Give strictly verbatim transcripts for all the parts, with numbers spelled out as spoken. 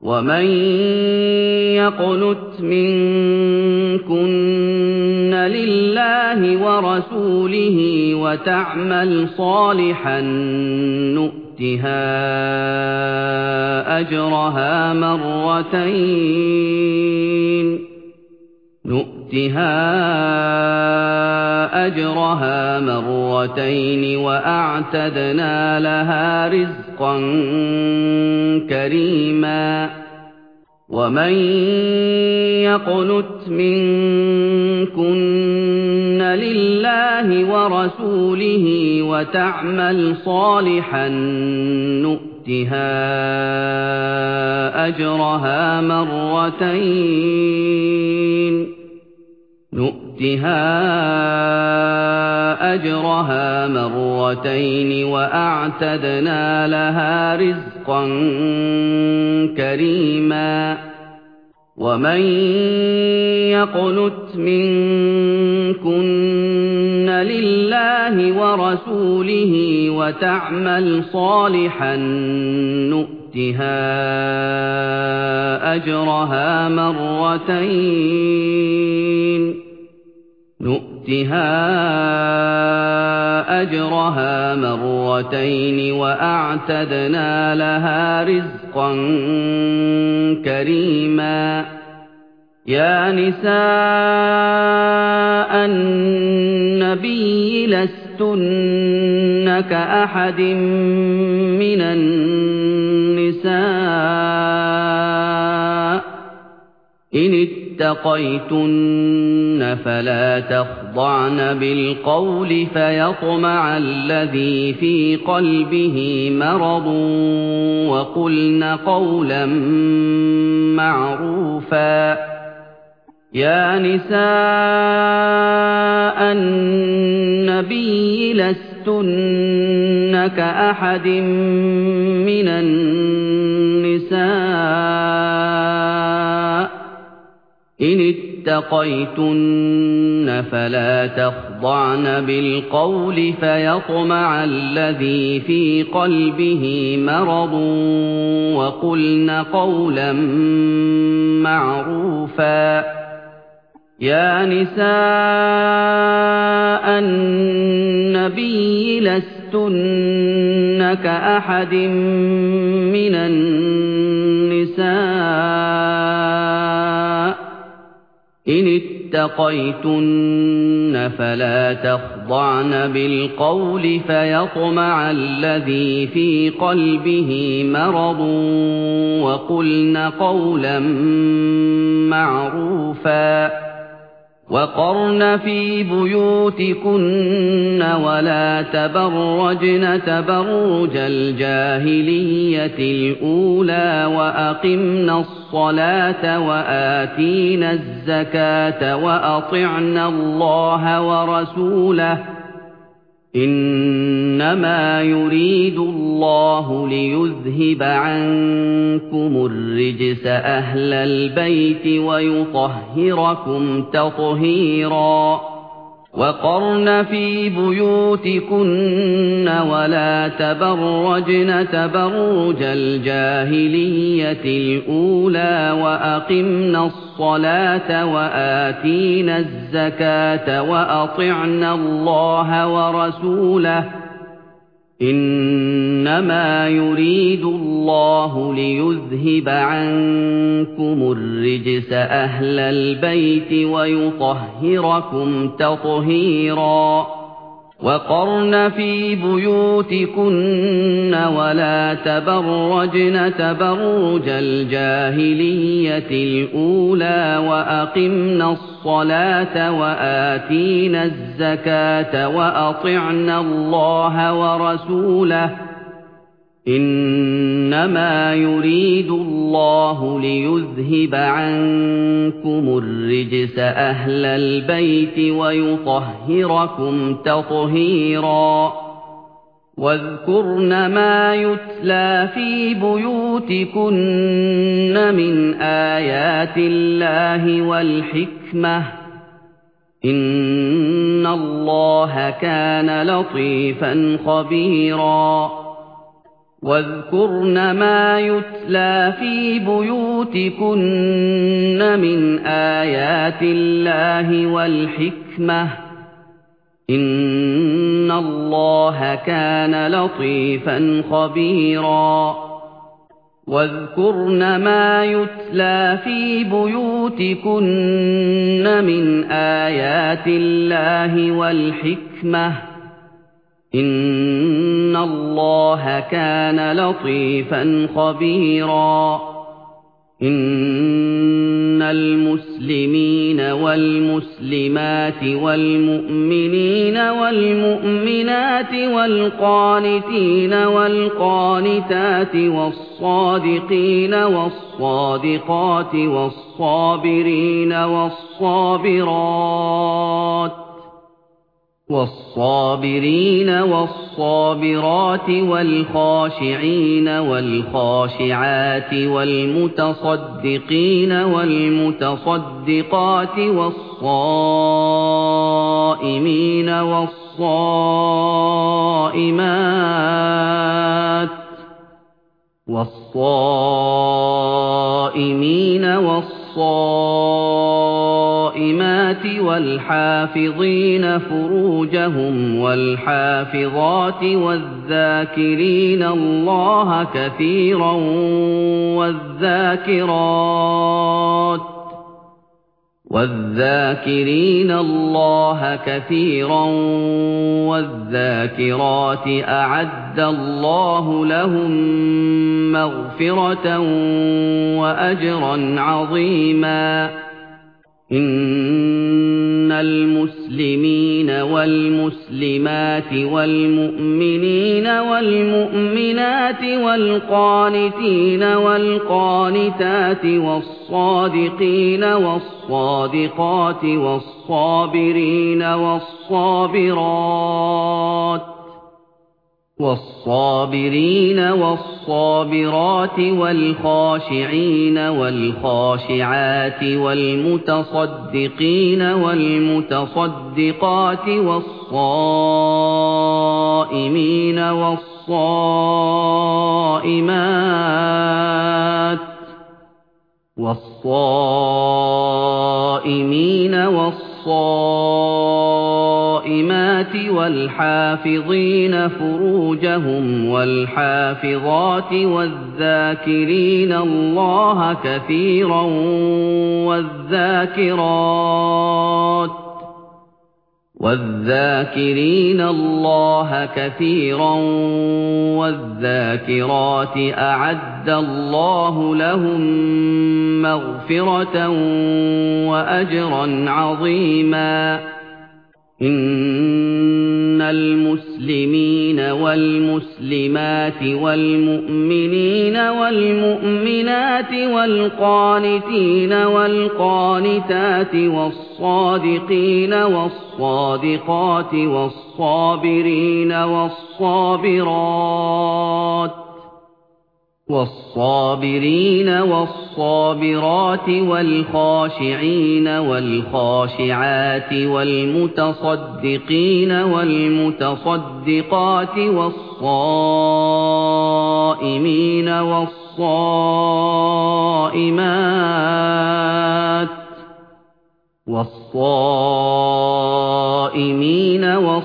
وَمَن يَقْنُتْ مِنكُنَّ لِلَّهِ وَرَسُولِهِ وَتَعْمَلْ صَالِحًا نُؤْتِهَا أَجْرَهَا مرتين نُؤْتِهَا أَجْرَهَا مرتين وَأَعْتَدْنَا لَهَا رِزْقًا كَرِيمًا وَمَن يَقْنُتْ مِنكُنَّ لِلَّهِ وَرَسُولِهِ وَتَعْمَلْ صَالِحًا نُؤْتِهَا أَجْرَهَا مرتين نُؤْتِهَا أَجْرَهَا مرتين وَأَعْتَدْنَا لَهَا رِزْقًا كَرِيمًا وَمَن يَقْنُتْ مِنكُنَّ لِلَّهِ وَرَسُولِهِ وَتَعْمَلْ صَالِحًا نُؤْتِهَا أَجْرَهَا مرتين نُؤْتِهَا أَجْرَهَا مرتين وَأَعْتَدْنَا لَهَا رِزْقًا كَرِيمًا يَا نِسَاءَ النَّبِيِّ لَسْتُنَّ كَأَحَدٍ مِّنَ النِّسَاءِ إِنِ اتَّقَيْتُنَّ فَلَا تَخْضَعْنَ بِالْقَوْلِ فَيَطْمَعَ الَّذِي فِي قَلْبِهِ مَرَضٌ وَقُلْنَ قَوْلًا مَّعْرُوفًا يَا نِسَاءَ النَّبِيِّ لَسْتُنَّ كَأَحَدٍ مِّنَ النِّسَاءِ إِنِ اتَّقَيْتُنَّ فَلَا تَخْضَعْنَ بِالْقَوْلِ فَيَطْمَعَ الَّذِي فِي قَلْبِهِ مَرَضٌ وَقُلْنَ قَوْلًا مَّعْرُوفًا يَا نِسَاءَ النَّبِيِّ لَسْتُنَّ كَأَحَدٍ مِّنَ النِّسَاءِ إِنِ اتَّقَيْتُنَّ فَلَا تَخْضَعْنَ بِالْقَوْلِ فَيَطْمَعَ الَّذِي فِي قَلْبِهِ مَرَضٌ وَقُلْنَ قَوْلًا مَّعْرُوفًا وَقَرْنَ فِي بُيُوتِكُنَّ وَلَا تَبَرَّجْنَ تَبَرُّجَ الْجَاهِلِيَّةِ الْأُولَىٰ وَأَقِمْنَ الصَّلَاةَ وَآتِينَ الزَّكَاةَ وَأَطِعْنَ اللَّهَ وَرَسُولَهُ إِنَّمَا يُرِيدُ اللَّهُ لِيُذْهِبَ عَنكُمُ الرِّجْسَ أَهْلَ الْبَيْتِ وَيُطَهِّرَكُمْ تَطْهِيرًا وَقَرْنَ فِي بُيُوتِكُنَّ وَلَا تَبَرَّجْنَ تَبَرُّجَ الْجَاهِلِيَّةِ الْأُولَىٰ وَأَقِمْنَ الصَّلَاةَ وَآتِينَ الزَّكَاةَ وَأَطِعْنَ اللَّهَ وَرَسُولَهُ إِنَّمَا يُرِيدُ اللَّهُ لِيُذْهِبَ عَنكُمُ الرِّجْسَ أَهْلَ الْبَيْتِ وَيُطَهِّرَكُمْ تَطْهِيرًا وَقَرْنَ فِي بُيُوتِكُنَّ وَلَا تَبَرَّجْنَ تَبَرُّجَ الْجَاهِلِيَّةِ الْأُولَىٰ وَأَقِمْنَ الصَّلَاةَ وَآتِينَ الزَّكَاةَ وَأَطِعْنَ اللَّهَ وَرَسُولَهُ إِنَّمَا يُرِيدُ اللَّهُ لِيُذْهِبَ عَنكُمُ الرِّجْسَ أَهْلَ الْبَيْتِ وَيُطَهِّرَكُمْ تَطْهِيرًا وَاذْكُرْنَ مَا يُتْلَىٰ فِي بُيُوتِكُنَّ مِنْ آيَاتِ اللَّهِ وَالْحِكْمَةِ إِنَّ اللَّهَ كَانَ لَطِيفًا خَبِيرًا واذكرن ما يتلى في بيوتكن من آيات الله والحكمة إن الله كان لطيفا خبيرا واذكرن ما يتلى في بيوتكن من آيات الله والحكمة إن الله كان لطيفا خبيرا إن المسلمين والمسلمات والمؤمنين والمؤمنات والقانتين والقانتات والصادقين والصادقات والصابرين والصابرات والصابرين والصابرات والخاشعين والخاشعات والمتصدقين والمتصدقات والصائمين والصائمات والصائمين والصائمات والحافظين فروجهم والحافظات والذاكرين الله كثيرا والذاكرات والذاكرين الله كثيرا والذاكرات أعد الله لهم مغفرة وأجرا عظيما إن المسلمين والمسلمات والمؤمنين والمؤمنات والقانتين والقانتات والصادقين والصادقات والصابرين والصابرات والصابرين والصابرات والخاشعين والخاشعات والمتصدقين والمتصدقات والصائمين والصائمات والصائمين والصائمات والحافظين فروجهم والحافظات والذاكرين الله كثيرا والذاكرات والذاكرين الله كثيرا والذاكرات أعد الله لهم مغفرة وأجرا عظيما إن المسلمين والمسلمات والمؤمنين والمؤمنات والقانتين والقانتات والصادقين والصادقات والصابرين والصابرات والصابرين والصابرات والخاشعين والخاشعات والمتصدقين والمتصدقات والصائمين والصائمات والصائمين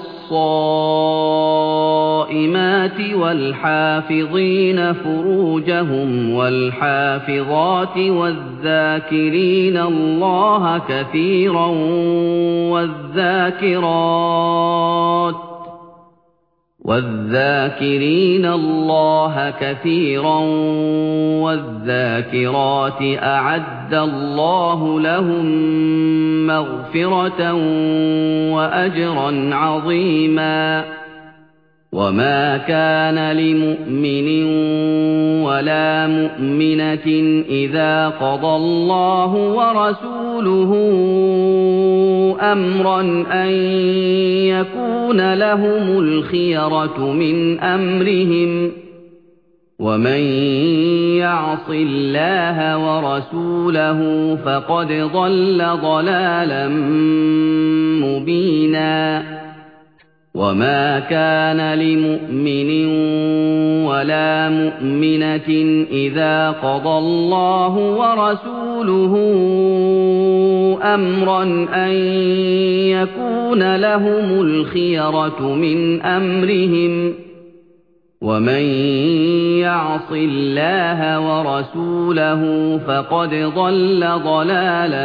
والصائمات والحافظين فروجهم والحافظات والذاكرين الله كثيرا والذاكرات والذاكرين الله كثيرا والذاكرات أعد الله لهم مغفرة وأجرا عظيما وما كان لمؤمن ولا مؤمنة إذا قضى الله ورسوله أمرا أن يكون لهم الخيرة من أمرهم ومن يعص الله ورسوله فقد ضل ضلالا مبينا وَمَا كَانَ لِمُؤْمِنٍ وَلَا مُؤْمِنَةٍ إِذَا قَضَى اللَّهُ وَرَسُولُهُ أَمْرًا أَن يَكُونَ لَهُمُ الْخِيَرَةُ مِنْ أَمْرِهِمْ ۗ وَمَن يَعْصِ اللَّهَ وَرَسُولَهُ فَقَدْ ضَلَّ ضَلَالًا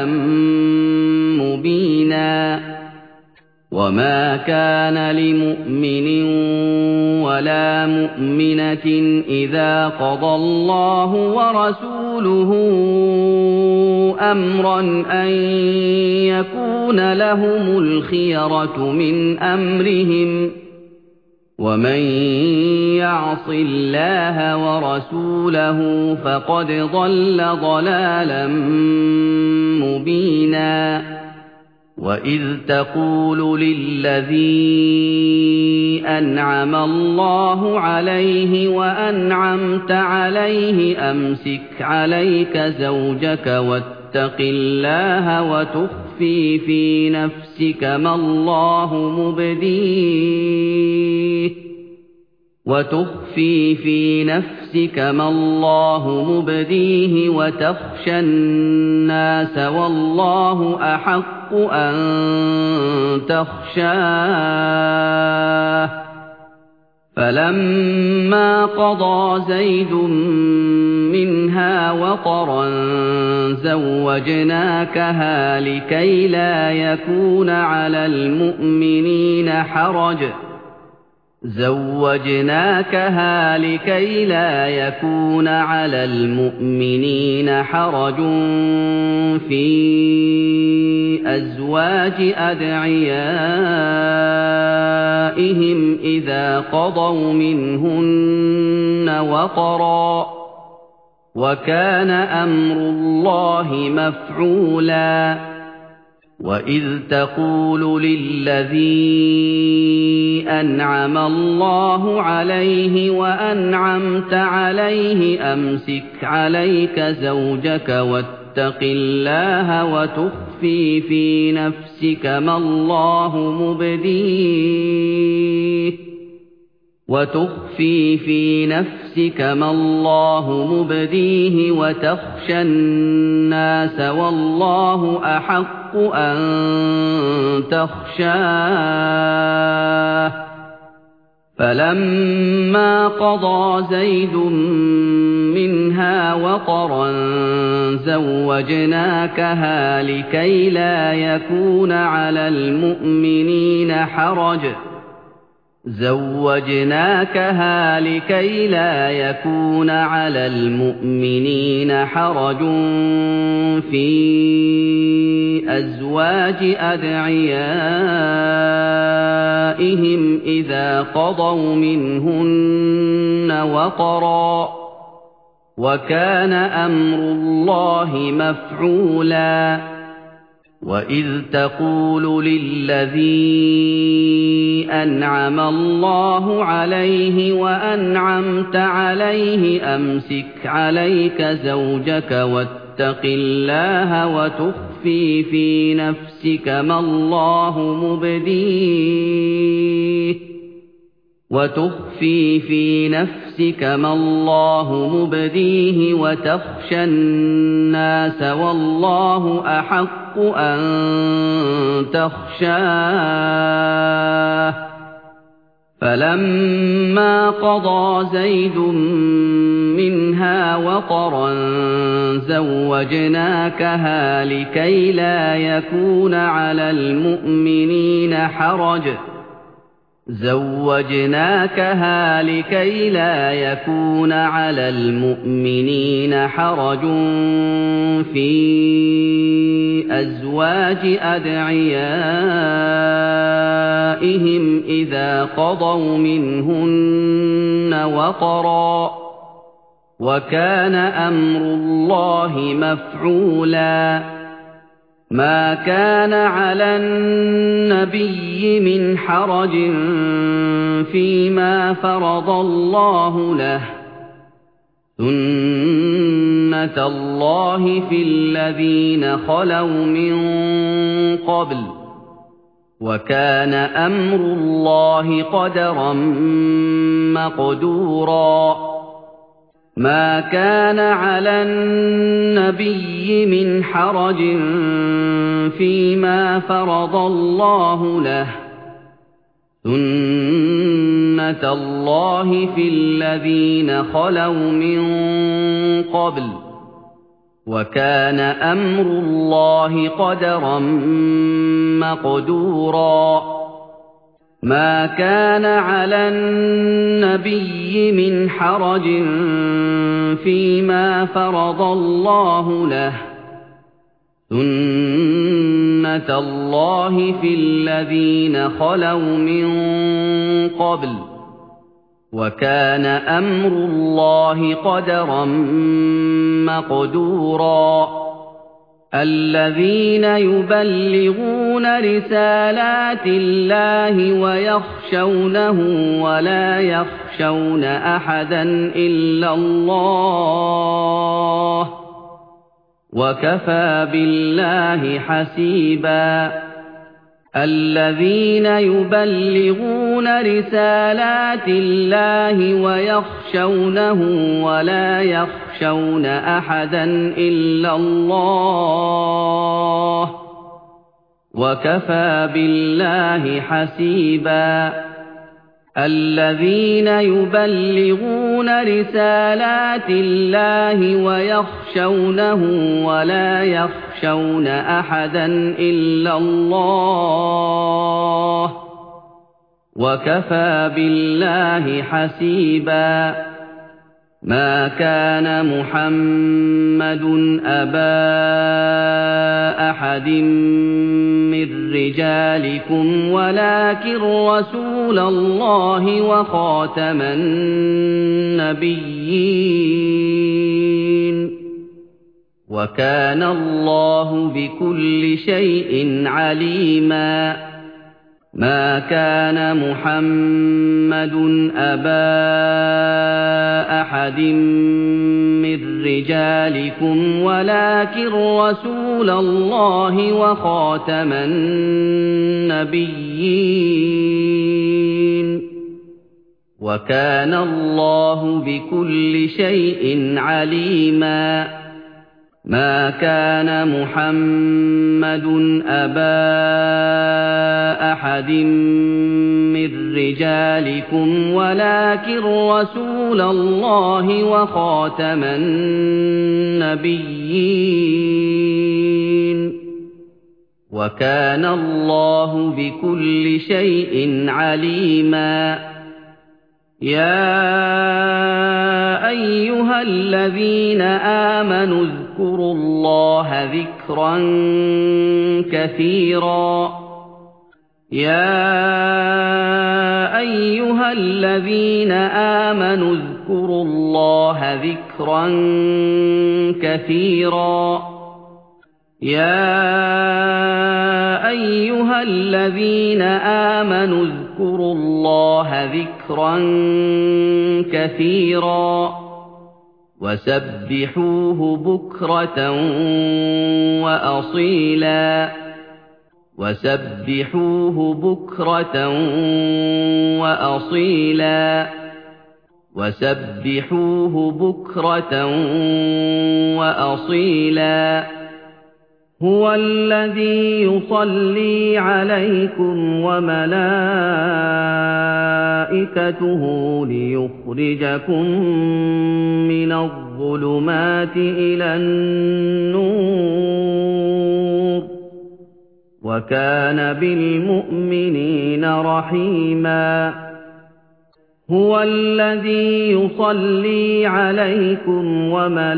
مُّبِينًا. وَمَا كَانَ لِمُؤْمِنٍ وَلَا مُؤْمِنَةٍ إِذَا قَضَى اللَّهُ وَرَسُولُهُ أَمْرًا أَن يَكُونَ لَهُمُ الْخِيَرَةُ مِنْ أَمْرِهِمْ ۗ وَمَن يَعْصِ اللَّهَ وَرَسُولَهُ فَقَدْ ضَلَّ ضَلَالًا مُّبِينًا. وَإِذْ تَقُولُ لِلَّذِي أَنْعَمَ اللَّهُ عَلَيْهِ وَأَنْعَمْتَ عَلَيْهِ أَمْسِكْ عَلَيْكَ زَوْجَكَ وَاتَّقِ اللَّهَ وَتُخْفِي فِي نَفْسِكَ مَا اللَّهُ مُبْدِيهِ وتخفي في نفسك ما الله مبديه وتخشى الناس والله أحق أن تخشاه. فلما قضى زيد منها وطرا زوجناكها لكي لا يكون على المؤمنين حرج زوجناكها لكي لا يكون على المؤمنين حرج في أزواج أدعيائهم إذا قضوا منهن وطرا، وكان أمر الله مفعولا. وَإِذْ تَقُولُ لِلَّذِي أَنْعَمَ اللَّهُ عَلَيْهِ وَأَنْعَمْتَ عَلَيْهِ أَمْسِكْ عَلَيْكَ زَوْجَكَ وَاتَّقِ اللَّهَ وَتُخْفِي فِي نَفْسِكَ مَا اللَّهُ مُبْدِيهِ وتخفي في نفسك ما الله مبديه وتخشى الناس والله أحق أن تخشاه. فلما قضى زيد منها وطرا زوجناكها لكي لا يكون على المؤمنين حرج زوجناكها لكي لا يكون على المؤمنين حرج في أزواج أدعيائهم إذا قضوا منهن وطرا، وكان أمر الله مفعولا. وَإِذْ تَقُولُ لِلَّذِي أَنْعَمَ اللَّهُ عَلَيْهِ وَأَنْعَمْتَ عَلَيْهِ أَمْسِكْ عَلَيْكَ زَوْجَكَ وَاتَّقِ اللَّهَ وَتُخْفِي فِي نَفْسِكَ مَا اللَّهُ مُبْدِيهِ وتخفي في نفسك ما الله مبديه وتخشى الناس والله أحق أن تخشاه. فلما قضى زيد منها وطرا زوجناكها لكي لا يكون على المؤمنين حرج زوجناكها لكي لا يكون على المؤمنين حرج في أزواج أدعيائهم إذا قضوا منهن وطرا، وكان أمر الله مفعولا. ما كان على النبي من حرج فيما فرض الله له، سنة الله في الذين خلوا من قبل، وَكَانَ أَمْرُ اللَّهِ قَدَرًا مَّقْدُورًا مَا كَانَ عَلَى النَّبِيِّ مِنْ حَرَجٍ فِيمَا فَرَضَ اللَّهُ لَهُ سُنَّةَ اللَّهِ فِي الَّذِينَ خَلَوْا مِن قَبْلُ وَكَانَ أَمْرُ اللَّهِ قَدَرًا مَّقْدُورًا مَا كَانَ عَلَى النَّبِيِّ مِنْ حَرَجٍ فِيمَا فَرَضَ اللَّهُ لَهُ سُنَّةَ اللَّهِ فِي الَّذِينَ خَلَوْا مِن قَبْلُ وَكَانَ أَمْرُ اللَّهِ قَدَرًا مَّقْدُورًا الَّذِينَ يُبَلِّغُونَ رِسَالَاتِ اللَّهِ وَيَخْشَوْنَهُ وَلَا يَخْشَوْنَ أَحَدًا إِلَّا اللَّهَ وَكَفَىٰ بِاللَّهِ حَسِيبًا الَّذِينَ يُبَلِّغُونَ رِسَالَاتِ اللَّهِ وَيَخْشَوْنَهُ وَلَا يَخْشَوْنَ أَحَدًا إِلَّا اللَّهَ وَكَفَىٰ بِاللَّهِ حَسِيبًا الَّذِينَ يُبَلِّغُونَ رِسَالَاتِ اللَّهِ وَيَخْشَوْنَهُ وَلَا يَخْشَوْنَ أَحَدًا إِلَّا اللَّهَ وَكَفَىٰ بِاللَّهِ حَسِيبًا مَا كَانَ مُحَمَّدٌ أَبَا أَحَدٍ مِّن رِّجَالِكُمْ وَلَٰكِن رَّسُولَ اللَّهِ وَخَاتَمَ النَّبِيِّينَ وَكَانَ اللَّهُ بِكُلِّ شَيْءٍ عَلِيمًا مَا كَانَ مُحَمَّدٌ أَبَا أَحَدٍ مِّن رِّجَالِكُمْ وَلَٰكِن رَّسُولَ اللَّهِ وَخَاتَمَ النَّبِيِّينَ وَكَانَ اللَّهُ بِكُلِّ شَيْءٍ عَلِيمًا مَا كَانَ مُحَمَّدٌ أَبَا أَحَدٍ مِّن رِّجَالِكُمْ وَلَٰكِن رَّسُولَ اللَّهِ وَخَاتَمَ النَّبِيِّينَ وَكَانَ اللَّهُ بِكُلِّ شَيْءٍ عَلِيمًا يَا أَيُّهَا الَّذِينَ آمَنُوا اذْكُرُوا اللَّهَ ذِكْرًا كَثِيرًا يَا أَيُّهَا الَّذِينَ آمَنُوا اذْكُرُوا اللَّهَ ذِكْرًا كَثِيرًا يَا أَيُّهَا الَّذِينَ آمَنُوا اذْكُرُوا اللَّهَ ذِكْرًا كَثِيرًا وَسَبِّحُوهُ بُكْرَةً وَأَصِيلًا وَسَبِّحُوهُ بُكْرَةً وَأَصِيلًا وَسَبِّحُوهُ بُكْرَةً وَأَصِيلًا هُوَ الَّذِي يُصَلِّي عَلَيْكُمْ وَمَلَائِكَتُهُ لِيُخْرِجَكُم مِّنَ الظُّلُمَاتِ إِلَى النُّورِ وَكَانَ بِالْمُؤْمِنِينَ رَحِيمًا هُوَ الَّذِي يُصَلِّي عَلَيْكُمْ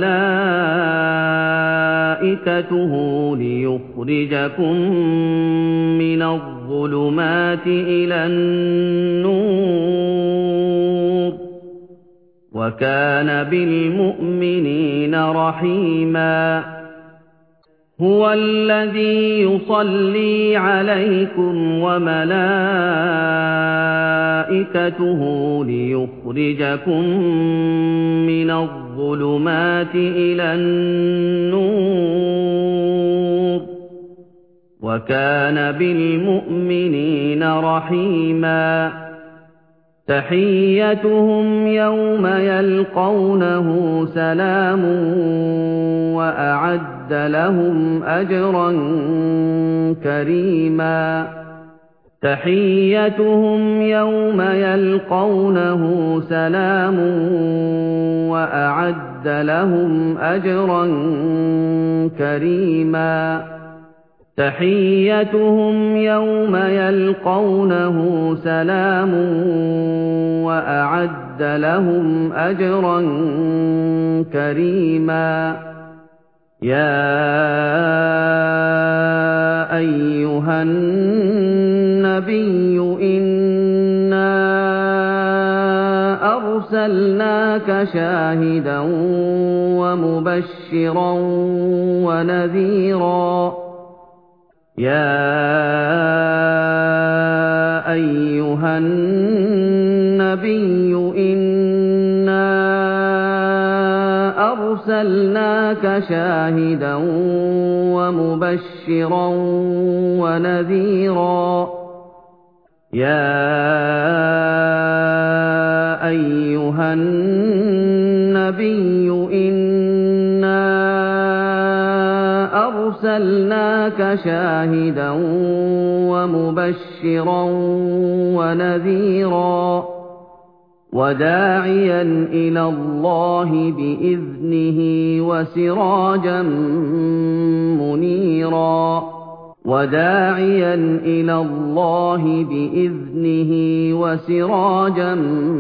وَمَلَائِكَتُهُ لِيُخْرِجَكُم مِّنَ الظُّلُمَاتِ إِلَى النُّورِ وَكَانَ بِالْمُؤْمِنِينَ رَحِيمًا هُوَ الَّذِي يُصَلِّي عَلَيْكُمْ وَمَلَائِكَتُهُ لِيُخْرِجَكُم مِّنَ الظُّلُمَاتِ إِلَى النُّورِ وَكَانَ بِالْمُؤْمِنِينَ رَحِيمًا هُوَ الَّذِي يُصَلِّي عَلَيْكُمْ وَمَلَائِكَتُهُ لِيُخْرِجَكُم مِّنَ الظُّلُمَاتِ إِلَى النُّورِ وَكَانَ بِالْمُؤْمِنِينَ رَحِيمًا تَحِيَّتُهُمْ يَوْمَ يَلْقَوْنَهُ سَلَامٌ وَأَعَدَّ لَهُمْ أَجْرًا كَرِيمًا تَحِيَّتُهُمْ يَوْمَ يَلْقَوْنَهُ سَلَامٌ وَأَعَدَّ لَهُمْ أَجْرًا كَرِيمًا تَحِيَّتُهُمْ يَوْمَ يَلْقَوْنَهُ سَلَامٌ وَأَعَدَّ لَهُمْ أَجْرًا كَرِيمًا يَا أَيُّهَا النَّبِيُّ إِنَّا أَرْسَلْنَاكَ شَاهِدًا وَمُبَشِّرًا وَنَذِيرًا يَا أَيُّهَا النَّبِيُّ إِنَّا أَرْسَلْنَاكَ شَاهِدًا وَمُبَشِّرًا وَنَذِيرًا يَا أَيُّهَا النَّبِيُّ إِنَّا أَرْسَلْنَاكَ شَاهِدًا وَمُبَشِّرًا وَنَذِيرًا وَدَاعِيًا إِلَى اللَّهِ بِإِذْنِهِ وَسِرَاجًا مُنِيرًا وَدَاعِيًا إِلَى اللَّهِ بِإِذْنِهِ وَسِرَاجًا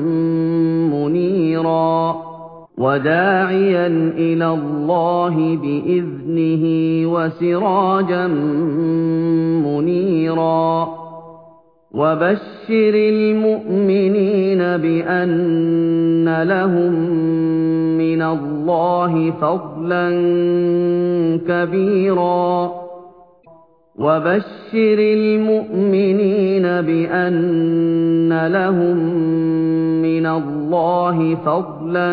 مُنِيرًا وَدَاعِيًا إِلَى اللَّهِ بِإِذْنِهِ وَسِرَاجًا مُنِيرًا وَبَشِّرِ الْمُؤْمِنِينَ بِأَنَّ لَهُم مِّنَ اللَّهِ فَضْلًا كَبِيرًا وَبَشِّرِ الْمُؤْمِنِينَ بِأَنَّ لَهُم مِّنَ اللَّهِ فَضْلًا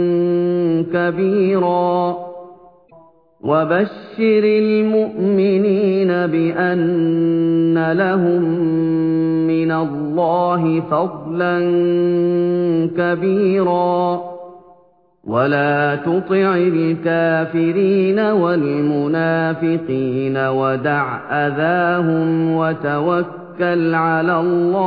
كَبِيرًا وَبَشِّرِ الْمُؤْمِنِينَ بِأَنَّ لَهُم مِّنَ اللَّهِ فَضْلًا كَبِيرًا وَلَا تُطِعِ الْكَافِرِينَ وَالْمُنَافِقِينَ وَدَعْ أَذَاهُمْ وَتَوَكَّلْ عَلَى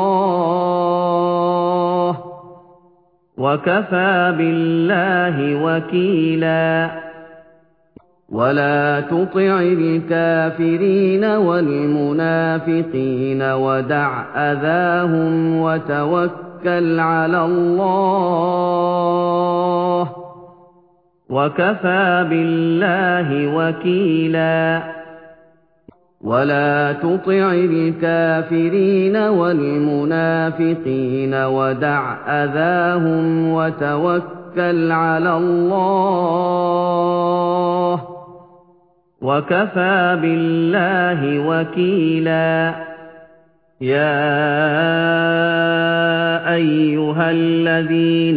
اللَّهِ وَكَفَىٰ بِاللَّهِ وَكِيلًا وَلَا تُطِعِ الْكَافِرِينَ وَالْمُنَافِقِينَ وَدَعْ أَذَاهُمْ وَتَوَكَّلْ عَلَى اللَّهِ وَكَفَىٰ بِاللَّهِ وَكِيلًا وَلَا تُطِعِ الْكَافِرِينَ وَالْمُنَافِقِينَ وَدَعْ أَذَاهُمْ وَتَوَكَّلْ عَلَى اللَّهِ وَكَفَىٰ بِاللَّهِ وَكِيلًا يَا أَيُّهَا الَّذِينَ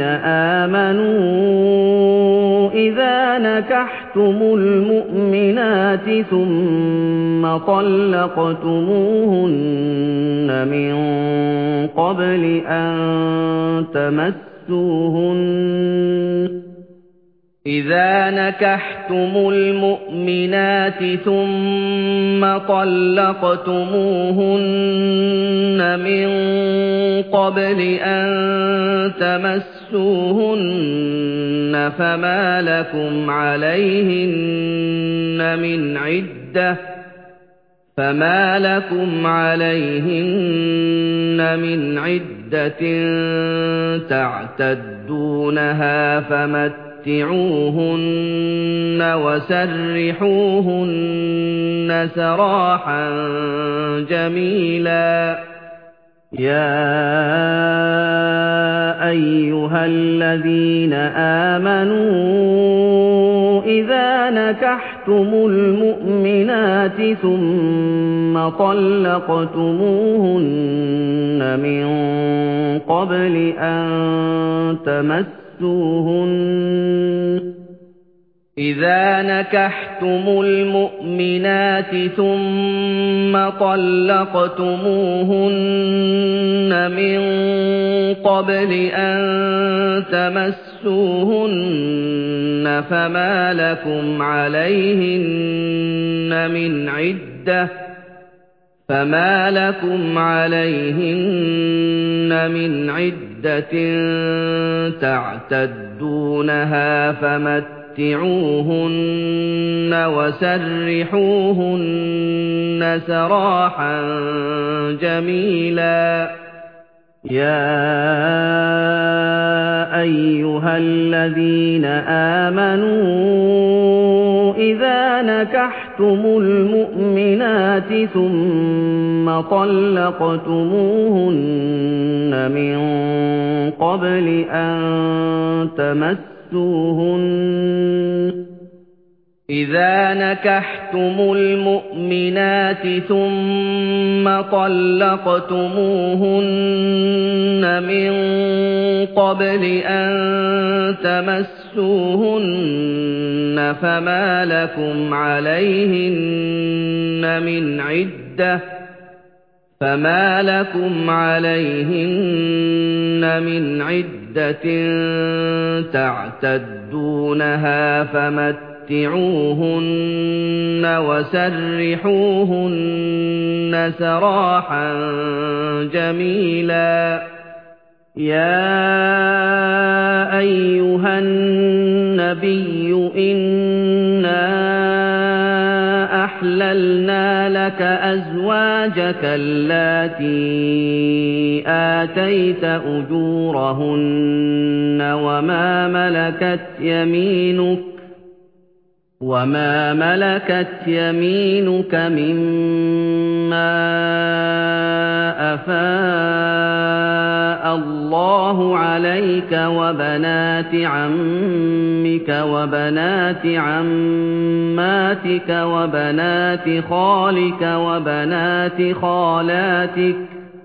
آمَنُوا إِذَا نَكَحْتُمُ الْمُؤْمِنَاتِ ثُمَّ طَلَّقْتُمُوهُنَّ مِن قَبْلِ أَن تَمَسُّوهُنَّ إِذَا نَكَحْتُمُ الْمُؤْمِنَاتِ ثُمَّ طَلَّقْتُمُوهُنَّ مِن قَبْلِ أَن تَمَسُّوهُنَّ فَمَا لَكُمْ عَلَيْهِنَّ مِنْ عِدَّةٍ فَمَا لَكُمْ عَلَيْهِنَّ مِنْ عِدَّةٍ تَعْتَدُّونَهَا فَمَتِّعُوهُنَّ وَسَرِّحُوهُنَّ سَرَاحًا جَمِيلًا يَا أَيُّهَا الَّذِينَ آمَنُوا إِذَا نَكَحْتُمُ الْمُؤْمِنَاتِ ثُمَّ طَلَّقْتُمُوهُنَّ مِن قَبْلِ أَن تَمَسُّوهُنَّ إذا نكحتم المؤمنات ثم طلقتموهن من قبل أن تمسوهن فما لكم عليهن من عدة فما لكم عليهن من عدة تعتدونها فمتعوهن وسرحوهن سراحا جميلا يا أيها الذين آمنوا إذا نكحتم المؤمنات ثم طلقتموهن من قبل أن تمسوهن إذا نكحتم المؤمنات ثم طلقتموهن من قبل أن تمسوهن فما لكم عليهن من عدة فما لكم عليهن من عدة تعتدونها فمتعوهن وسرحوهن سراحا جميلا يا أيها النبي إنا أحللنا لك أزواجك اللاتي آتيت أجورهن وما ملكت يمينك وما ملكت يمينك مما أفاء الله عليك وبنات عمك وبنات عماتك وبنات خالك وبنات خالاتك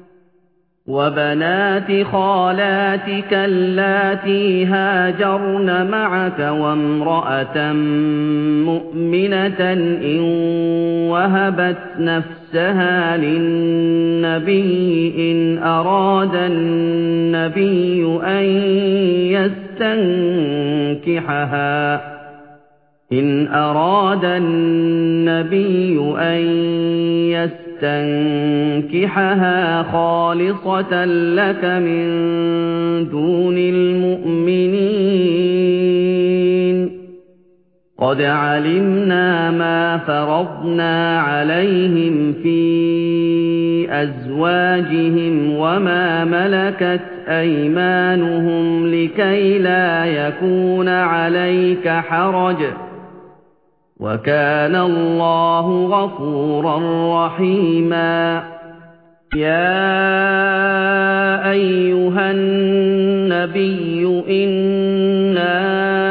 وبنات خالاتك اللاتي هاجرن معك وامرأة مؤمنة إن وهبت نفسها للنبي إن أراد النبي أن يستنكحها إن أراد النبي أن يستنكحها خالصة لك من دون المؤمنين قد علمنا ما فرضنا عليهم في أزواجهم وما ملكت أيمانهم لكي لا يكون عليك حرج وكان الله غفورا رحيما يا أيها النبي إنا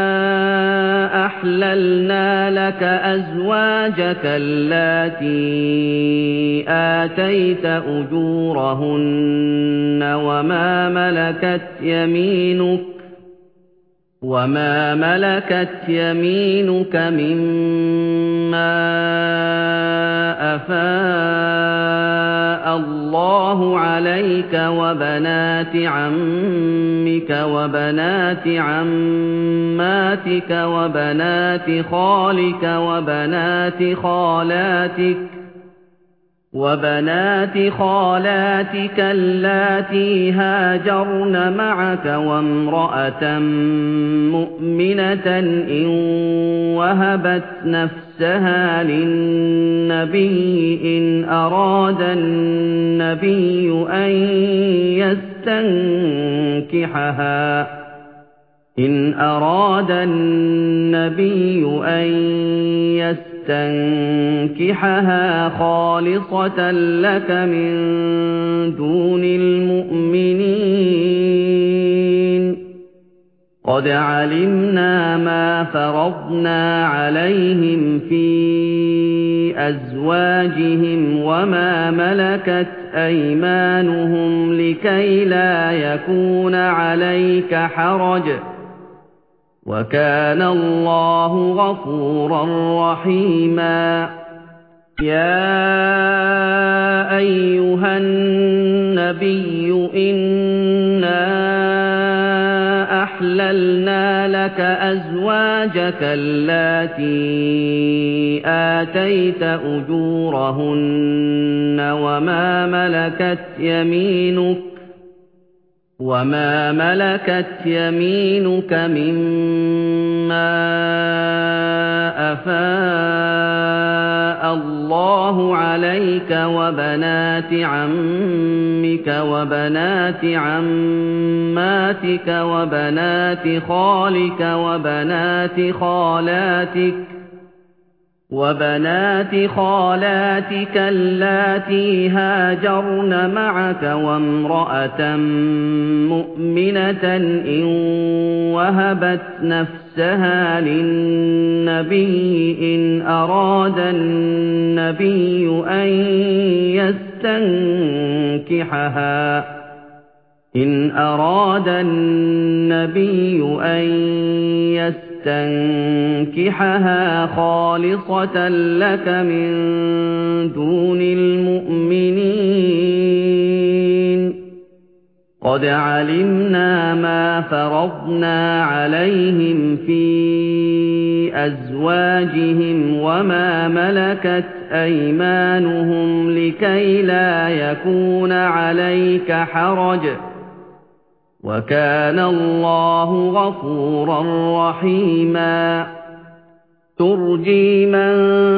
أحللنا لك أزواجك اللاتي آتيت أجورهن وما ملكت يمينك وما ملكت يمينك مما أفاء الله عليك وبنات عمك وبنات عماتك وبنات خالك وبنات خالاتك وبنات خالاتك اللاتي هاجرن معك وامرأة مؤمنة إن وهبت نفسها للنبي إن أراد النبي أن يستنكحها إن أراد النبي أن يستنكحها خالصة لك من دون المؤمنين قد علمنا ما فرضنا عليهم في أزواجهم وما ملكت أيمانهم لكي لا يكون عليك حرج وَكَانَ اللَّهُ غَفُورًا رَّحِيمًا يَا أَيُّهَا النَّبِيُّ إِنَّا أَحْلَلْنَا لَكَ أَزْوَاجَكَ اللَّاتِي آتَيْتَ أُجُورَهُنَّ وَمَا مَلَكَتْ يَمِينُكَ وَمَا مَلَكَتْ يَمِينُكَ مِمَّا أَفَاءَ اللَّهُ عَلَيْكَ وَبَنَاتِ عَمِّكَ وَبَنَاتِ عَمَّاتِكَ وَبَنَاتِ خَالِكَ وَبَنَاتِ خَالَاتِكَ وَبَنَاتِ خَالَاتِكَ اللَّاتِي هَاجَرْنَ مَعَكَ وَامْرَأَةً مُّؤْمِنَةً إِن وَهَبَتْ نَفْسَهَا لِلنَّبِيِّ إِنْ أَرَادَ النَّبِيُّ أَن يَسْتَنكِحَهَا إِنْ أَرَادَ النَّبِيُّ أَن يَسْتَنكِحَهَا خَالِصَةً لَّكَ مِن دُونِ الْمُؤْمِنِينَ قَدْ عَلِمْنَا مَا فَرَضْنَا عَلَيْهِمْ فِي أَزْوَاجِهِمْ وَمَا مَلَكَتْ أَيْمَانُهُمْ لِكَيْلَا يَكُونَ عَلَيْكَ حَرَجٌ ۗ وَكَانَ اللَّهُ غَفُورًا رَّحِيمًا تُرْجِي مَن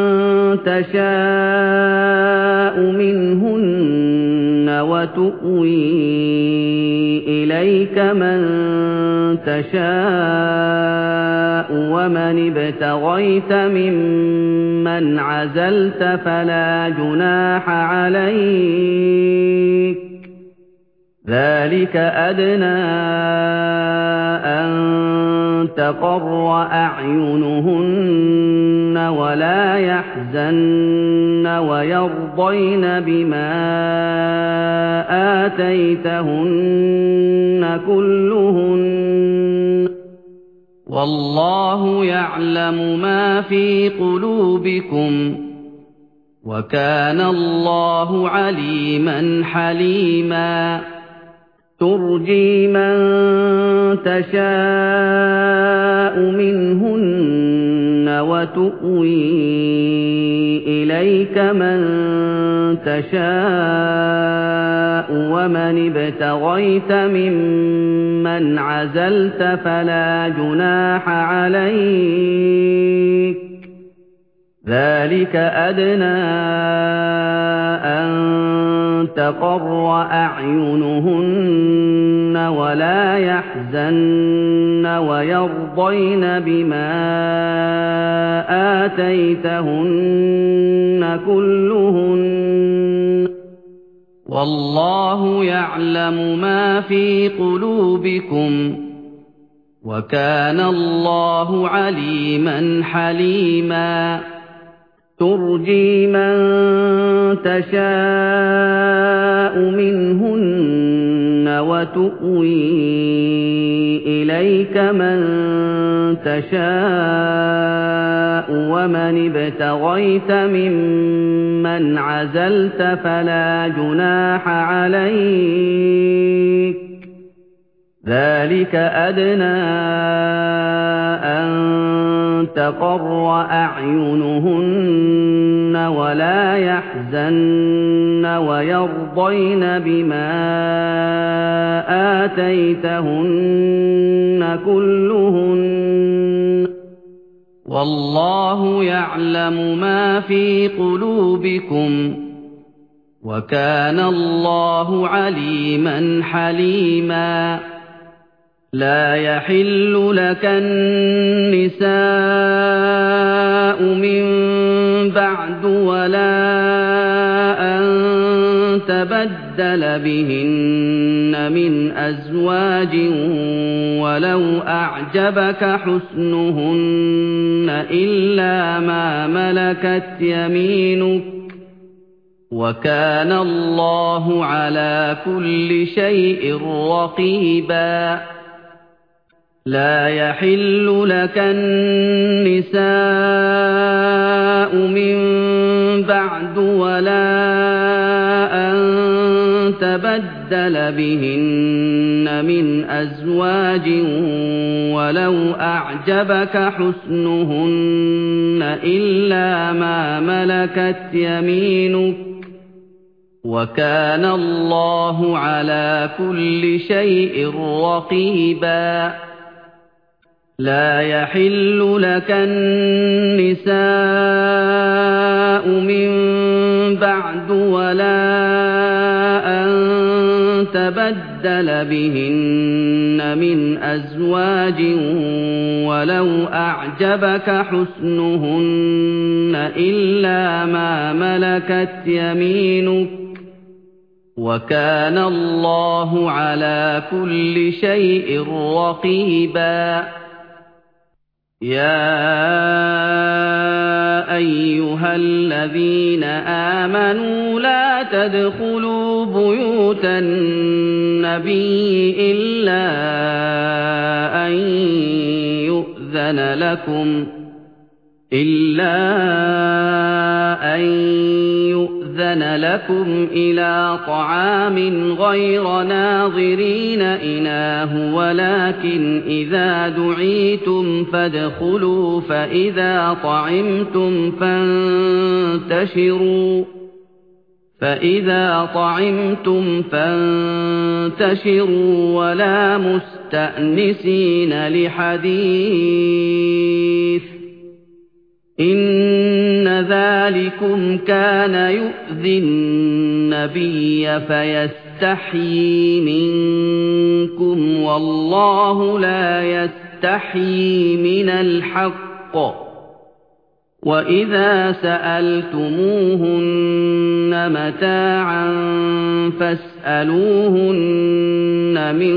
تَشَاءُ مِنْهُنَّ وَتُؤْوِي إِلَيْكَ مَن تَشَاءُ وَمَنِ ابْتَغَيْتَ مِمَّنْ عَزَلْتَ فَلَا جُنَاحَ عَلَيْكَ ۚ ذَلِكَ أَدْنَىٰ أَن تَقَرَّ أَعْيُنُهُنَّ وَلَا يَحْزَنَّ وَيَرْضَيْنَ بِمَا آتَيْتَهُنَّ كُلُّهُنَّ ۚ وَاللَّهُ يَعْلَمُ مَا فِي قُلُوبِكُمْ ۚ وَكَانَ اللَّهُ عَلِيمًا حَلِيمًا تُرْجِي مَن تَشَاءُ مِنْهُنَّ وَتُؤْوِي إِلَيْكَ مَن تَشَاءُ وَمَنِ ابْتَغَيْتَ مِمَّنْ عَزَلْتَ فَلَا جُنَاحَ عَلَيْكَ ۚ ذَلِكَ أَدْنَىٰ أَن تَقَرَّ أَعْيُنُهُنَّ وَلَا يَحْزَنَّ وَيَرْضَيْنَ بِمَا آتَيْتَهُنَّ كُلُّهُنَّ ۚ وَاللَّهُ يَعْلَمُ مَا فِي قُلُوبِكُمْ ۚ وَكَانَ اللَّهُ عَلِيمًا حَلِيمًا تُرْجِي مَن تَشَاءُ مِنْهُنَّ وَتُؤْوِي إِلَيْكَ مَن تَشَاءُ وَمَنِ ابْتَغَيْتَ مِمَّنْ عَزَلْتَ فَلَا جُنَاحَ عَلَيْكَ ۚ ذَلِكَ أَدْنَىٰ أَن تَقَرَّ أَعْيُنُهُنَّ وَلَا يَحْزَنَّ وَيَرْضَيْنَ بِمَا آتَيْتَهُنَّ كُلُّهُنَّ ۚ وَاللَّهُ يَعْلَمُ مَا فِي قُلُوبِكُمْ ۚ وَكَانَ اللَّهُ عَلِيمًا حَلِيمًا لَا يَحِلُّ لَكَ النِّسَاءُ مِن بَعْدُ وَلَا أَن تَبَدَّلَ بِهِنَّ مِنْ أَزْوَاجٍ وَلَوْ أَعْجَبَكَ حُسْنُهُنَّ إِلَّا مَا مَلَكَتْ يَمِينُكَ ۗ وَكَانَ اللَّهُ عَلَىٰ كُلِّ شَيْءٍ رَّقِيبًا لا يحل لك النساء من بعد ولا أن تبدل بهن من أزواج ولو أعجبك حسنهن إلا ما ملكت يمينك وكان الله على كل شيء رقيبا لا يحل لك النساء من بعد ولا أن تبدل بهن من أزواج ولو أعجبك حسنهن إلا ما ملكت يمينك وكان الله على كل شيء رقيبا يا أيها الذين آمنوا لا تدخلوا بيوت النبي إلا أن يؤذن لكم إلا أن يؤذن لكم إلى طعام غير ناظرين إناه ولكن إذا دعيتم فادخلوا فإذا طعمتم فانتشروا فإذا طعمتم فانتشروا ولا مستأنسين لحديث إن ذلكم كان يؤذي النبي فيستحيي منكم والله لا يستحيي من الحق وإذا سألتموهن متاعا فاسألوهن من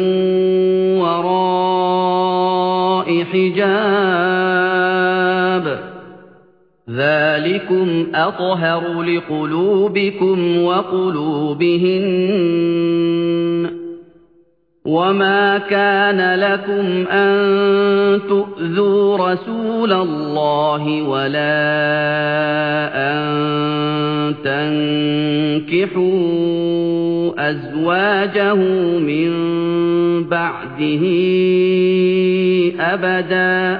وراء حجاب ذلكم أطهر لقلوبكم وقلوبهن وما كان لكم أن تؤذوا رسول الله ولا أن تنكحوا أزواجه من بعده أبدا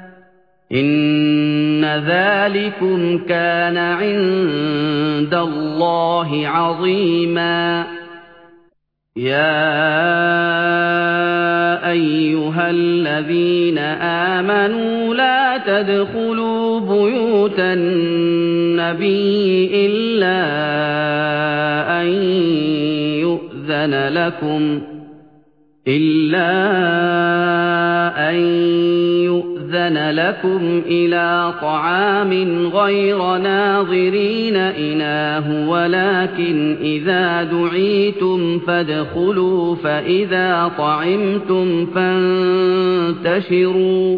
إن ذلكم كان عند الله عظيما يا أيها الذين آمنوا لا تدخلوا بيوت النبي إلا أن يؤذن لكم إلا أن يؤذن لكم إلى طعام غير ناظرين إناه ولكن إذا دعيتم فادخلوا فإذا طعمتم فانتشروا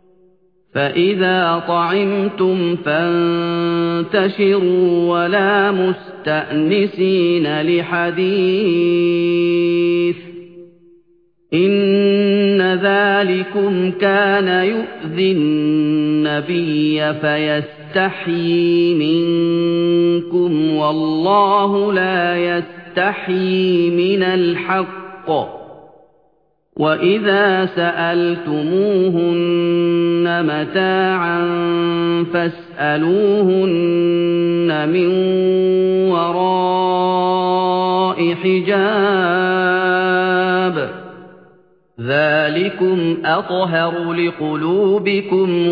فإذا طعمتم فانتشروا ولا مستأنسين لحديث إن ذلكم كان يؤذي النبي فيستحيي منكم والله لا يستحيي من الحق وإذا سألتموهن متاعا فاسألوهن من وراء حجاب ذلكم أطهر لقلوبكم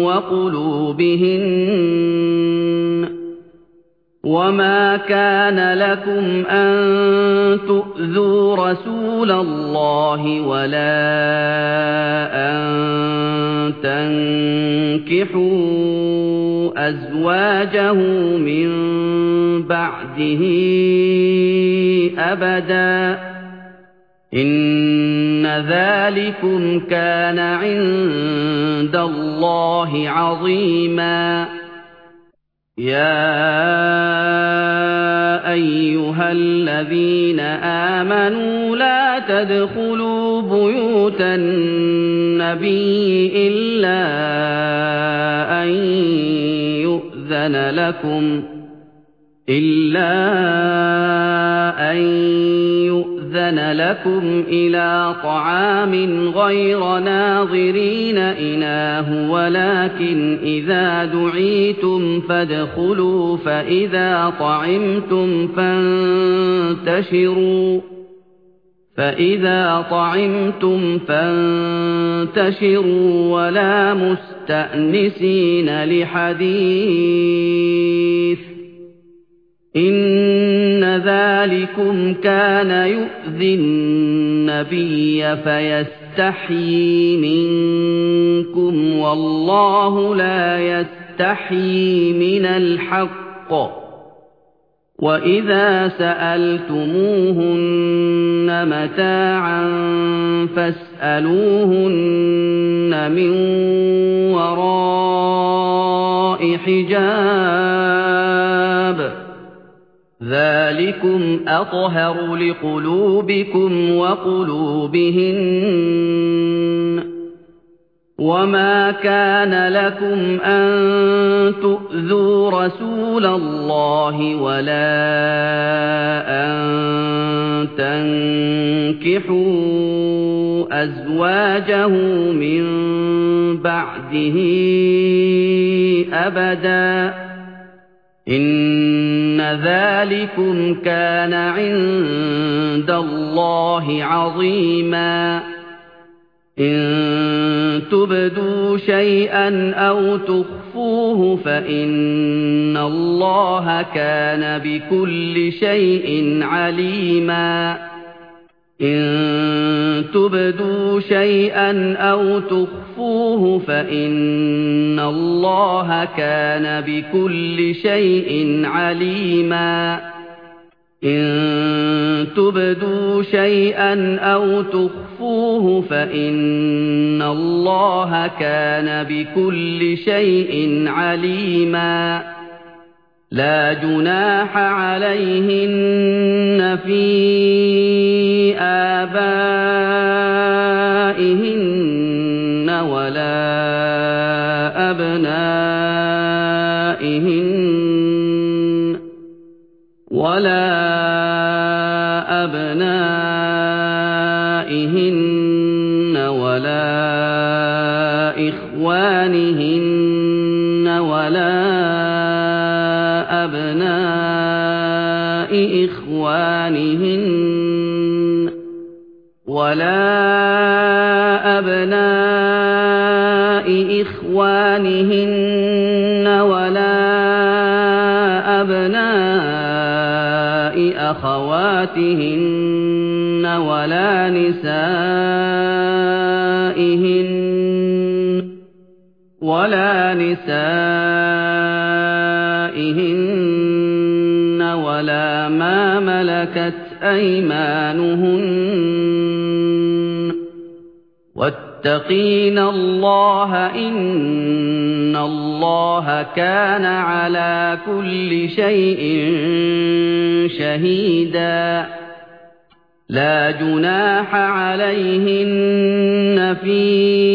وقلوبهن وما كان لكم أن تؤذوا رسول الله ولا أن تنكحوا أزواجه من بعده أبدا إن ذلكم كان عند الله عظيما يا أيها الذين آمنوا لا تدخلوا بيوت النبي النبي إلا أن يؤذن لكم إلا أن يؤذن لكم إلى طعام غير ناظرين إناه ولكن إذا دعيتم فادخلوا فإذا طعمتم فانتشروا فإذا طعمتم فانتشروا ولا مستأنسين لحديث إن ذلكم كان يؤذي النبي فيستحيي منكم والله لا يستحيي من الحق وإذا سألتموهن متاعا فاسألوهن من وراء حجاب ذلكم أطهر لقلوبكم وقلوبهن وما كان لكم أن تؤذوا رسول الله ولا أن تنكحوا أزواجه من بعده أبدا إن ذلكم كان عند الله عظيما إن تبدوا شيئا أو تخفوه فإن الله كان بكل شيء عليما إن تبدوا شيئا أو تخفوه فإن الله كان بكل شيء عليما إن تبدوا شيئا أو تخفوه فإن الله كان بكل شيء عليما لا جناح عليهن في آبائهن ولا أبنائهن ولا أبنائهن ولا إخوانهن ولا أبناء إخوانهن ولا أبناء إخوانهن ولا أبناء أخواتهن ولا نسائهن ولا نسائهن ولا ما ملكت أيمانهن واتقين الله إن الله كان على كل شيء شهيدا لا جناح عليهن في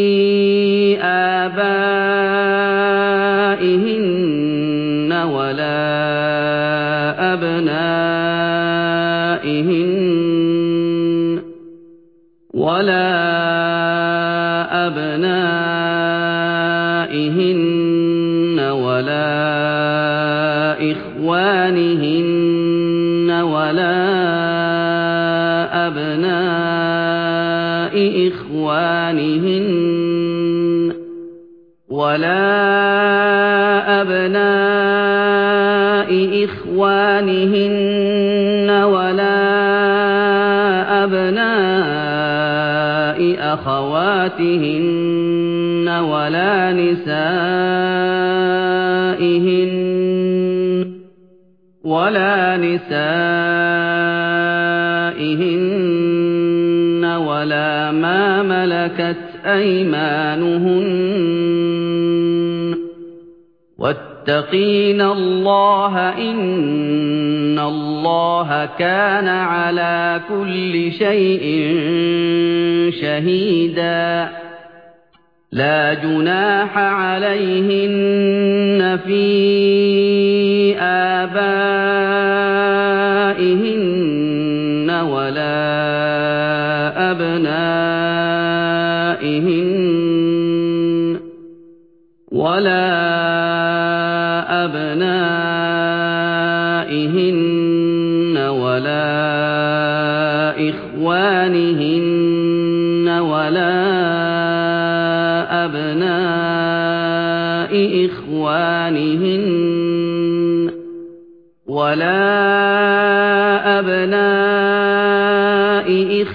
آبائهن ولا أبنائهن ولا أبنائهن ولا إخوانهن ولا أبناء إخوانهن ولا أبناء إخوانهن ولا أبناء أخواتهن ولا نسائهن ولا نسائهن ولا ما ملكت أيمانهن واتقين الله إن الله كان على كل شيء شهيدا لا جناح عليهن في آبائهن ولا أبنائهن ولا أبنائهن ولا إخوانهن ولا أبناء إخوانهن ولا أبناء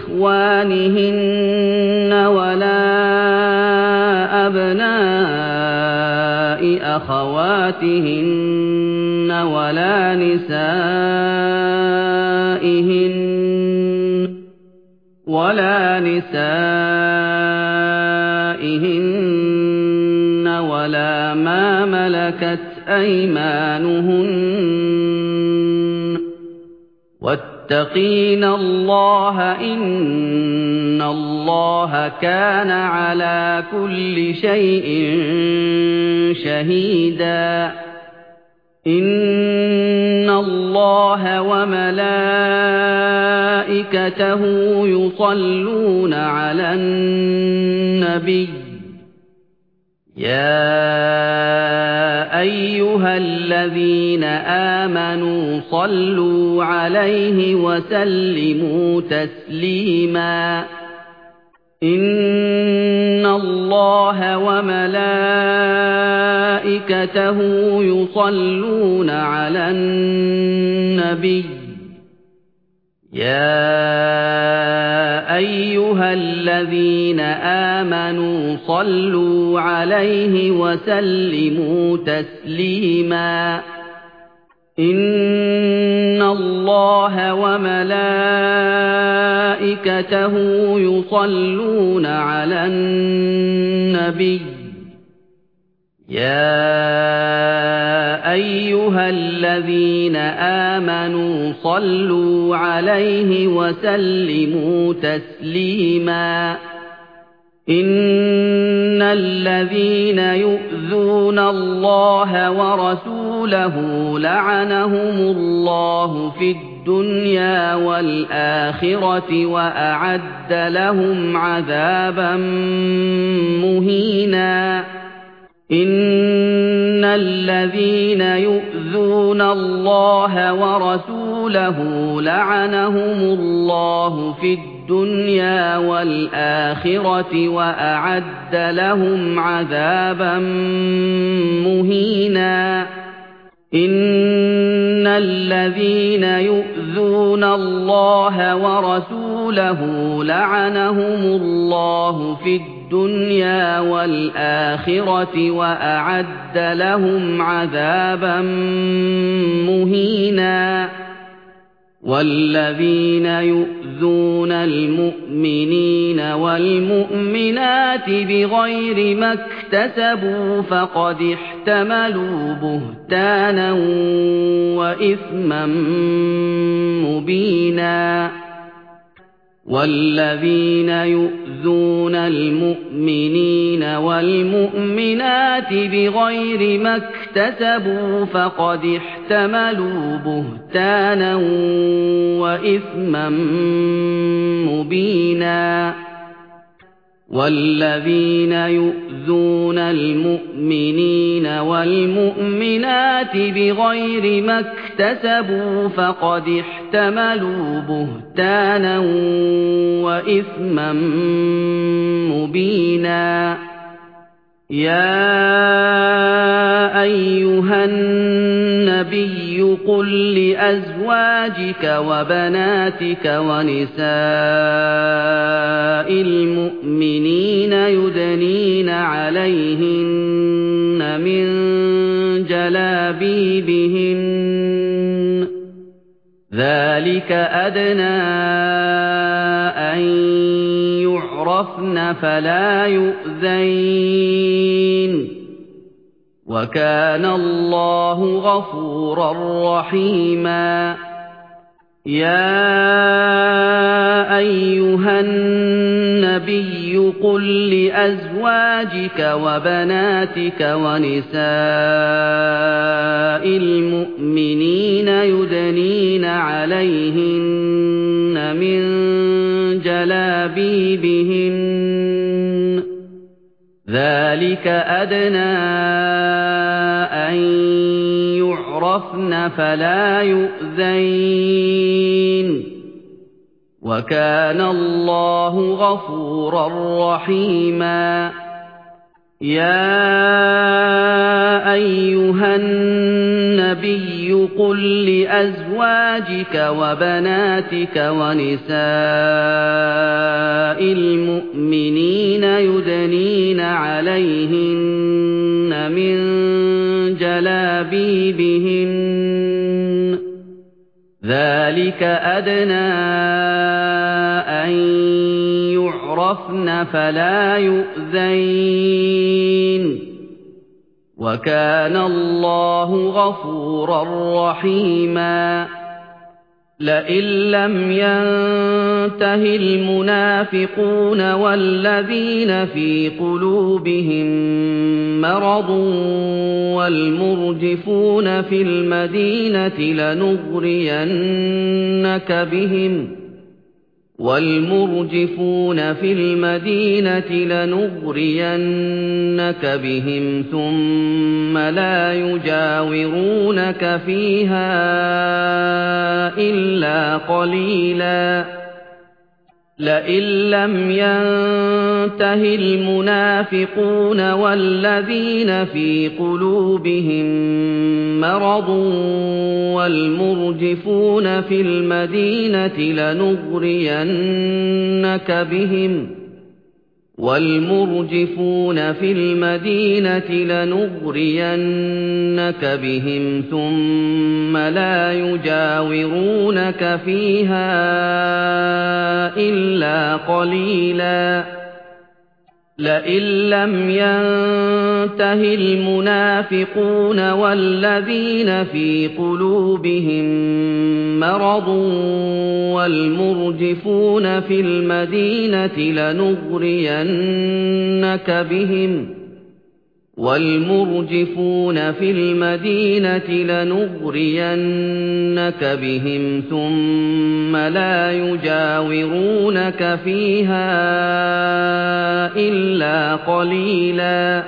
إخوانهن ولا أبناء أخواتهن ولا نسائهن ولا نسائهن ولا ما ملكت أيمانهن واتقين الله إن الله كان على كل شيء شهيدا إن الله وملائكته يصلون على النبي يا أيها الذين آمنوا صلوا عليه وسلموا تسليما إن الله وملائكته يصلون على النبي يا أيها الذين آمنوا صلوا عليه وسلموا تسليما إن الله وملائكته يصلون على النبي يا أيها الذين آمنوا صلوا عليه وسلموا تسليما إن الذين يؤذون الله ورسوله لعنهم الله في الدنيا والآخرة وأعد لهم عذابا مهينا إن الذين يؤذون الله ورسوله لعنهم الله في الدنيا والآخرة وأعد لهم عذابا مهينا إن الذين يؤذون الله ورسوله لعنهم الله في الدنيا والآخرة وأعد لهم عذابا مهينا والذين يؤذون المؤمنين والمؤمنات بغير ما اكتسبوا فقد احتملوا بهتانا وإثما مبينا والذين يؤذون المؤمنين والمؤمنات بغير ما اكتسبوا فقد احتملوا بهتانا وإثما مبينا والذين يؤذون المؤمنين والمؤمنات بغير ما اكتسبوا فقد احتملوا بهتانا وإثما مبينا يا أيها النبي قل لأزواجك وبناتك ونساء المؤمنين يدنين عليهن من جلابيبهن ذلك أدنى أن يعرفن فلا يؤذين وكان الله غفورا رحيما يا أيها النبي قل لأزواجك وبناتك ونساء المؤمنين يدنين عليهن من جلابيبهن ذلك أدنى أن يعرفن فلا يؤذين وكان الله غفورا رحيما يا أيها النبي قل لأزواجك وبناتك ونساء المؤمنين يدنين عليهن من جلابيبهن ذلك أدنى أن يعرفن فلا يؤذين وكان الله غفورا رحيما لئن لم ينته المنافقون والذين في قلوبهم مرض والمرجفون في المدينة لنغرينك بهم والمرجفون في المدينة لنغرينك بهم ثم لا يجاورونك فيها إلا قليلا لئن لم ينته المنافقون والذين في قلوبهم مرض والمرجفون في المدينة لنغرينك بهم والمرجفون في المدينة لنغرينك بهم ثم لا يجاورونك فيها إلا قليلا لئن لم ينته المنافقون والذين في قلوبهم مرض والمرجفون في المدينة لنغرينك بهم والمرجفون في المدينة لنغرينك بهم ثم لا يجاورونك فيها إلا قليلا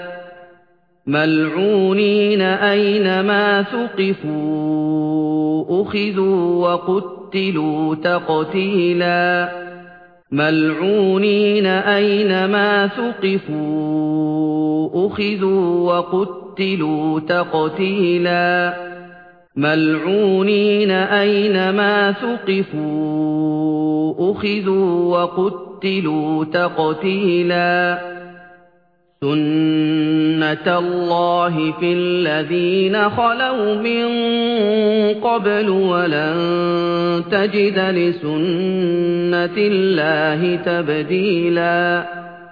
ملعونين أينما ثقفوا أخذوا وقتلوا تقتيلا ملعونين أينما ثقفوا أخذوا وقتلوا تقتيلا ملعونين أينما ثقفوا أخذوا وقتلوا تقتيلا سنة الله في الذين خلوا من قبل ولن تجد لسنة الله تبديلا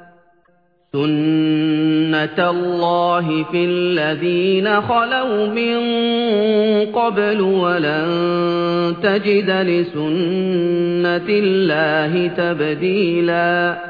سنة الله في الذين خلوا من قبل ولن تجد لسنة الله تبديلا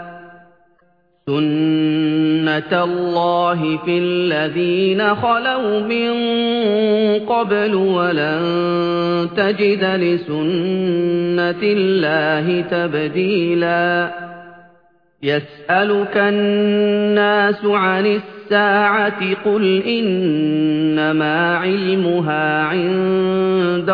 سنة الله في الذين خلوا من قبل ولن تجد لسنة الله تبديلا يسألك الناس عن الساعة قل إنما علمها عند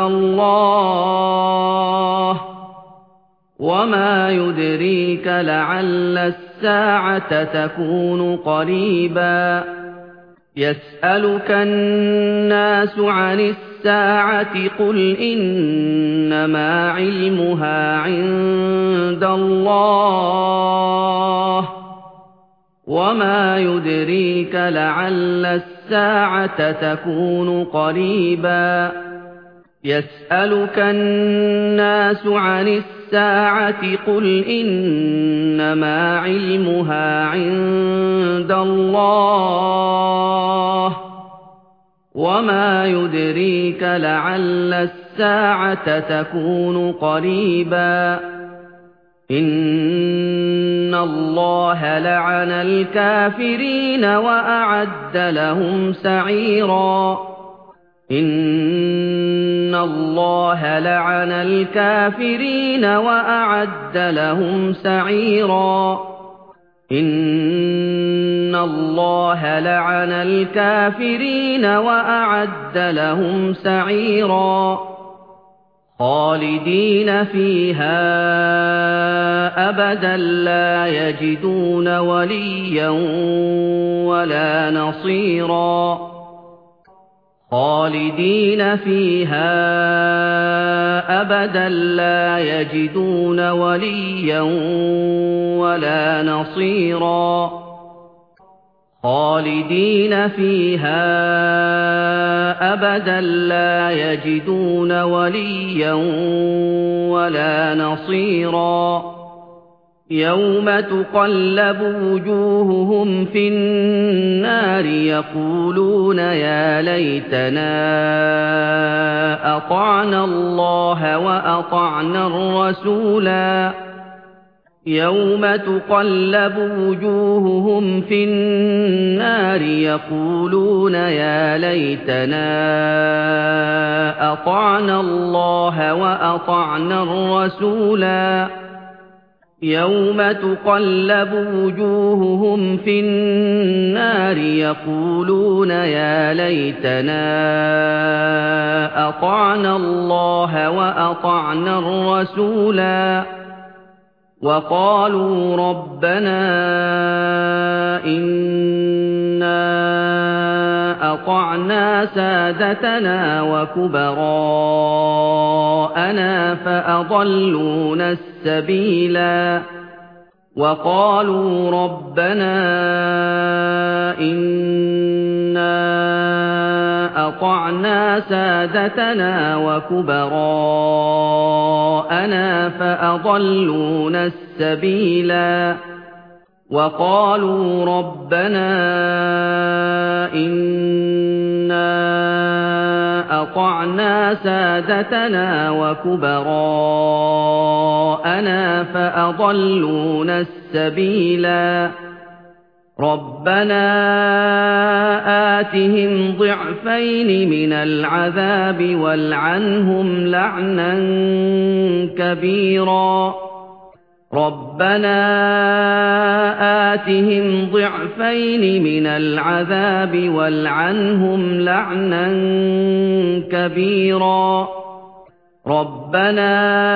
الله وما يدريك لعل الساعة تكون قريبا يسألك الناس عن الساعة قل إنما علمها عند الله وما يدريك لعل الساعة تكون قريبا يسألك الناس عن الساعة قل إنما علمها عند الله وما يدريك لعل الساعة تكون قريبا إِنَّ اللَّهَ لَعَنَ الْكَافِرِينَ وَأَعَدَّ لَهُمْ سَعِيرًا إِنَّ اللَّهَ لَعَنَ الْكَافِرِينَ وَأَعَدَّ لَهُمْ سَعِيرًا إِنَّ اللَّهَ لَعَنَ الْكَافِرِينَ وَأَعَدَّ لَهُمْ سَعِيرًا خَالِدِينَ فِيهَا أَبَدًا لَّا يَجِدُونَ وَلِيًّا وَلَا نَصِيرًا خَالِدِينَ فِيهَا أَبَدًا لَّا يَجِدُونَ وَلِيًّا وَلَا نَصِيرًا خَالِدِينَ فِيهَا أَبَدًا لَّا يَجِدُونَ وَلِيًّا وَلَا نَصِيرًا يَوْمَ تُقَلَّبُ وُجُوهُهُمْ فِي النَّارِ يَقُولُونَ يَا لَيْتَنَا أَطَعْنَا اللَّهَ وَأَطَعْنَا الرَّسُولَا يَوْمَ تُقَلَّبُ وُجُوهُهُمْ فِي النَّارِ يَقُولُونَ يَا لَيْتَنَا أَطَعْنَا اللَّهَ وَأَطَعْنَا الرَّسُولَا يَوْمَ تُقَلَّبُ وُجُوهُهُمْ فِي النَّارِ يَقُولُونَ يَا لَيْتَنَا أَطَعْنَا اللَّهَ وَأَطَعْنَا الرَّسُولَا وَقَالُوا رَبَّنَا إِنَّا أَطَعْنَا سَادَتَنَا وَكُبَرَاءَنَا فَأَضَلُّونَا السَّبِيلَا وَقَالُوا رَبَّنَا إِنَّا أَطَعْنَا سَادَتَنَا وَكُبَرَاءَنَا فَأَضَلُّونَا السَّبِيلَا وَقَالُوا رَبَّنَا إِنَّا أَطَعْنَا سَادَتَنَا وَكُبَرَاءَنَا فَأَضَلُّونَا السَّبِيلَا رَبَّنَا آتِهِمْ ضِعْفَيْنِ مِنَ الْعَذَابِ وَالْعَنْهُمْ لَعْنًا كَبِيرًا رَبَّنَا آتِهِمْ ضِعْفَيْنِ مِنَ الْعَذَابِ وَالْعَنْهُمْ لَعْنًا كَبِيرًا رَبَّنَا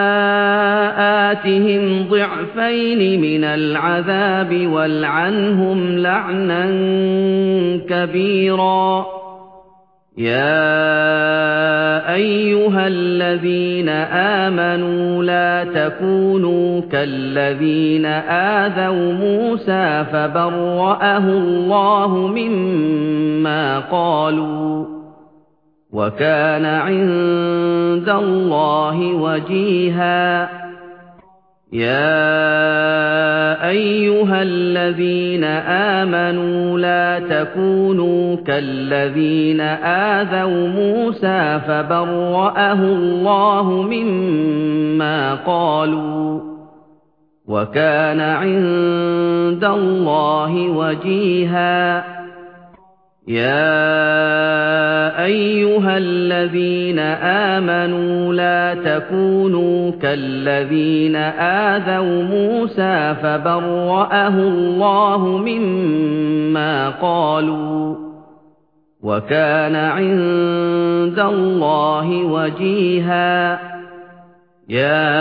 آتِهِمْ ضِعْفَيْنِ مِنَ الْعَذَابِ وَالْعَنْهُمْ لَعْنًا كَبِيرًا يَا أَيُّهَا الَّذِينَ آمَنُوا لَا تَكُونُوا كَالَّذِينَ آذَوْا مُوسَىٰ فَبَرَّأَهُ اللَّهُ مِمَّا قَالُوا وَكَانَ عِندَ اللَّهِ وَجِيهًا يَا أَيُّهَا الَّذِينَ آمَنُوا لَا تَكُونُوا كَالَّذِينَ آذَوْا مُوسَىٰ فَبَرَّأَهُ اللَّهُ مِمَّا قَالُوا وَكَانَ عِندَ اللَّهِ وَجِيهًا يَا أَيُّهَا الَّذِينَ آمَنُوا لَا تَكُونُوا كَالَّذِينَ آذَوْا مُوسَىٰ فَبَرَّأَهُ اللَّهُ مِمَّا قَالُوا وَكَانَ عِندَ اللَّهِ وَجِيهًا يَا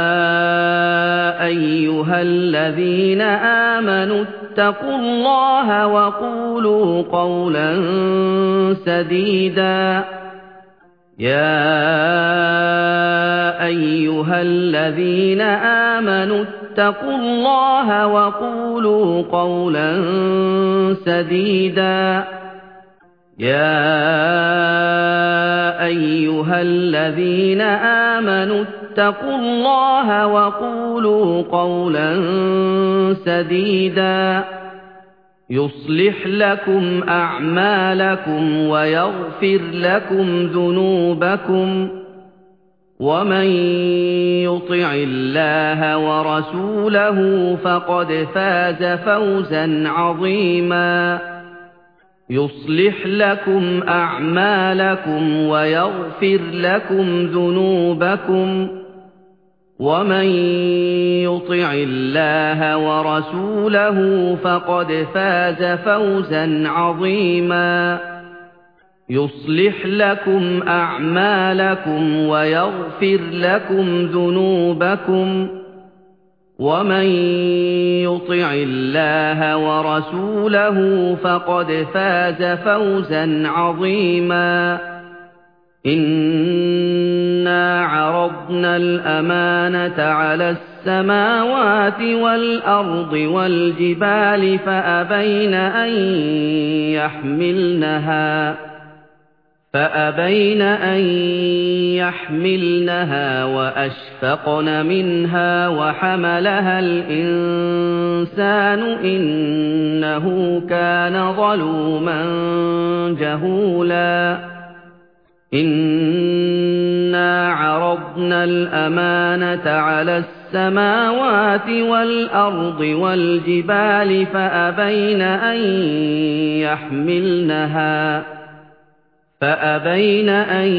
أَيُّهَا الَّذِينَ آمَنُوا اتَّقُوا اللَّهَ وَقُولُوا قَوْلًا سَدِيدًا يَا أَيُّهَا الَّذِينَ آمَنُوا اتَّقُوا اللَّهَ وَقُولُوا قَوْلًا سَدِيدًا يَا أَيُّهَا الَّذِينَ آمَنُوا اتَّقُوا اللَّهَ وَقُولُوا قَوْلًا سَدِيدًا يُصْلِحْ لَكُمْ أَعْمَالَكُمْ وَيَغْفِرْ لَكُمْ ذُنُوبَكُمْ ومن يطع الله ورسوله فقد فاز فوزا عظيما يصلح لكم أعمالكم ويغفر لكم ذنوبكم ومن يطع الله ورسوله فقد فاز فوزا عظيما يصلح لكم أعمالكم ويغفر لكم ذنوبكم ومن يطع الله ورسوله فقد فاز فوزا عظيما إنا عرضنا الأمانة على السماوات والأرض والجبال فأبين أن يحملنها فأبين أن يحملنها وأشفقن منها وحملها الإنسان إنه كان ظلوما جهولا إنا عرضنا الأمانة على السماوات والأرض والجبال فأبين أن يحملنها فأبين أن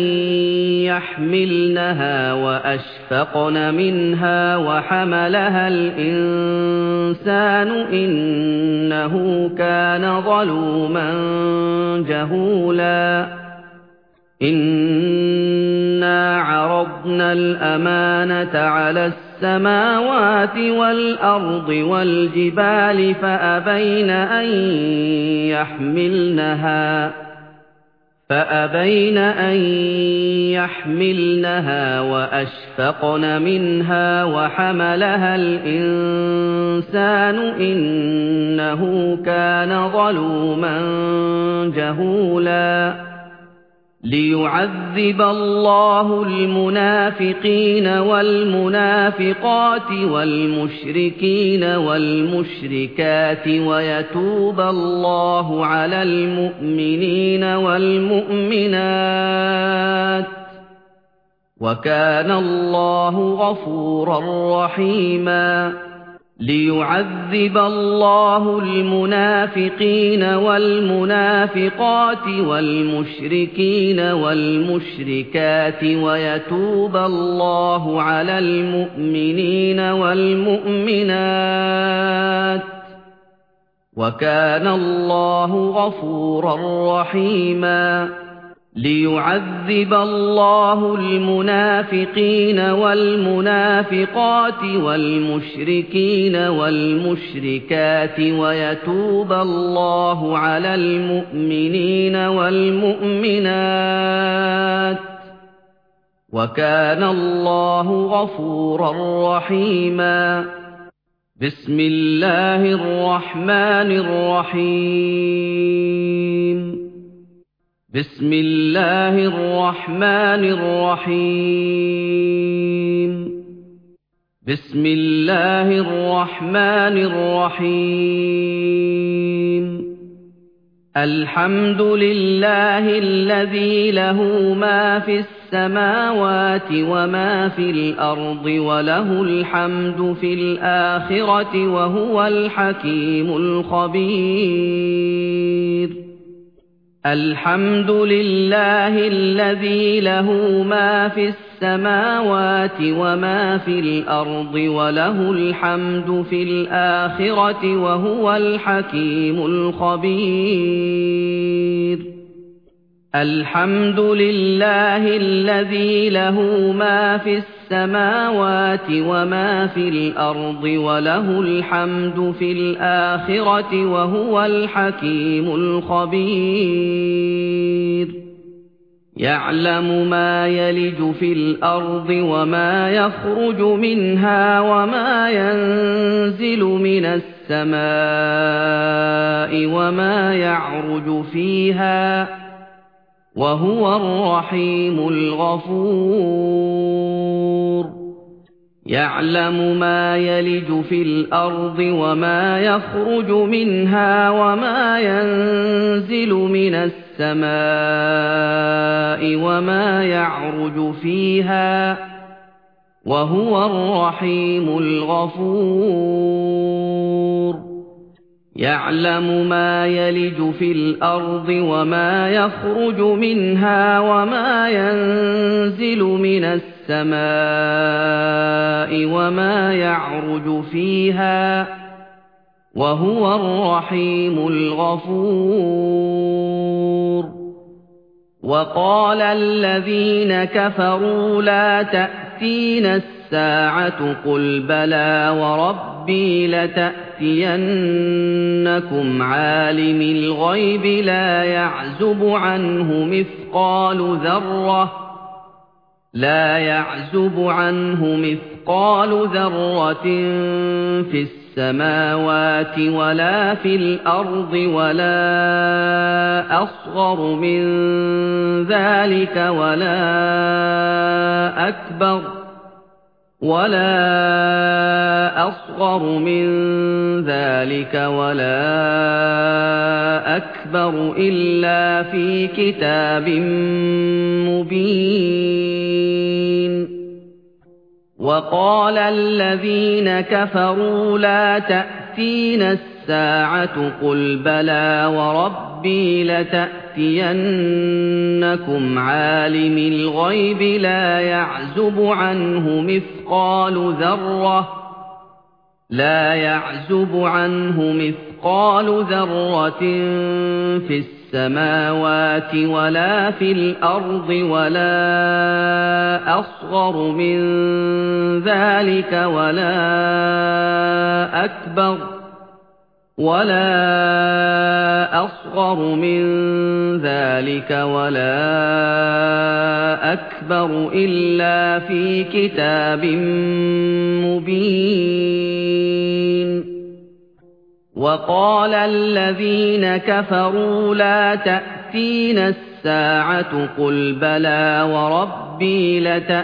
يحملنها وأشفقن منها وحملها الإنسان إنه كان ظلوما جهولا إنا عرضنا الأمانة على السماوات والأرض والجبال فأبين أن يحملنها فأبين أن يحملنها وأشفقن منها وحملها الإنسان إنه كان ظلوما جهولا ليعذب الله المنافقين والمنافقات والمشركين والمشركات ويتوب الله على المؤمنين والمؤمنات وكان الله غفورا رحيما ليعذب الله المنافقين والمنافقات والمشركين والمشركات ويتوب الله على المؤمنين والمؤمنات وكان الله غفورا رحيما ليعذب الله المنافقين والمنافقات والمشركين والمشركات ويتوب الله على المؤمنين والمؤمنات وكان الله غفورا رحيما بسم الله الرحمن الرحيم بسم الله الرحمن الرحيم بسم الله الرحمن الرحيم الحمد لله الذي له ما في السماوات وما في الأرض وله الحمد في الآخرة وهو الحكيم الخبير الحمد لله الذي له ما في السماوات وما في الأرض وله الحمد في الآخرة وهو الحكيم الخبير الحمد لله الذي له ما في السماوات وما في الأرض وله الحمد في الآخرة وهو الحكيم الخبير يعلم ما يلج في الأرض وما يخرج منها وما ينزل من السماء وما يعرج فيها وهو الرحيم الغفور يعلم ما يلج في الأرض وما يخرج منها وما ينزل من السماء السَّمَاءِ وَمَا يَعْرُجُ فِيهَا وَهُوَ الرَّحِيمُ الْغَفُورُ يَعْلَمُ مَا يَلِجُ فِي الْأَرْضِ وَمَا يَخْرُجُ مِنْهَا وَمَا يَنزِلُ مِنَ السَّمَاءِ وَمَا يَعْرُجُ فِيهَا وَهُوَ الرَّحِيمُ الْغَفُورُ وَقَالَ الَّذِينَ كَفَرُوا لَا تَأْتِينَا السَّاعَةُ قُلْ بَلَىٰ وَرَبِّي لَتَأْتِيَنَّكُمْ عَالِمِ الْغَيْبِ لَا يَعْزُبُ عَنْهُ مِثْقَالُ ذَرَّةٍ لا يعزب عنه مثقال ذرة في السماوات ولا في الأرض ولا أصغر من ذلك ولا أكبر ولا أصغر من ذلك ولا أكبر إلا في كتاب مبين وقال الذين كفروا لا تأتينا الساعة قل بلى وربي لتأتينكم عالم الغيب لا يعزب عنه مثقال ذرة لا يعزب عنه مثقال ذرة في السماوات ولا في الأرض ولا أصغر من ذلك ولا أكبر ولا أصغر من ذلك ولا أكبر إلا في كتاب مبين وقال الذين كفروا لا تأتينا الساعة قل بلى وربي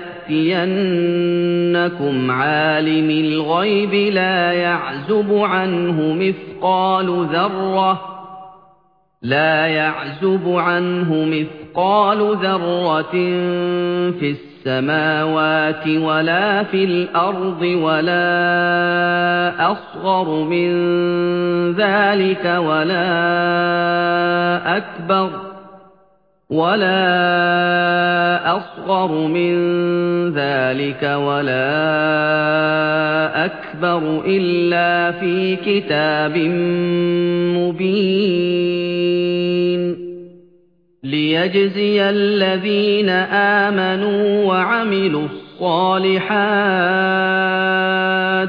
لتأتينكم عالم الغيب لا يعزب عنه مثقال ذرة لا يعزب عنه مثقال ذرة في السماوات ولا في الأرض ولا أصغر من ذلك ولا أكبر ولا أصغر من ذلك ولا أكبر إلا في كتاب مبين ليجزي الذين آمنوا وعملوا الصالحات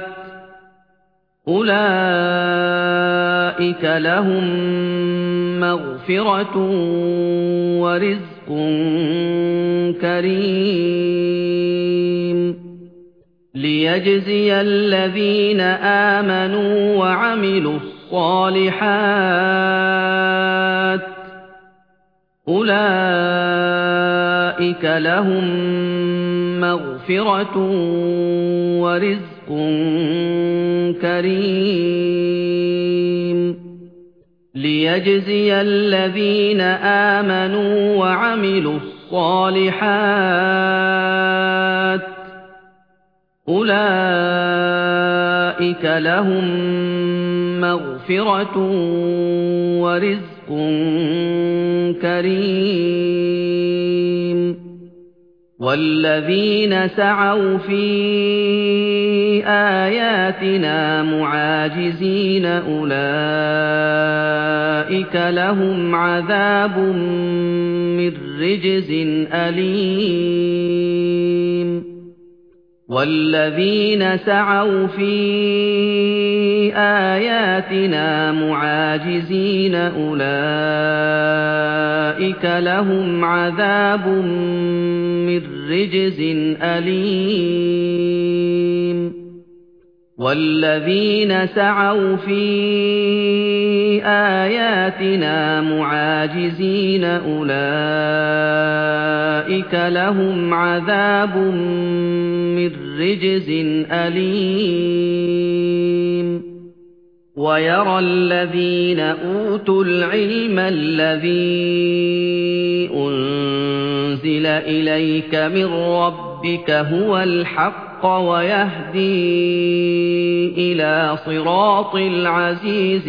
أولئك لهم مغفرة ورزق كريم ليجزي الذين آمنوا وعملوا الصالحات أولئك لهم مغفرة ورزق كريم ليجزي الذين آمنوا وعملوا الصالحات أولئك لهم مغفرة ورزق كريم والذين سعوا في آياتنا معاجزين أولئك لهم عذاب من رجز أليم والذين سعوا في آياتنا معاجزين أولئك لهم عذاب من رجز أليم والذين سعوا في آياتنا معاجزين أولئك لهم عذاب من رجز أليم وَيَرَى الَّذِينَ أُوتُوا الْعِلْمَ الَّذِي أُنزِلَ إِلَيْكَ مِن رَّبِّكَ هُوَ الْحَقَّ وَيَهْدِي إِلَىٰ صِرَاطِ الْعَزِيزِ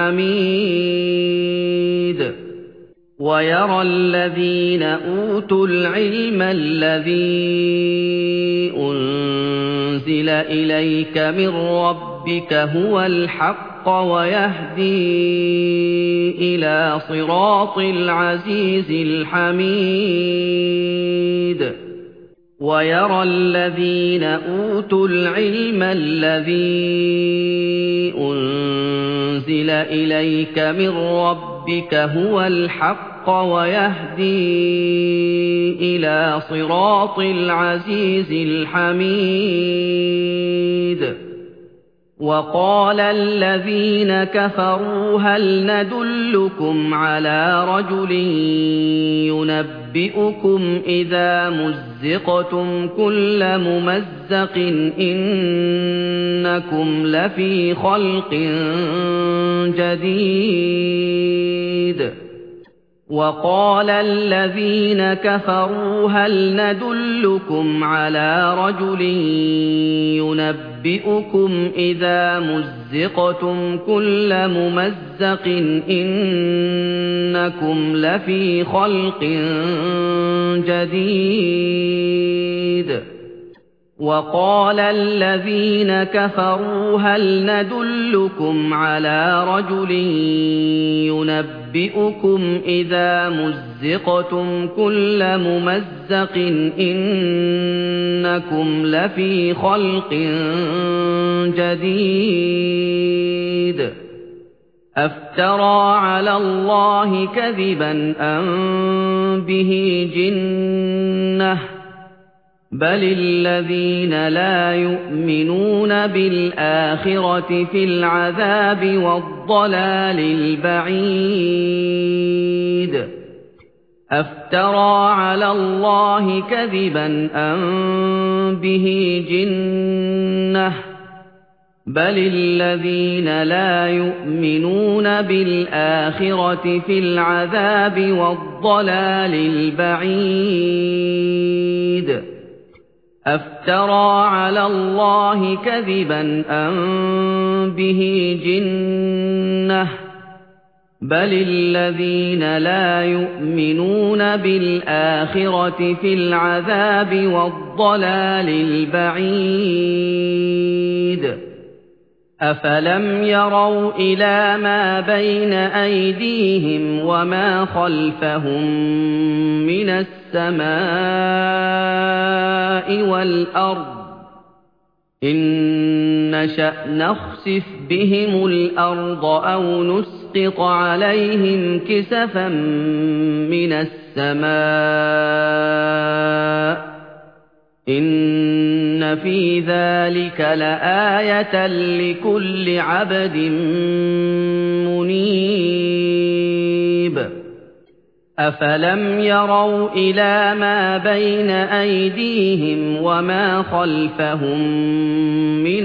الْحَمِيدِ وَيَرَى الَّذِينَ أُوتُوا الْعِلْمَ الَّذِي أُنزِلَ إِلَيْكَ مِن رَّبِّكَ هُوَ الْحَقَّ وَيَهْدِي إِلَىٰ صِرَاطِ الْعَزِيزِ الْحَمِيدِ وَيَرَى الَّذِينَ أُوتُوا الْعِلْمَ الَّذِي أُنزِلَ إِلَيْكَ مِن رَّبِّكَ هُوَ الْحَقَّ وَيَهْدِي إِلَىٰ صِرَاطِ الْعَزِيزِ الْحَمِيدِ وَقَالَ الَّذِينَ كَفَرُوا هَلْ نَدُلُّكُمْ عَلَىٰ رَجُلٍ يُنَبِّئُكُمْ إِذَا مُزِّقْتُمْ كُلَّ مُمَزَّقٍ إِنَّكُمْ لَفِي خَلْقٍ جَدِيدٍ وَقَالَ الَّذِينَ كَفَرُوا هَلْ نَدُلُّكُمْ عَلَىٰ رَجُلٍ يُنَبِّئُكُمْ إِذَا مُزِّقْتُمْ كُلَّ مُمَزَّقٍ إِنَّكُمْ لَفِي خَلْقٍ جَدِيدٍ وَقَالَ الَّذِينَ كَفَرُوا هَلْ نَدُلُّكُمْ عَلَىٰ رَجُلٍ يُنَبِّئُكُمْ إِذَا مُزِّقْتُمْ كُلَّ مُمَزَّقٍ إِنَّكُمْ لَفِي خَلْقٍ جَدِيدٍ أَفْتَرَىٰ عَلَى اللَّهِ كَذِبًا أَم بِهِ جِنَّةٌ بَلِ الَّذِينَ لَا يُؤْمِنُونَ بِالْآخِرَةِ فِي الْعَذَابِ وَالضَّلَالِ الْبَعِيدِ أَفْتَرَىٰ عَلَى اللَّهِ كَذِبًا أَم بِهِ جِنَّةٌ بَلِ الَّذِينَ لَا يُؤْمِنُونَ بِالْآخِرَةِ فِي الْعَذَابِ وَالضَّلَالِ الْبَعِيدِ أَفْتَرَىٰ عَلَى اللَّهِ كَذِبًا أَم بِهِ جِنَّةٌ بَلِ الَّذِينَ لَا يُؤْمِنُونَ بِالْآخِرَةِ فِي الْعَذَابِ وَالضَّلَالِ الْبَعِيدِ أَفَلَمْ يَرَوْا إِلَىٰ مَا بَيْنَ أَيْدِيهِمْ وَمَا خَلْفَهُم مِّنَ السَّمَاءِ وَالْأَرْضِ إِن نَّشَأْ نَخْسِفْ بِهِمُ الْأَرْضَ أَوْ نُسْقِطْ عَلَيْهِمْ كِسَفًا مِّنَ السَّمَاءِ إِنَّ فِي ذَلِكَ لَآيَةً لِكُلِّ عَبْدٍ مُنِيبٍ أَفَلَمْ يَرَوْا إِلَىٰ مَا بَيْنَ أَيْدِيهِمْ وَمَا خَلْفَهُم مِّنَ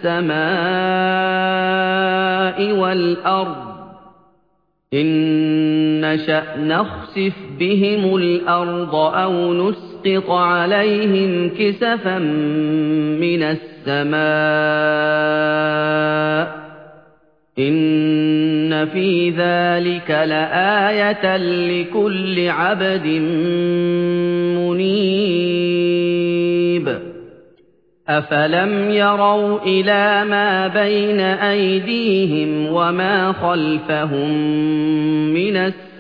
السَّمَاءِ وَالْأَرْضِ إِن نَّشَأْ نَخْسِفْ بِهِمُ الْأَرْضَ أَوْ نُسْقِطْ عَلَيْهِمْ كِسَفًا مِّنَ السَّمَاءِ إِنَّ فِي ذَلِكَ لَآيَةً لِكُلِّ عَبْدٍ مُنِيبٍ أَفَلَمْ يَرَوْا إِلَىٰ مَا بَيْنَ أَيْدِيهِمْ وَمَا خَلْفَهُم مِّنَ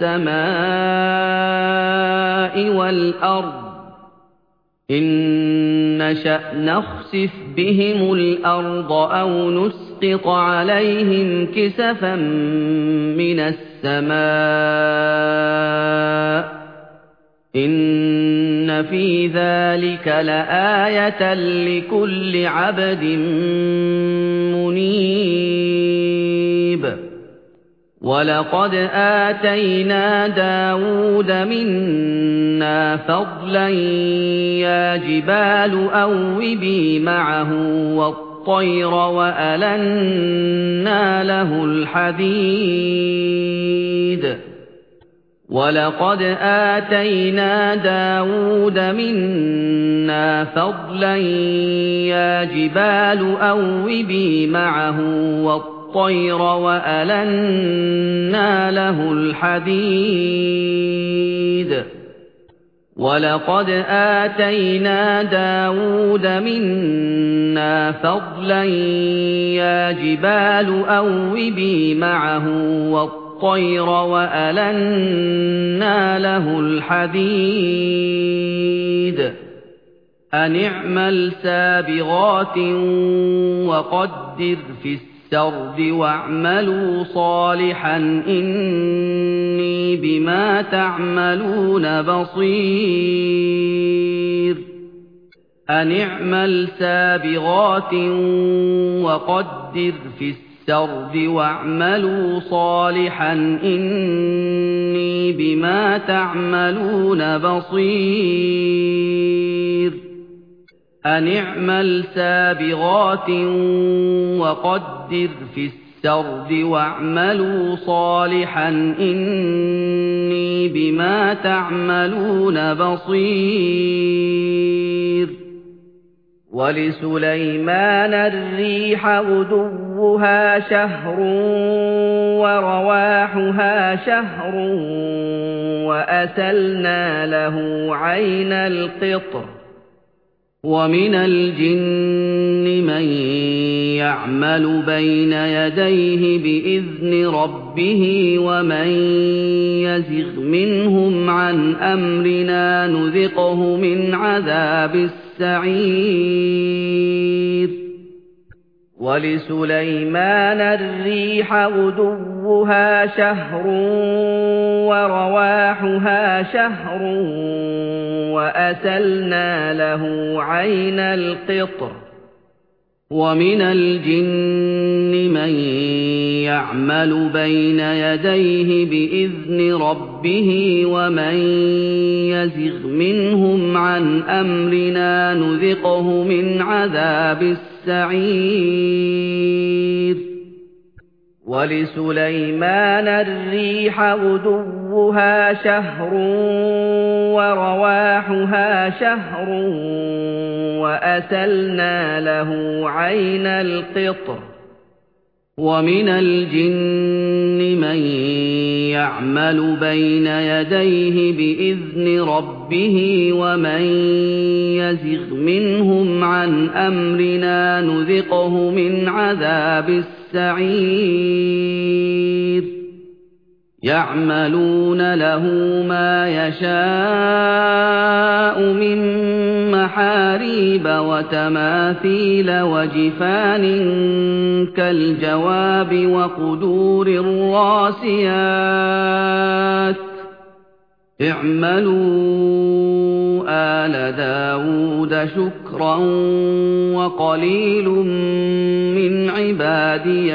السَّمَاءِ وَالْأَرْضِ إِن نَّشَأْ نَخْسِفْ بِهِمُ الْأَرْضَ أَوْ نُسْقِطْ عَلَيْهِمْ كِسَفًا مِّنَ السَّمَاءِ إِنَّ فِي ذَلِكَ لَآيَةً لِكُلِّ عَبْدٍ مُنِيبٍ وَلَقَدْ آتَيْنَا دَاوُودَ مِنَّا فَضْلًا يَا جِبَالُ أَوِّبِي مَعَهُ وَالطَّيْرَ وَأَلَنَّا لَهُ الْحَدِيدَ وَلَقَدْ آتَيْنَا دَاوُودَ مِنَّا فَضْلًا يَا جِبَالُ أَوِّبِي مَعَهُ وَالطَّيْرَ وَأَلَنَّا لَهُ الْحَدِيدَ وَلَقَدْ آتَيْنَا دَاوُودَ مِنَّا فَضْلًا يَا جِبَالُ أَوِّبِي مَعَهُ وَالطَّيْرَ وَأَلَنَّا لَهُ الْحَدِيدَ أَنِ اعْمَلْ سَابِغَاتٍ وَقَدِّرْ فِي السَّرْدِ وَاعْمَلُوا صَالِحًا إِنِّي بِمَا تَعْمَلُونَ بَصِيرٌ أَنِ اعْمَلْ سَابِغَاتٍ وَقَدِّرْ فِي السَّرْدِ وَاعْمَلُوا صَالِحًا إِنِّي بِمَا تَعْمَلُونَ بَصِيرٌ أَنِ اعْمَلْ سَابِغَاتٍ وَقَدِّرْ فِي السَّرْدِ وَاعْمَلُوا صَالِحًا إِنِّي بِمَا تَعْمَلُونَ بَصِيرٌ وَلِسُلَيْمَانَ الرِّيحَ غُدُوُّهَا شَهْرٌ وَرَوَاحُهَا شَهْرٌ وَأَسَلْنَا لَهُ عَيْنَ الْقِطْرِ وَمِنَ الْجِنِّ مَن يَعْمَلُ بَيْنَ يَدَيْهِ بِإِذْنِ رَبِّهِ وَمَن يَزِغْ مِنْهُمْ عَنْ أَمْرِنَا نُذِقْهُ مِنْ عَذَابِ السَّعِيرِ وَلِسُلَيْمَانَ الرِّيحَ غُدُوُّهَا شَهْرٌ وَرَوَاحُهَا شَهْرٌ وَأَسَلْنَا لَهُ عَيْنَ الْقِطْرِ وَمِنَ الْجِنِّ مَن يَعْمَلُ بَيْنَ يَدَيْهِ بِإِذْنِ رَبِّهِ وَمَن يَزِغْ مِنْهُمْ عَنْ أَمْرِنَا نُذِقْهُ مِنْ عَذَابِ السَّعِيرِ وَلِسُلَيْمَانَ الرِّيحَ غُدُوُّهَا شَهْرٌ وَرَوَاحُهَا شَهْرٌ وَأَسَلْنَا لَهُ عَيْنَ الْقِطْرِ وَمِنَ الْجِنِّ مَن يَعْمَلُ بَيْنَ يَدَيْهِ بِإِذْنِ رَبِّهِ وَمَن يَزِغْ مِنْهُمْ عَنْ أَمْرِنَا نُذِقْهُ مِنْ عَذَابِ السَّعِيرِ يَعْمَلُونَ لَهُ مَا يَشَاءُ مِن مَّحَارِيبَ وَتَمَاثِيلَ وَجِفَانٍ كَالْجَوَابِ وَقُدُورٍ رَّاسِيَاتٍ اعْمَلُوا آلَ دَاوُودَ شُكْرًا وَقَلِيلٌ مِّنْ عِبَادِيَ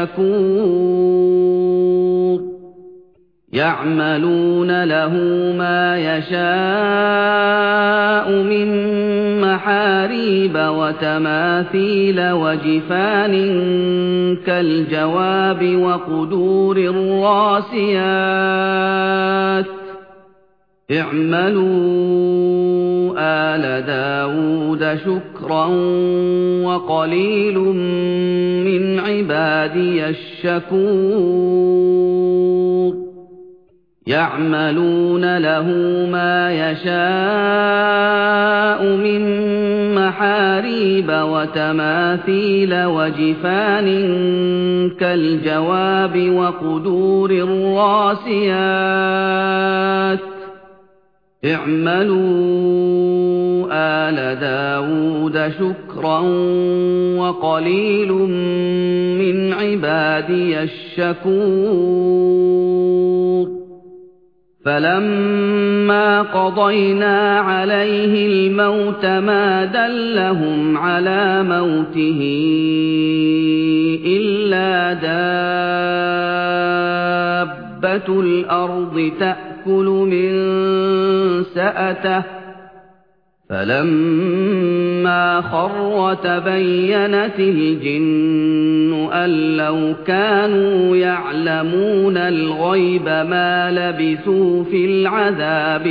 الشَّكُورُ يَعْمَلُونَ لَهُ مَا يَشَاءُ مِن مَّحَارِيبَ وَتَمَاثِيلَ وَجِفَانٍ كَالْجَوَابِ وَقُدُورٍ رَّاسِيَاتٍ اعْمَلُوا آلَ دَاوُودَ شُكْرًا وَقَلِيلٌ مِّنْ عِبَادِيَ الشَّكُورُ يَعْمَلُونَ لَهُ مَا يَشَاءُ مِن مَّحَارِيبَ وَتَمَاثِيلَ وَجِفَانٍ كَالْجَوَابِ وَقُدُورٍ رَّاسِيَاتٍ اعْمَلُوا آلَ دَاوُودَ شُكْرًا وَقَلِيلٌ مِّنْ عِبَادِيَ الشَّكُورُ فَلَمَّا قَضَيْنَا عَلَيْهِ الْمَوْتَ مَا دَلَّهُمْ عَلَىٰ مَوْتِهِ إِلَّا دَابَّةُ الْأَرْضِ تَأْكُلُ مِن سَأَتَهُ فَلَمَّا فَلَمَّا خَرَّ تَبَيَّنَتِ الْجِنُّ أَن لَّوْ كَانُوا يَعْلَمُونَ الْغَيْبَ مَا لَبِثُوا فِي الْعَذَابِ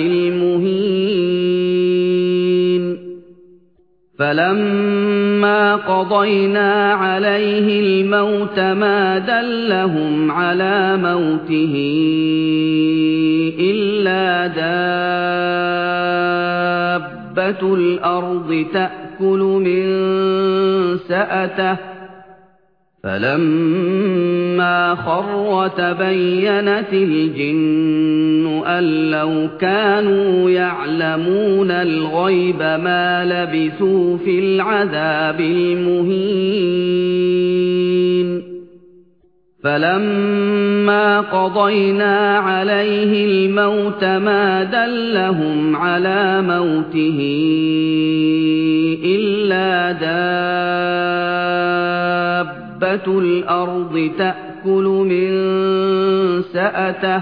الْمُهِينِ فَلَمَّا قَضَيْنَا عَلَيْهِ الْمَوْتَ مَا دَلَّهُمْ عَلَىٰ مَوْتِهِ إِلَّا دَابَّةُ الْأَرْضِ تَأْكُلُ مِن سَأَتَهُ فَلَمَّا خَرَّ تَبَيَّنَتِ الْجِنُّ أَن لَّوْ كَانُوا يَعْلَمُونَ الْغَيْبَ مَا لَبِثُوا فِي الْعَذَابِ الْمُهِينِ فَلَمَّا قَضَيْنَا عَلَيْهِ الْمَوْتَ مَا دَلَّهُمْ عَلَىٰ مَوْتِهِ إِلَّا دَابَّةُ الْأَرْضِ تَأْكُلُ مِن سَأَتَهُ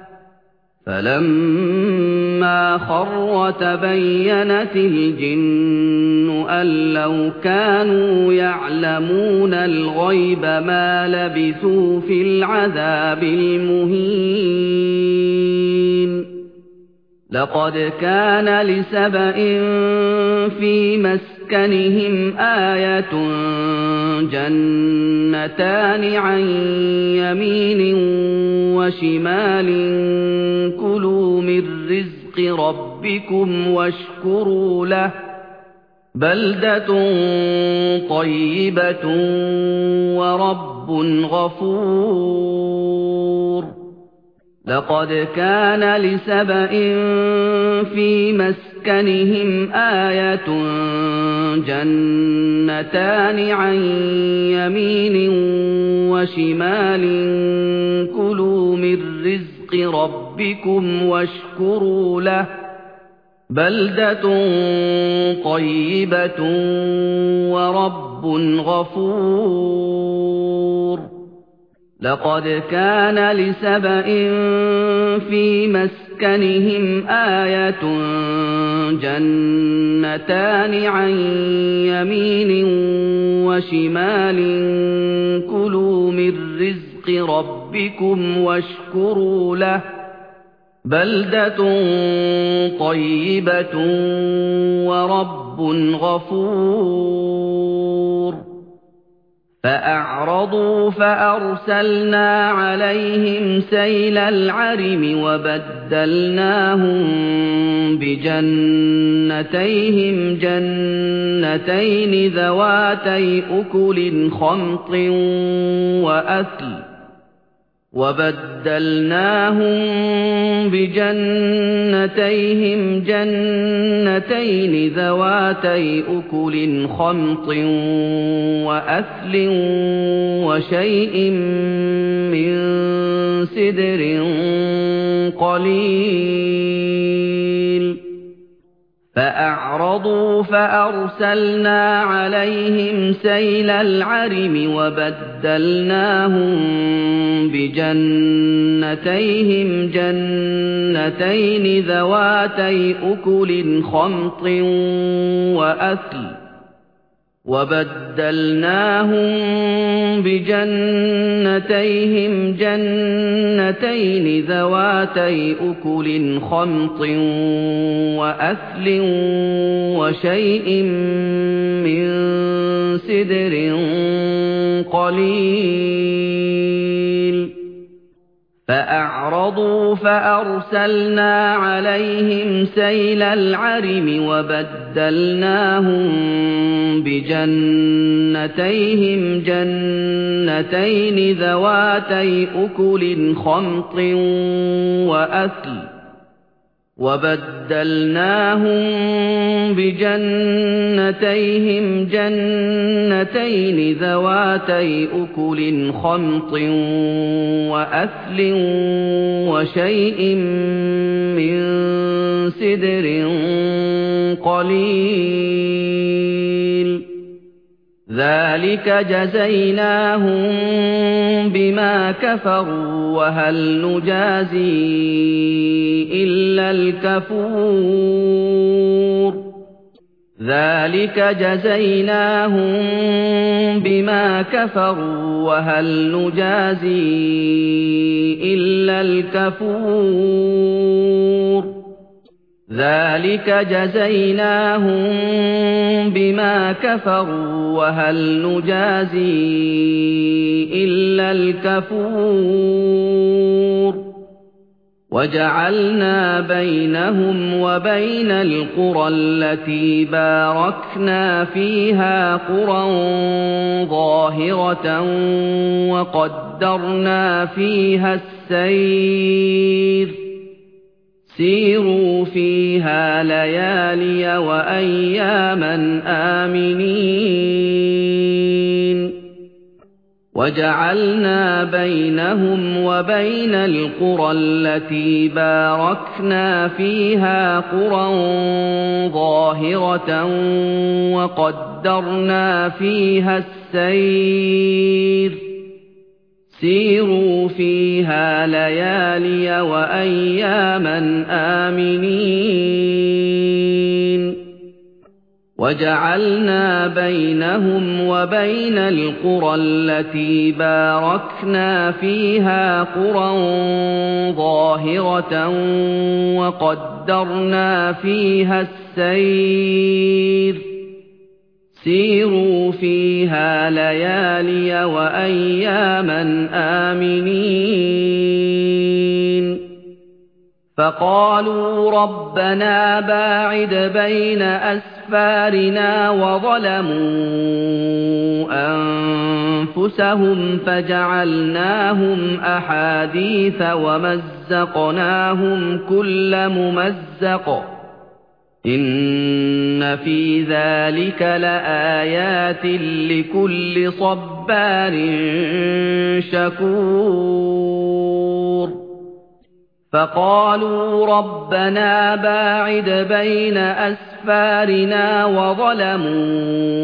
فَلَمَّا خَرَّ تَبَيَّنَتِ الْجِنُّ أَن لَّوْ كَانُوا يَعْلَمُونَ الْغَيْبَ مَا لَبِثُوا فِي الْعَذَابِ الْمُهِينِ لَقَدْ كَانَ لِسَبَإٍ فِي مَسْكَنِهِمْ آيَةٌ جَنَّتَانِ عَن يَمِينٍ وَشِمَالٍ كُلُوا مِن رِّزْقِ رَبِّكُمْ وَاشْكُرُوا لَهُ بَلْدَةٌ طَيِّبَةٌ وَرَبٌّ غَفُورٌ لَقَدْ كَانَ لِسَبَإٍ فِي مَسْكَنِهِمْ آيَةٌ جَنَّتَانِ عَن يَمِينٍ وَشِمَالٍ كُلُوا مِن رِّزْقِ رَبِّكُمْ وَاشْكُرُوا لَهُ بَلْدَةٌ طَيِّبَةٌ وَرَبٌّ غَفُورٌ لَقَدْ كَانَ لِسَبَإٍ فِي مَسْكَنِهِمْ آيَةٌ جَنَّتَانِ عَن يَمِينٍ وَشِمَالٍ كُلُوا مِن رِّزْقِ رَبِّكُمْ وَاشْكُرُوا لَهُ بَلْدَةٌ طَيِّبَةٌ وَرَبٌّ غَفُورٌ فَأَعْرَضُوا فَأَرْسَلْنَا عَلَيْهِمْ سَيْلَ الْعَرِمِ وَبَدَّلْنَاهُم بِجَنَّتَيْهِمْ جَنَّتَيْنِ ذَوَاتَيْ أُكُلٍ خَمْطٍ وَأَثْلٍ وَبَدَّلْنَاهُم بِجَنَّتَيْهِمْ جَنَّتَيْنِ ذَوَاتَيْ أُكُلٍ خَمْطٍ وَأَثْلٍ وَشَيْءٍ مِّن سِدْرٍ قَلِيلٍ فَأَعْرَضُوا فَأَرْسَلْنَا عَلَيْهِمْ سَيْلَ الْعَرِمِ وَبَدَّلْنَاهُم بِجَنَّتَيْهِمْ جَنَّتَيْنِ ذَوَاتَيْ أُكُلٍ خَمْطٍ وَأَثْلٍ وَبَدَّلْنَاهُم بِجَنَّتَيْهِمْ جَنَّتَيْنِ ذَوَاتَيْ أُكُلٍ خَمْطٍ وَأَثْلٍ وَشَيْءٍ مِّن سِدْرٍ قَلِيلٍ فَأَعْرَضُوا فَأَرْسَلْنَا عَلَيْهِمْ سَيْلَ الْعَرِمِ وَبَدَّلْنَاهُم بِجَنَّتَيْهِمْ جَنَّتَيْنِ ذَوَاتَيْ أُكُلٍ خَمْطٍ وَأَثْلٍ وَبَدَّلْنَاهُم بِجَنَّتَيْهِمْ جَنَّتَيْنِ ذَوَاتَيْ أُكُلٍ خَمْطٍ وَأَثْلٍ وَشَيْءٍ مِّن سِدْرٍ قَلِيلٍ ذَلِكَ جَزَيْنَاهُم بِمَا كَفَرُوا وَهَلْ نُجَازِي إِلَّا الْكَفُورَ ذلك جزيناهم بما كفروا وهل نجازي إلا الكفور ذلك جزيناهم بما كفروا وهل نجازي إلا الكفور وجعلنا بينهم وبين القرى التي باركنا فيها قرى ظاهرة وقدرنا فيها السير سيروا فيها ليالي وأياما آمنين وجعلنا بينهم وبين القرى التي باركنا فيها قرى ظاهرة وقدرنا فيها السير سيروا فيها ليالي وأياما آمنين وجعلنا بينهم وبين القرى التي باركنا فيها قرى ظاهرة وقدرنا فيها السير سيروا فيها ليالي وأياما آمنين فقالوا ربنا باعد بين أسفارنا وظلموا أنفسهم فجعلناهم أحاديث ومزقناهم كل ممزق إن في ذلك لآيات لكل صبار شكور فقالوا ربنا باعد بين أسفارنا وظلموا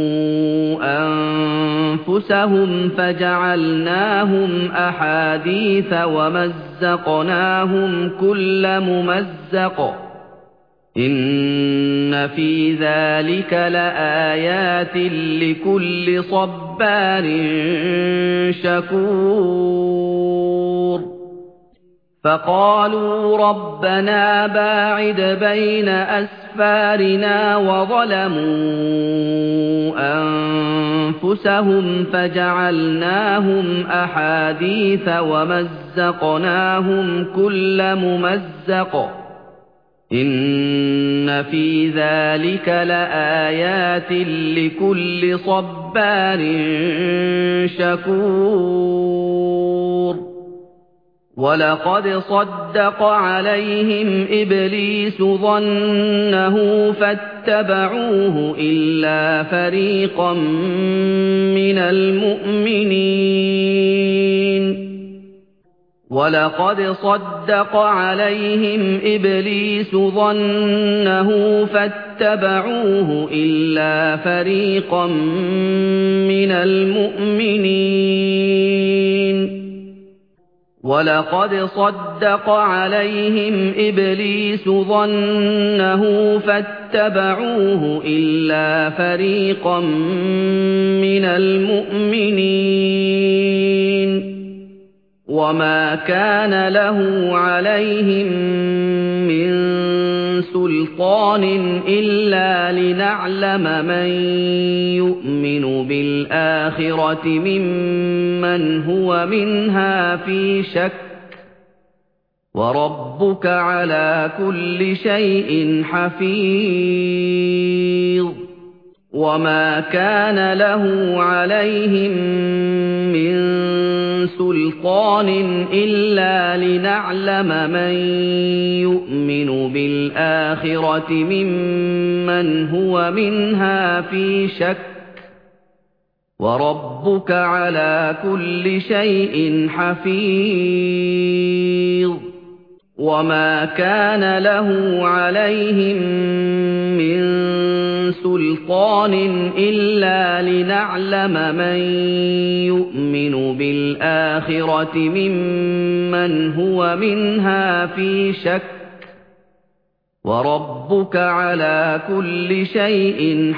أنفسهم فجعلناهم أحاديث ومزقناهم كل ممزق إن في ذلك لآيات لكل صبار شكور فقالوا ربنا باعد بين أسفارنا وظلموا أنفسهم فجعلناهم أحاديث ومزقناهم كل ممزق إن في ذلك لآيات لكل صبار شكور ولقد صدق عليهم إبليس ظنه فاتبعوه إلا فريقا من المؤمنين ولقد صدق عليهم إبليس ظنه فاتبعوه إلا فريقا من المؤمنين ولقد صدق عليهم إبليس ظنه فاتبعوه إلا فريقا من المؤمنين وما كان له عليهم من سلطان إلا لنعلم من يؤمن بالآخرة ممن هو منها في شك وربك على كل شيء حفيظ وما كان له عليهم من سلطان إلا لنعلم من يؤمن بالآخرة ممن هو منها في شك وربك على كل شيء حفيظ وما كان له عليهم من سلطان إلا لنعلم من يؤمن بالآخرة ممن هو منها في شك وَرَبُّكَ عَلَى كُلِّ شَيْءٍ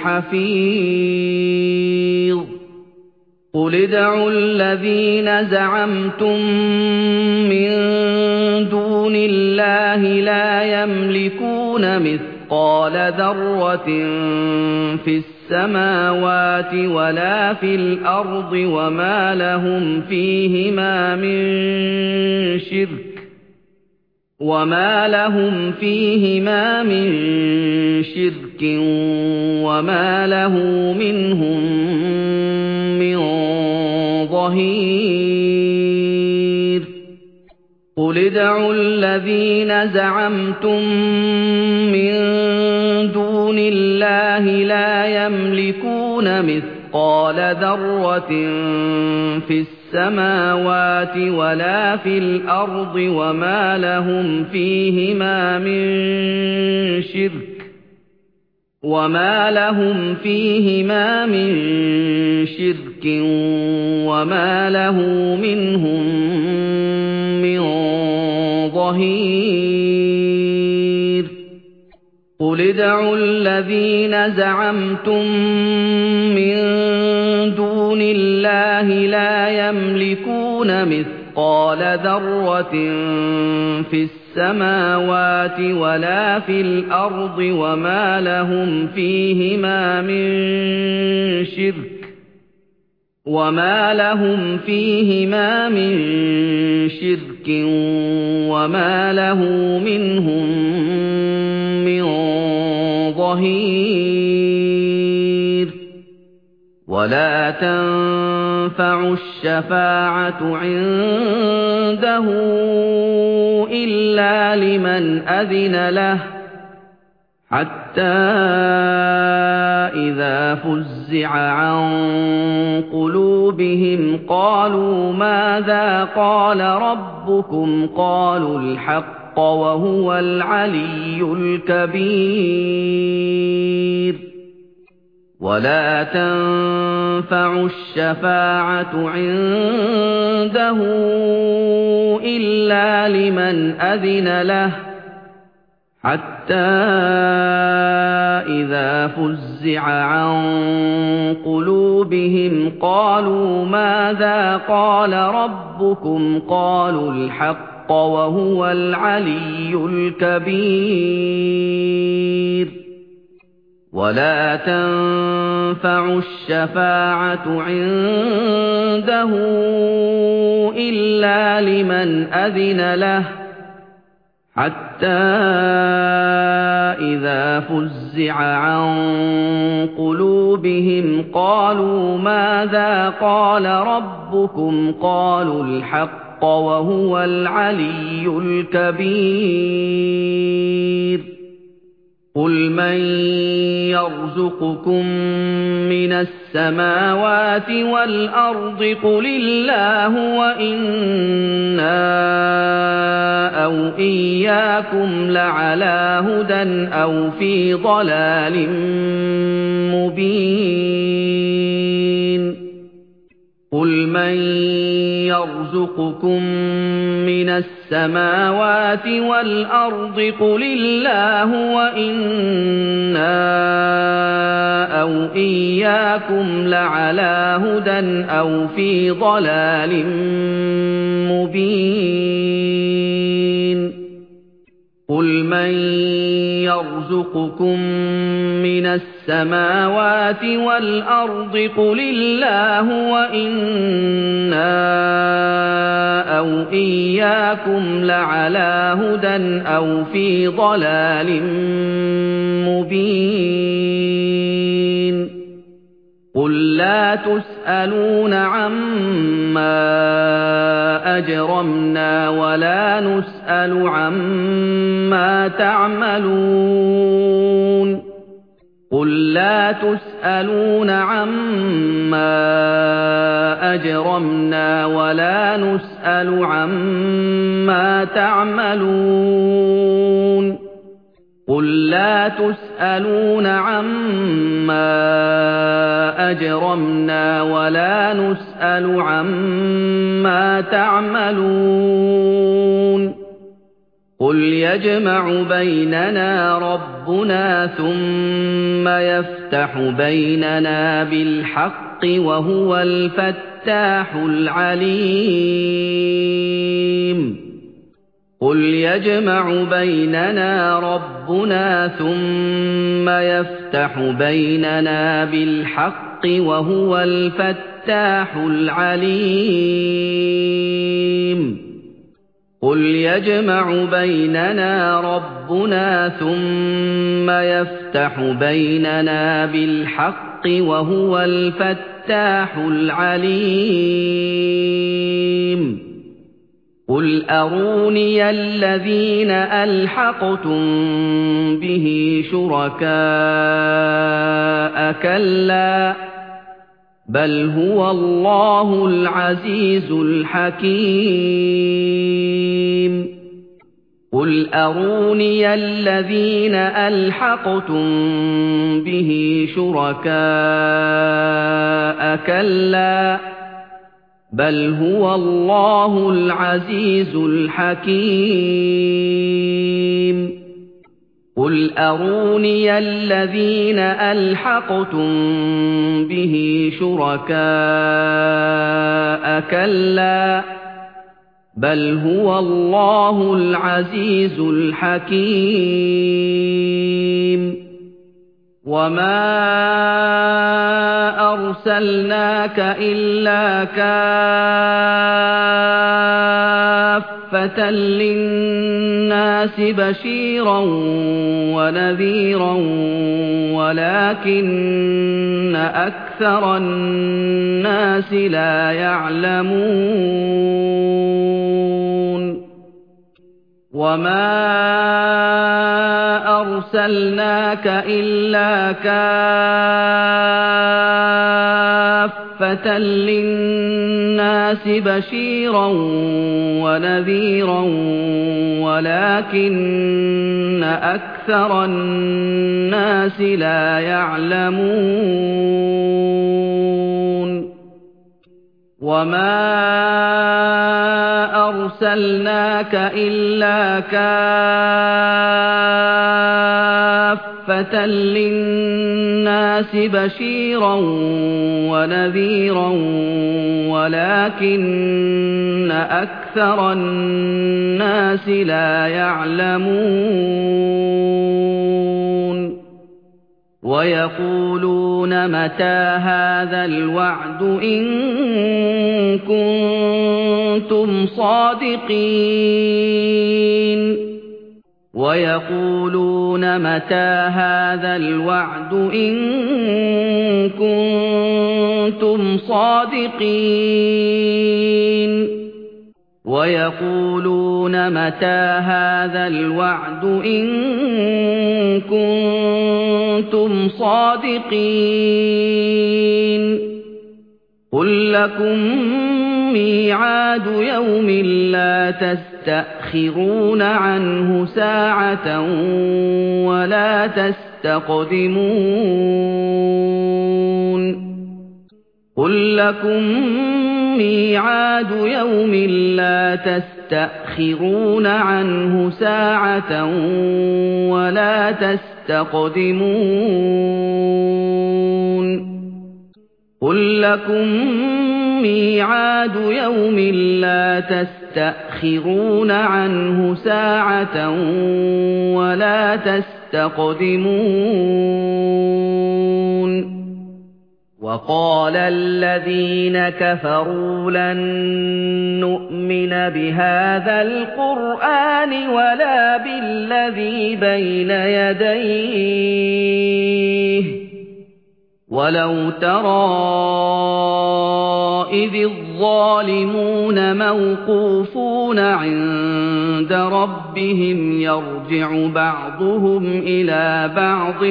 حَفِيظٌ قُلِ ادْعُوا الَّذِينَ زَعَمْتُم مِّن دُونِ اللَّهِ لَا يَمْلِكُونَ مِثْقَالَ ذَرَّةٍ فِي السَّمَاوَاتِ وَلَا فِي الْأَرْضِ وَمَا لَهُمْ فِيهِمَا مِن شِرْكٍ وَمَا لَهُمْ فِيهِمَا مِن شِرْكٍ وَمَا لَهُ مِنْهُم مِّن ظَهِيرٍ قُلِ ادْعُوا الَّذِينَ زَعَمْتُم مِّن دُونِ اللَّهِ لَا يَمْلِكُونَ مِثْقَالَ ذَرَّةٍ فِي السَّمَاوَاتِ وَلَا فِي الْأَرْضِ وَمَا لَهُمْ فِيهِمَا مِن شِرْكٍ وَمَا لَهُمْ فِيهِمَا مِن شِرْكٍ وَمَا لَهُ مِنْهُم مِّن ظَهِيرٍ قُلِ ادْعُوا الَّذِينَ زَعَمْتُم مِّن دُونِ اللَّهِ لَا يَمْلِكُونَ مِثْقَالَ ذَرَّةٍ فِي السَّمَاوَاتِ وَلَا فِي الْأَرْضِ وَمَا لَهُمْ فِيهِمَا مِن شِرْكٍ وَمَا لَهُمْ فِيهِمَا مِن شِرْكٍ وَمَا لَهُ مِنْهُم مِّن ظَهِيرٍ وَلَا تَنفَعُ الشَّفَاعَةُ عِندَهُ إِلَّا لِمَنْ أَذِنَ لَهُ حَتَّى إِذَا فُزِّعَ عَن قُلُوبِهِمْ قَالُوا مَاذَا قَالَ رَبُّكُمْ قَالُوا الْحَقَّ وَهُوَ الْعَلِيُّ الْكَبِيرُ وَلَا تَنفَعُ الشَّفَاعَةُ عِندَهُ إِلَّا لِمَنْ أَذِنَ لَهُ حَتَّى إِذَا فُزِّعَ عَن قُلُوبِهِمْ قَالُوا مَاذَا قَالَ رَبُّكُمْ قَالُوا الْحَقَّ وَهُوَ الْعَلِيُّ الْكَبِيرُ وَلَا تَنفَعُ الشَّفَاعَةُ عِندَهُ إِلَّا لِمَنْ أَذِنَ لَهُ حَتَّى إِذَا فُزِّعَ عَن قُلُوبِهِمْ قَالُوا مَاذَا قَالَ رَبُّكُمْ قَالُوا الْحَقَّ وَهُوَ الْعَلِيُّ الْكَبِيرُ قُلْ مَن يَرْزُقُكُم مِّنَ السَّمَاوَاتِ وَالْأَرْضِ قُلِ اللَّهُ وَإِنَّا أَوْ إِيَّاكُمْ لَعَلَىٰ هُدًى أَوْ فِي ضَلَالٍ مُّبِينٍ قُلْ مَن يَرْزُقُكُم مِّنَ السَّمَاوَاتِ وَالْأَرْضِ قُلِ اللَّهُ وَإِنَّا أَوْ إِيَّاكُمْ لَعَلَىٰ هُدًى أَوْ فِي ضَلَالٍ مُّبِينٍ قُلْ مَن يَرْزُقُكُم مِّنَ السَّمَاوَاتِ وَالْأَرْضِ قُلِ اللَّهُ وَإِنَّا أَوْ إِيَّاكُمْ لَعَلَىٰ هُدًى أَوْ فِي ضَلَالٍ مُّبِينٍ قُل لَّا تُسْأَلُونَ عَمَّا أَجْرَمْنَا وَلَا نُسْأَلُ عَمَّا تَعْمَلُونَ قُل لَّا تُسْأَلُونَ عَمَّا أَجْرَمْنَا وَلَا نُسْأَلُ عَمَّا تَعْمَلُونَ قُل لَّا تُسْأَلُونَ عَمَّا أَجْرَمْنَا وَلَا نُسْأَلُ عَمَّا تَعْمَلُونَ قُلْ يَجْمَعُ بَيْنَنَا رَبُّنَا ثُمَّ يَفْتَحُ بَيْنَنَا بِالْحَقِّ وَهُوَ الْفَتَّاحُ الْعَلِيمُ قُلْ يَجْمَعُ بَيْنَنَا رَبُّنَا ثُمَّ يَفْتَحُ بَيْنَنَا بِالْحَقِّ وَهُوَ الْفَتَّاحُ الْعَلِيمُ قُلْ يَجْمَعُ بَيْنَنَا رَبُّنَا ثُمَّ يَفْتَحُ بَيْنَنَا بِالْحَقِّ وَهُوَ الْفَتَّاحُ الْعَلِيمُ قُلْ أَرُونِيَ الَّذِينَ أَلْحَقْتُم بِهِ شُرَكَاءَ كَلَّا بَلْ هُوَ اللَّهُ الْعَزِيزُ الْحَكِيمُ قُلْ أَرُونِيَ الَّذِينَ أَلْحَقْتُم بِهِ شُرَكَاءَ كَلَّا بَلْ هُوَ اللَّهُ الْعَزِيزُ الْحَكِيمُ قُلْ أَرُونِيَ الَّذِينَ أَلْحَقْتُم بِهِ شُرَكَاءَ كَلَّا بَلْ هُوَ اللَّهُ الْعَزِيزُ الْحَكِيمُ وَمَا أَرْسَلْنَاكَ إِلَّا كَافَّةً لِّلنَّاسِ بَشِيرًا وَنَذِيرًا وَلَكِنَّ أَكْثَرَ النَّاسِ لَا يَعْلَمُونَ وَمَا أَرْسَلْنَاكَ إِلَّا كَافَّةً لِّلنَّاسِ بَشِيرًا وَنَذِيرًا وَلَكِنَّ أَكْثَرَ النَّاسِ لَا يَعْلَمُونَ وَمَا أَرْسَلْنَاكَ إِلَّا كَافَّةً لِّلنَّاسِ بَشِيرًا وَنَذِيرًا وَلَكِنَّ أَكْثَرَ النَّاسِ لَا يَعْلَمُونَ وَيَقُولُونَ مَتَىٰ هَٰذَا الْوَعْدُ إِن كُنتُمْ صَادِقِينَ وَيَقُولُونَ مَتَىٰ هَٰذَا الْوَعْدُ إِن كُنتُمْ صَادِقِينَ وَيَقُولُونَ مَتَىٰ هَٰذَا الْوَعْدُ إِن كُنتُمْ صَادِقِينَ قُل لَّكُم مِّيعَادُ يَوْمٍ لَّا تَسْتَأْخِرُونَ عَنْهُ سَاعَةً وَلَا تَسْتَقْدِمُونَ قُل لَّكُم مِّيعَادُ يَوْمٍ لَّا تَسْتَأْخِرُونَ عَنْهُ سَاعَةً وَلَا تَسْتَقْدِمُونَ قُل لَّكُم مِّيعَادُ يَوْمٍ لَّا تَسْتَأْخِرُونَ عَنْهُ سَاعَةً وَلَا تَسْتَقْدِمُونَ وَقَالَ الَّذِينَ كَفَرُوا لَن نُّؤْمِنَ بِهَٰذَا الْقُرْآنِ وَلَا بِالَّذِي بَيْنَ يَدَيْهِ وَلَوْ تَرَىٰ إِذِ الظَّالِمُونَ مَوْقُوفُونَ عِندَ رَبِّهِمْ يَرْجِعُ بَعْضُهُمْ إِلَىٰ بَعْضٍ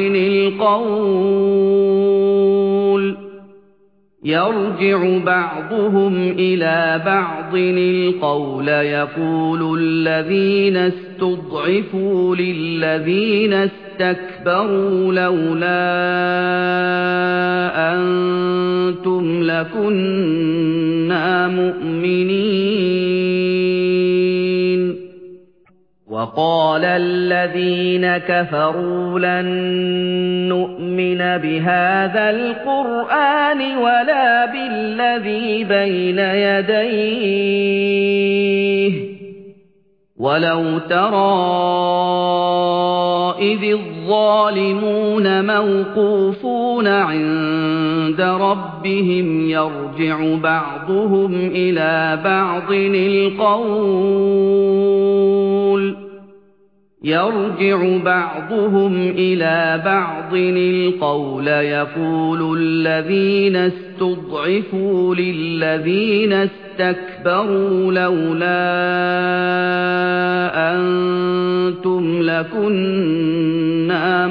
الْقَوْلَ يَرْجِعُ بَعْضُهُمْ إِلَىٰ بَعْضٍ الْقَوْلَ يَقُولُ الَّذِينَ اسْتُضْعِفُوا لِلَّذِينَ اسْتَكْبَرُوا لَوْلَا أَنتُمْ لَكُنَّا مُؤْمِنِينَ وقال الذين كفروا لن نؤمن بهذا القرآن ولا بالذي بين يديه ولو ترى إذ الظالمون موقوفون عند ربهم يرجع بعضهم إلى بعض القول يرجع بعضهم إلى بعض القول يقول الذين استضعفوا للذين استكبروا لولا أنتم لكنا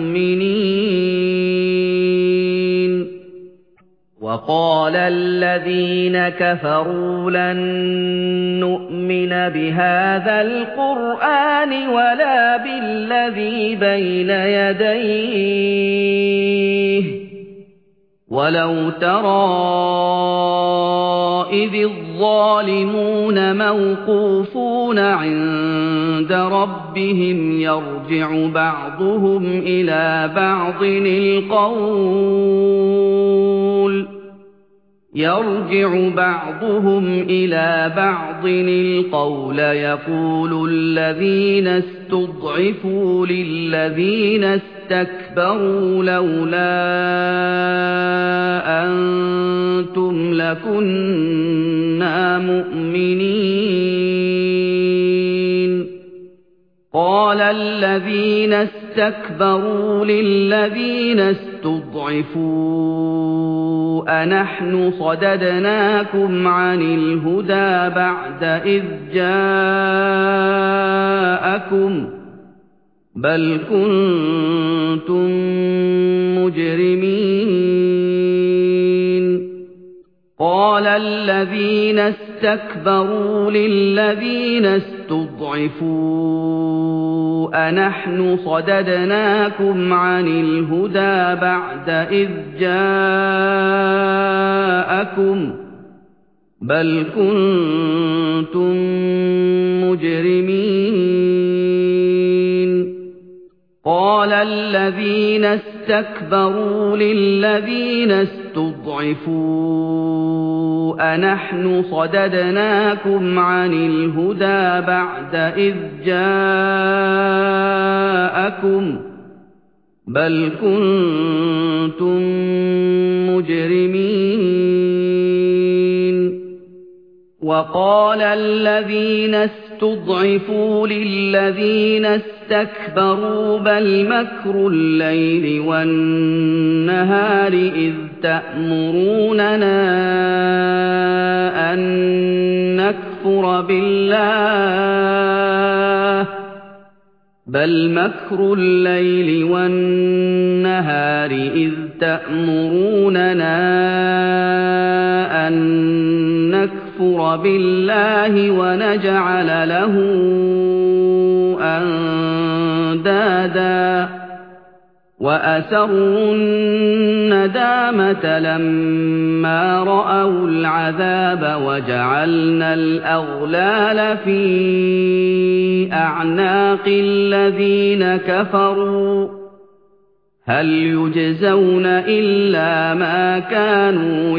مؤمنين وقال الذين كفروا لن نؤمن بهذا القرآن ولا بالذي بين يديه ولو ترى إذ الظالمون موقوفون عند ربهم يرجع بعضهم إلى بعض القول يرجع بعضهم إلى بعض القول يقول الذين استضعفوا للذين استكبروا لولا أنتم لكنا مؤمنين قال الذين استكبروا للذين استضعفوا أنحن صددناكم عن الهدى بعد إذ جاءكم بل كنتم مجرمين قال الذين استكبروا للذين استضعفوا أنحن صددناكم عن الهدى بعد إذ جاءكم بل كنتم مجرمين قال الذين استكبروا للذين استضعفوا أنحن صددناكم عن الهدى بعد إذ جاءكم بل كنتم مجرمين وقال الذين استضعفوا للذين استكبروا بل مكر الليل والنهار إذ تأمروننا أن نكفر بالله بل مكر الليل والنهار إذ تأمروننا أن نكفر بالله ونجعل له أندادا وأسروا الندامة لما رأوا العذاب وجعلنا الأغلال في أعناق الذين كفروا هل يجزون إلا ما كانوا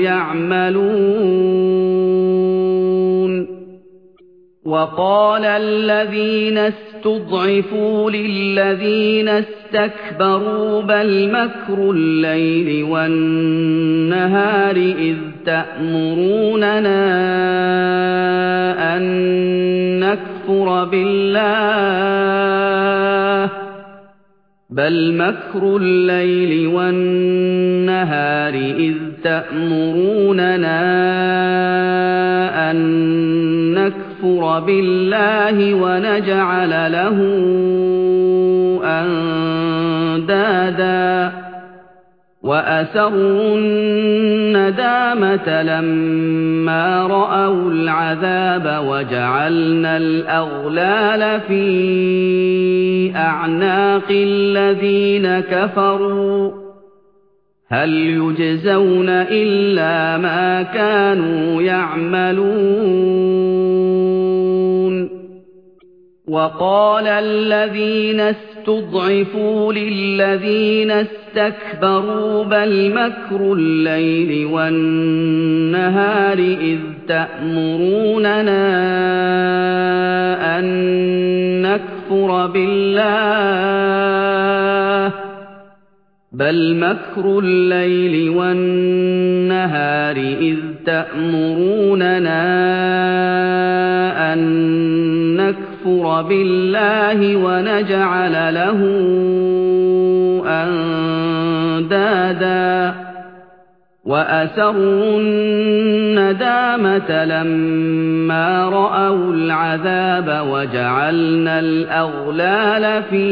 يعملون وقال الذين استضعفوا للذين استكبروا بل مكر الليل والنهار إذ تأمروننا أن نكفر بالله بل مكر الليل والنهار إذ تأمروننا أن نكفر بالله ونجعل له أندادا وأسروا الندامة لما رأوا العذاب وجعلنا الأغلال في أعناق الذين كفروا هل يجزون إلا ما كانوا يعملون وقال الذين استضعفوا للذين استكبروا بل مكر الليل والنهار إذ تأمروننا أن نكفر بالله بل مكر الليل والنهار إذ تأمروننا أن نكفر بالله ونجعل له أندادا وأسروا الندامة لما رأوا العذاب وجعلنا الأغلال في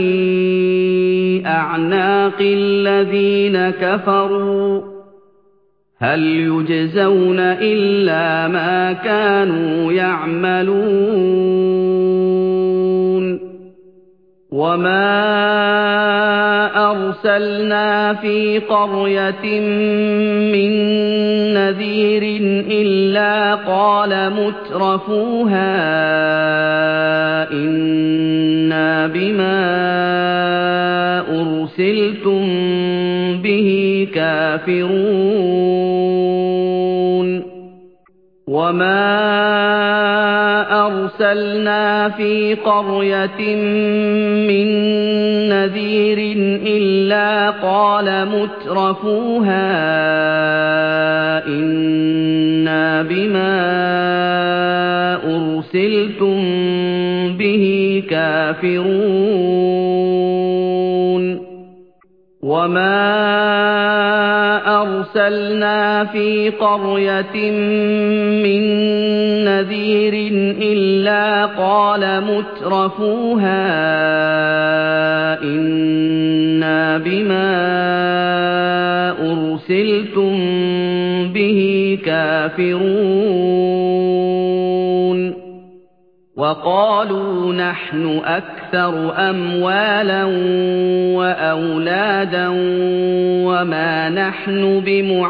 أعناق الذين كفروا هل يجزون إلا ما كانوا يعملون وما أرسلنا في قرية من نذير إلا قال مترفوها إنا بما أرسلتم به كافرون وما أرسلنا في قرية من نذير إلا قال مترفوها إنا بما أرسلتم به كافرون وما أرسلنا في قرية من نذير إلا قال مترفوها إنا بما أرسلتم به كافرون وقالوا نحن أكثر أموالا وأولادا وما نحن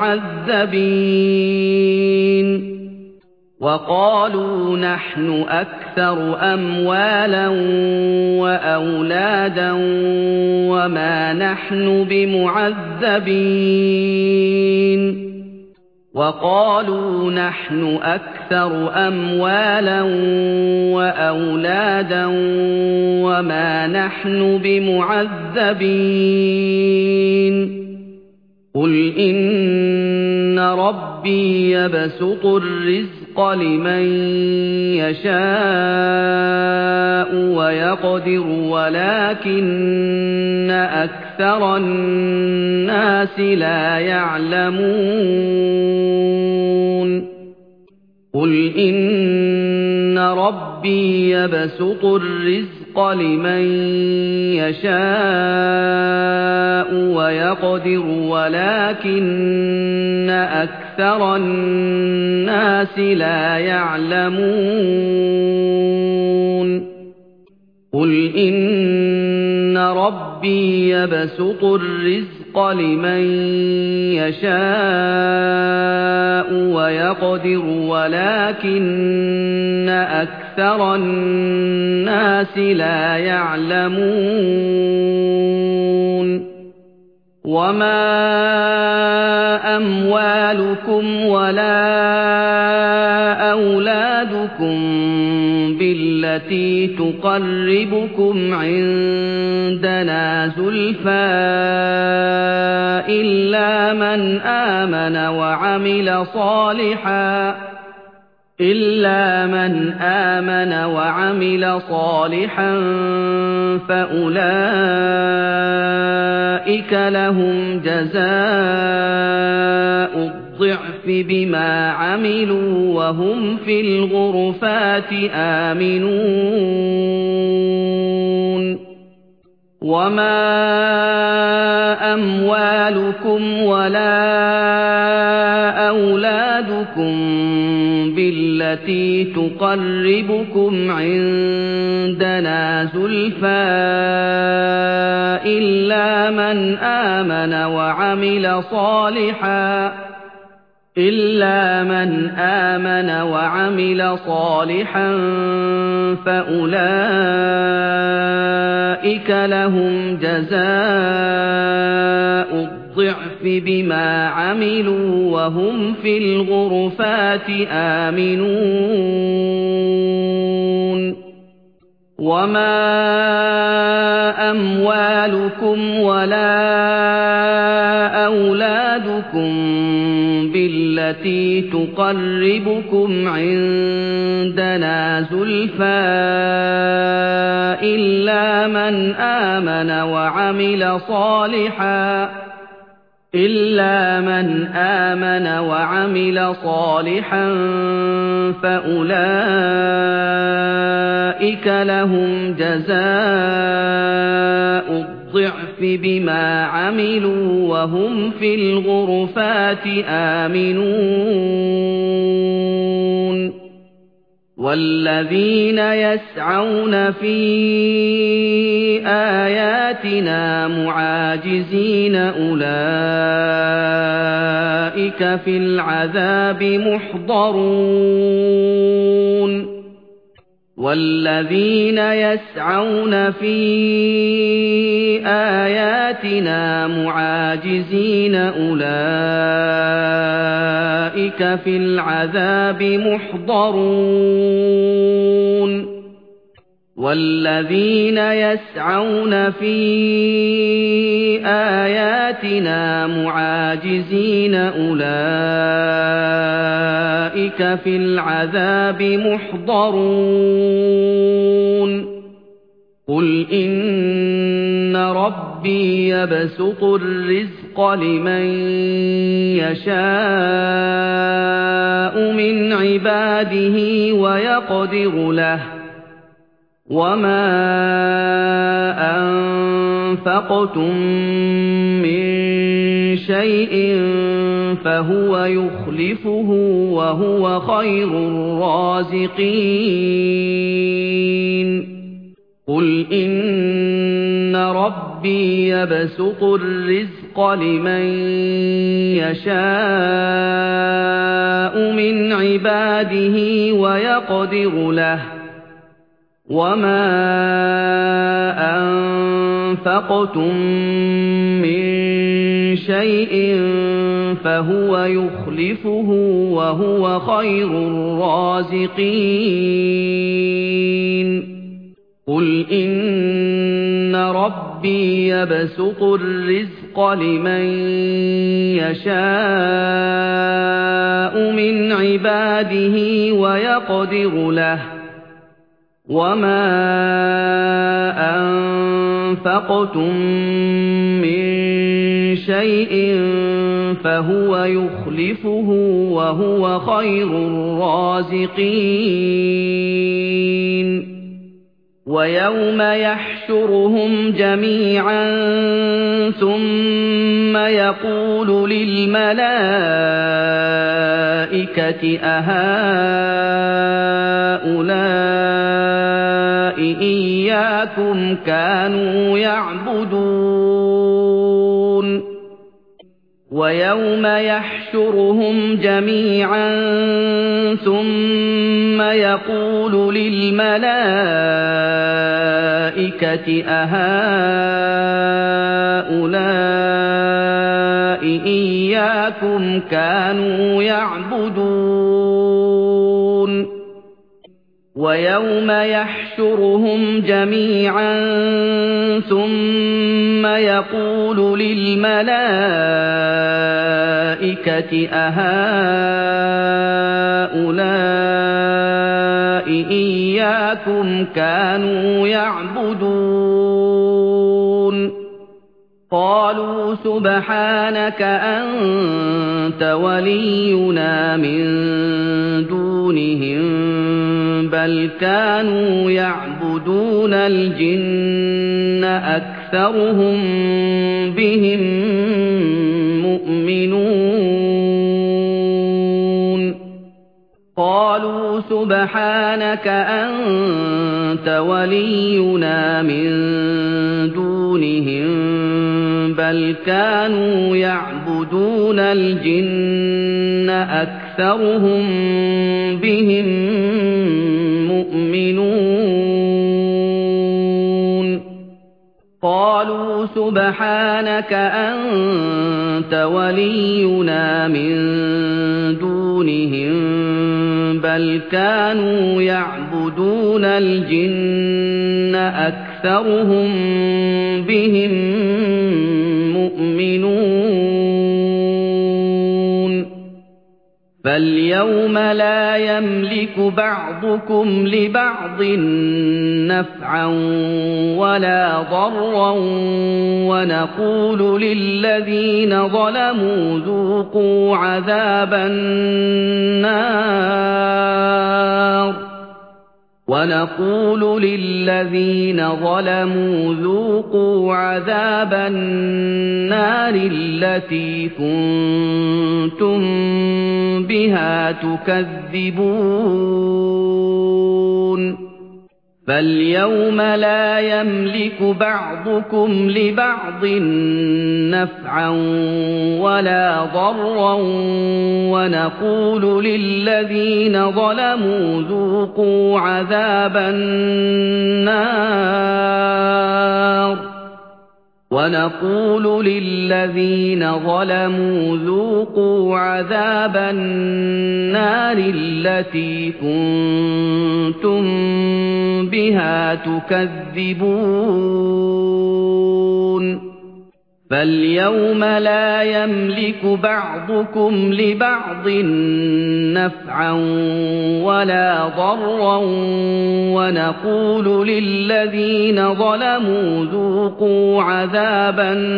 بمعذبين وقالوا نحن أكثر أموالا وأولادا وما نحن بمعذبين وقالوا نحن أكثر أموالا وأولادا وما نحن بمعذبين قل إن ربي يبسط الرزق لمن يشاء ويقدر ولكن أكثر الناس لا يعلمون قل إن ربي يبسط الرزق لمن يشاء ويقدر ولكن أكثر الناس لا يعلمون قل إن ربي يبسط الرزق لمن يشاء ويقدر ولكن أكثر الناس لا يعلمون وما أموالكم ولا أولادكم بالتي تقربكم عندنا زلفى إلا من آمن وعمل صالحا إلا من آمن وعمل صالحا فأولئك لهم جزاء الضعف بما عملوا وهم في الغرفات آمنون وما أموالكم ولا أولادكم بالتي تقربكم عندنا زلفى إلا من آمن وعمل صالحا إِلَّا مَنْ آمَنَ وَعَمِلَ صَالِحًا فَأُولَٰئِكَ لَهُمْ جَزَاءُ الضِّعْفِ بِمَا عَمِلُوا وَهُمْ فِي الْغُرُفَاتِ آمِنُونَ وَمَا أَمْوَالُكُمْ وَلَا أَوْلَادُكُم بِالَّتِي تُقَرِّبُكُمْ عِندَنَا زُلْفَىٰ إِلَّا مَنْ آمَنَ وَعَمِلَ صَالِحًا إِلَّا مَنْ آمَنَ وَعَمِلَ صَالِحًا فَأُولَٰئِكَ لَهُمْ جَزَاءُ الضِّعْفِ بِمَا عَمِلُوا وَهُمْ فِي الْغُرُفَاتِ آمِنُونَ وَالَّذِينَ يَسْعَوْنَ فِي آيَاتِنَا مُعَاجِزِينَ أُولَٰئِكَ فِي الْعَذَابِ مُحْضَرُونَ وَالَّذِينَ يَسْعَوْنَ فِي آيَاتِنَا مُعَاجِزِينَ أُولَٰئِكَ فِي الْعَذَابِ مُحْضَرُونَ وَالَّذِينَ يَسْعَوْنَ فِي آيَاتِنَا مُعَاجِزِينَ أُولَٰئِكَ فِي الْعَذَابِ مُحْضَرُونَ قُلْ إِنَّ رَبِّي يَبْسُطُ الرِّزْقَ لِمَن يَشَاءُ مِنْ عِبَادِهِ وَيَقْدِرُ لَهُ وَمَا أَنفَقْتُم مِّن شَيْءٍ فَهُوَ يُخْلِفُهُ وَهُوَ خَيْرُ الرَّازِقِينَ قُلْ إِنَّ رَبِّي يَبْسُطُ الرِّزْقَ لِمَن يَشَاءُ مِنْ عِبَادِهِ وَيَقْدِرُ لَهُ وَمَا أَنفَقْتُم مِّن شَيْءٍ فَهُوَ يُخْلِفُهُ وَهُوَ خَيْرُ الرَّازِقِينَ قُلْ إِنَّ رَبِّي يَبْسُطُ الرِّزْقَ لِمَن يَشَاءُ مِنْ عِبَادِهِ وَيَقْدِرُ لَهُ وَمَا أَنفَقْتُم مِّن شَيْءٍ فَهُوَ يُخْلِفُهُ وَهُوَ خَيْرُ الرَّازِقِينَ وَيَوْمَ يَحْشُرُهُمْ جَمِيعًا ثُمَّ يَقُولُ لِلْمَلَائِكَةِ أَهَٰؤُلَاءِ إِيَّاكُمْ كَانُوا يَعْبُدُونَ وَيَوْمَ يَحْشُرُهُمْ جَمِيعًا ثُمَّ يَقُولُ لِلْمَلَائِكَةِ أَهَٰؤُلَاءِ إِيَّاكُمْ كَانُوا يَعْبُدُونَ وَيَوْمَ يَحْشُرُهُمْ جَمِيعًا ثُمَّ يَقُولُ لِلْمَلَائِكَةِ أَهَٰؤُلَاءِ إِيَّاكُمْ كَانُوا يَعْبُدُونَ قَالُوا سُبْحَانَكَ أَنتَ وَلِيُّنَا مِن دُونِهِم بَلْ كَانُوا يَعْبُدُونَ الْجِنَّ أَكْثَرُهُم بِهِم مُّؤْمِنُونَ قَالُوا سُبْحَانَكَ أَنتَ وَلِيُّنَا مِن دُونِهِم بل كانوا يعبدون الجن أكثرهم بهم مؤمنون قالوا سبحانك أنت ولينا من دونهم بل كانوا يعبدون الجن أكثرهم بهم مؤمنون فاليوم لا يملك بعضكم لبعض نفعا ولا ضرا ونقول للذين ظلموا ذوقوا عذاب النار ونقول للذين ظلموا ذوقوا عذاب النار التي كنتم بها تكذبون فاليوم لا يملك بعضكم لبعض نفعا ولا ضرا ونقول للذين ظلموا ذوقوا عذاب النار ونقول للذين ظلموا ذوقوا عذاب النار التي كنتم بها تكذبون فاليوم لا يملك بعضكم لبعض نفعا ولا ضرا ونقول للذين ظلموا ذوقوا عذاب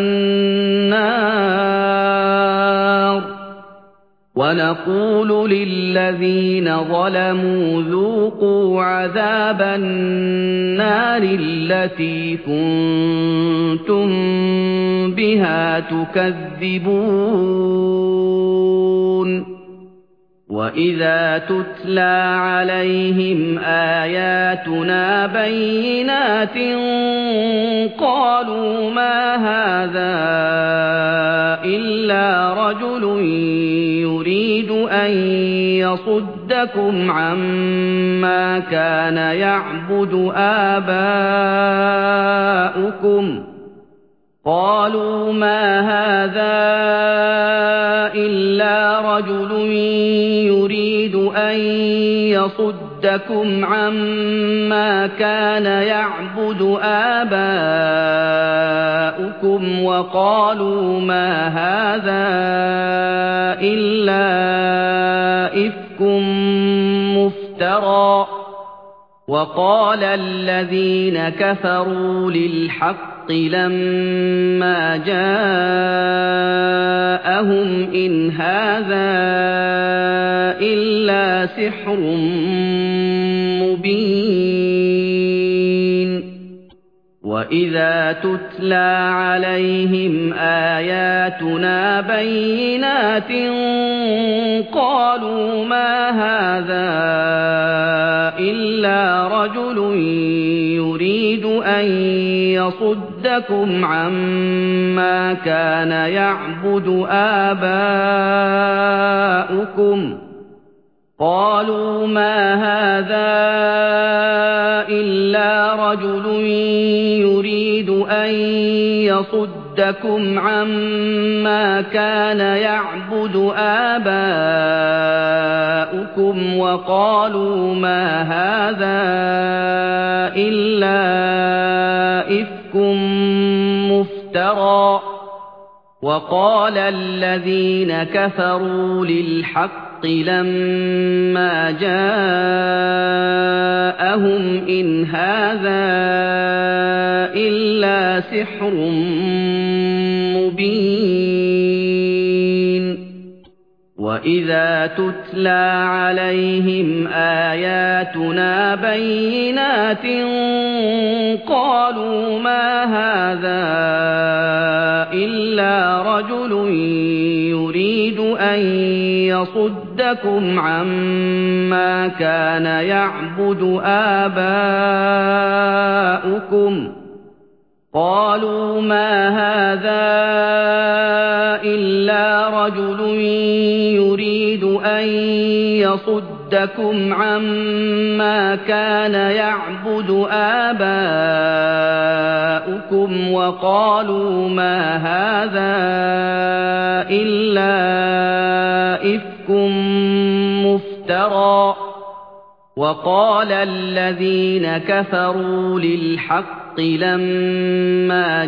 النار ونقول للذين ظلموا ذوقوا عذاب النار التي كنتم بها تكذبون وإذا تتلى عليهم آياتنا بينات قالوا ما هذا إلا رجل يريد أن يصدكم عما كان يعبد آباؤكم قالوا ما هذا إلا رجل يريد أن يصدكم عما كان يعبد آباؤكم وقالوا ما هذا إلا إفك مفترى وقال الذين كفروا للحق لما جاءهم إن هذا إلا سحر مبين وإذا تتلى عليهم آياتنا بينات قالوا ما هذا إلا رجل يريد أن يصدكم عما كان يعبد آباؤكم قالوا ما هذا إلا رجل يريد أن يصدكم عما كان يعبد آباؤكم وقالوا ما هذا إلا إفك مفترى وقال الذين كفروا للحق لما جاءهم إن هذا إلا سحر مبين وإذا تتلى عليهم آياتنا بينات قالوا ما هذا إلا رجل يريد أن يصدكم عما كان يعبد آباؤكم قالوا ما هذا إلا رجل يريد أن يصدكم عما كان يعبد آباؤكم وقالوا ما هذا إلا إفك مفترى وقال الذين كفروا للحق لما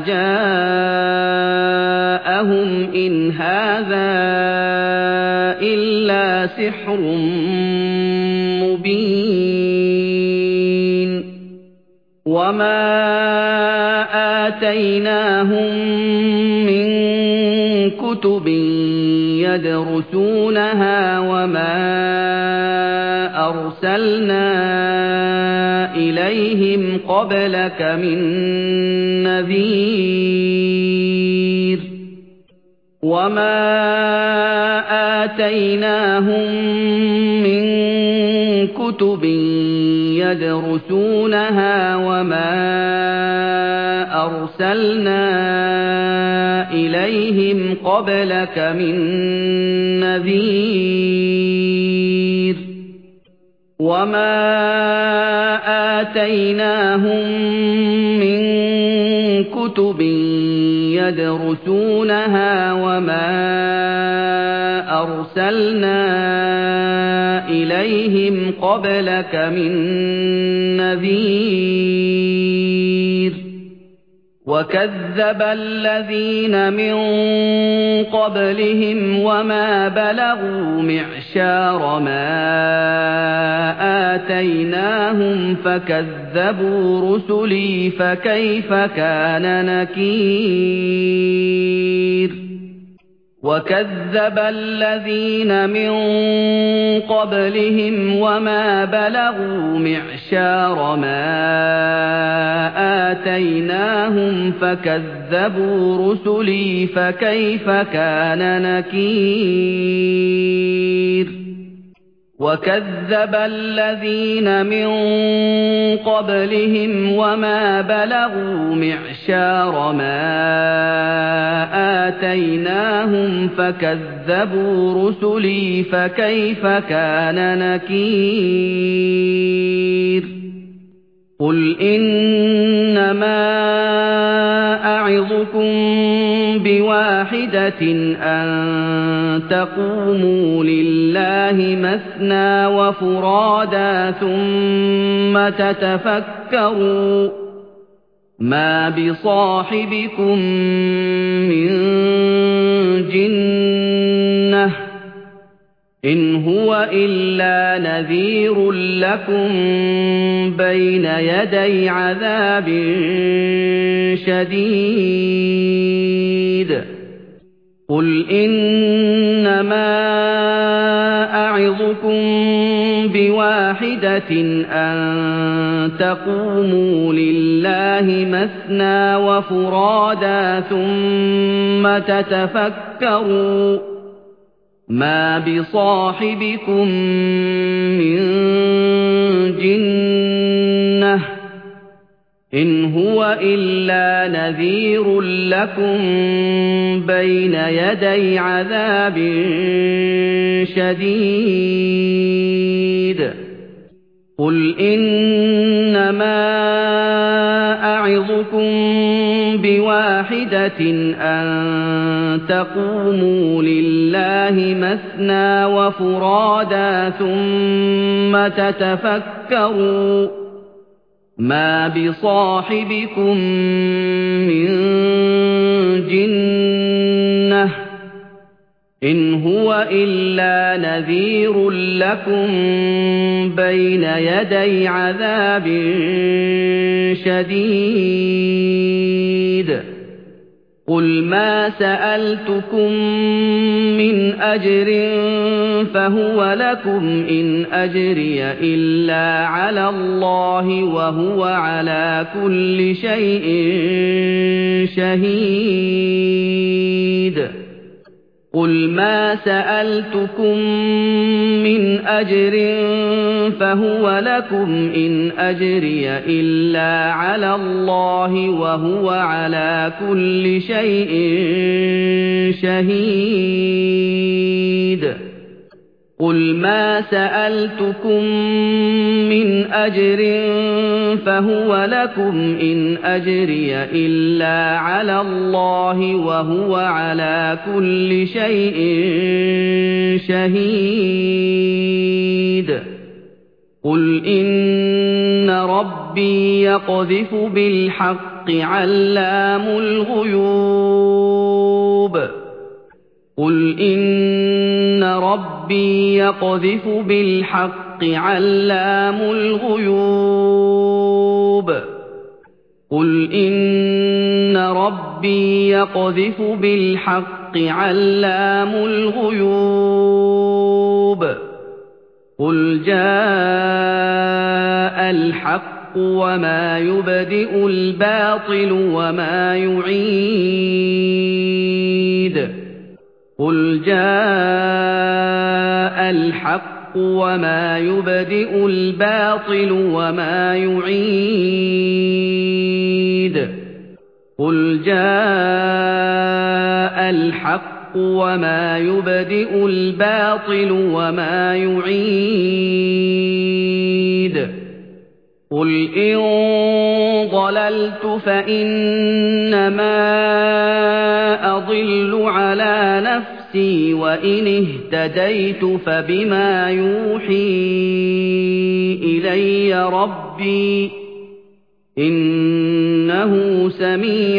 جاءهم إن هذا إلا سحر مبين وما آتيناهم من كتب يدرسونها وما أرسلنا إليهم قبلك من نذير وما آتيناهم من كتب يدرسونها وما أرسلنا إليهم قبلك من نذير وما آتيناهم من كتب يدرسونها وما أرسلنا إليهم قبلك من نذير وكذب الذين من قبلهم وما بلغوا معشار ما آتيناهم فكذبوا رسلي فكيف كان نكير وكذب الذين من قبلهم وما بلغوا معشار ما آتيناهم فكذبوا رسلي فكيف كان نكير وكذب الذين من قبلهم وما بلغوا معشار ما آتيناهم فكذبوا رسلي فكيف كان نكير قل إنما أعظكم بواحدة أن تقوموا لله مثنى وفرادا ثم تتفكروا ما بصاحبكم من جنة إن هو إلا نذير لكم بين يدي عذاب شديد قل إنما أعظكم بواحدة أن تقوموا لله مثنى وفرادا ثم تتفكروا ما بصاحبكم من جنة إن هو إلا نذير لكم بين يدي عذاب شديد قل إنما أعظكم بواحدة أن تقوموا لله مثنى وفرادا ثم تتفكروا ما بصاحبكم من جنة إن هو إلا نذير لكم بين يدي عذاب شديد قل ما سألتكم من أجر فهو لكم إن أجري إلا على الله وهو على كل شيء شهيد قُلْ مَا سَأَلْتُكُم مِّنْ أَجْرٍ فَهُوَ لَكُمْ ۖ إِنْ أَجْرِيَ إِلَّا عَلَى اللَّهِ وَهُوَ عَلَىٰ كُلِّ شَيْءٍ شَهِيدٌ قُلْ مَا سَأَلْتُكُم مِّنْ أَجْرٍ فَهُوَ لَكُمْ ۖ إِنْ أَجْرِيَ إِلَّا عَلَى اللَّهِ وَهُوَ عَلَىٰ كُلِّ شَيْءٍ شَهِيدٌ قُلْ إِنَّ رَبِّي يَقْذِفُ بِالْحَقِّ عَلَّامُ الْغُيُوبِ قُلْ إِنَّ رَبِّي يَقْذِفُ بِالْحَقِّ عَلَّامُ الْغُيُوبِ قُلْ إِنَّ رَبِّي يَقْذِفُ بِالْحَقِّ عَلَّامُ الْغُيُوبِ قُلْ جَاءَ الْحَقُّ وَمَا يُبْدِئُ الْبَاطِلُ وَمَا يُعِيدُ قُلْ جَاءَ الْحَقُّ وَمَا يُبْدِئُ الْبَاطِلُ وَمَا يُعِيدُ قُلْ جَاءَ الْحَقُّ وَمَا يُبْدِئُ الْبَاطِلُ وَمَا يُعِيدُ قُلْ إِن ضَلَلْتُ فَإِنَّمَا أَضِلُّ عَلَىٰ نَفْسِي وَإِنِ اهْتَدَيْتُ فَبِمَا يُوحِي إِلَيَّ رَبِّي ۚ إِنَّهُ سَمِيعٌ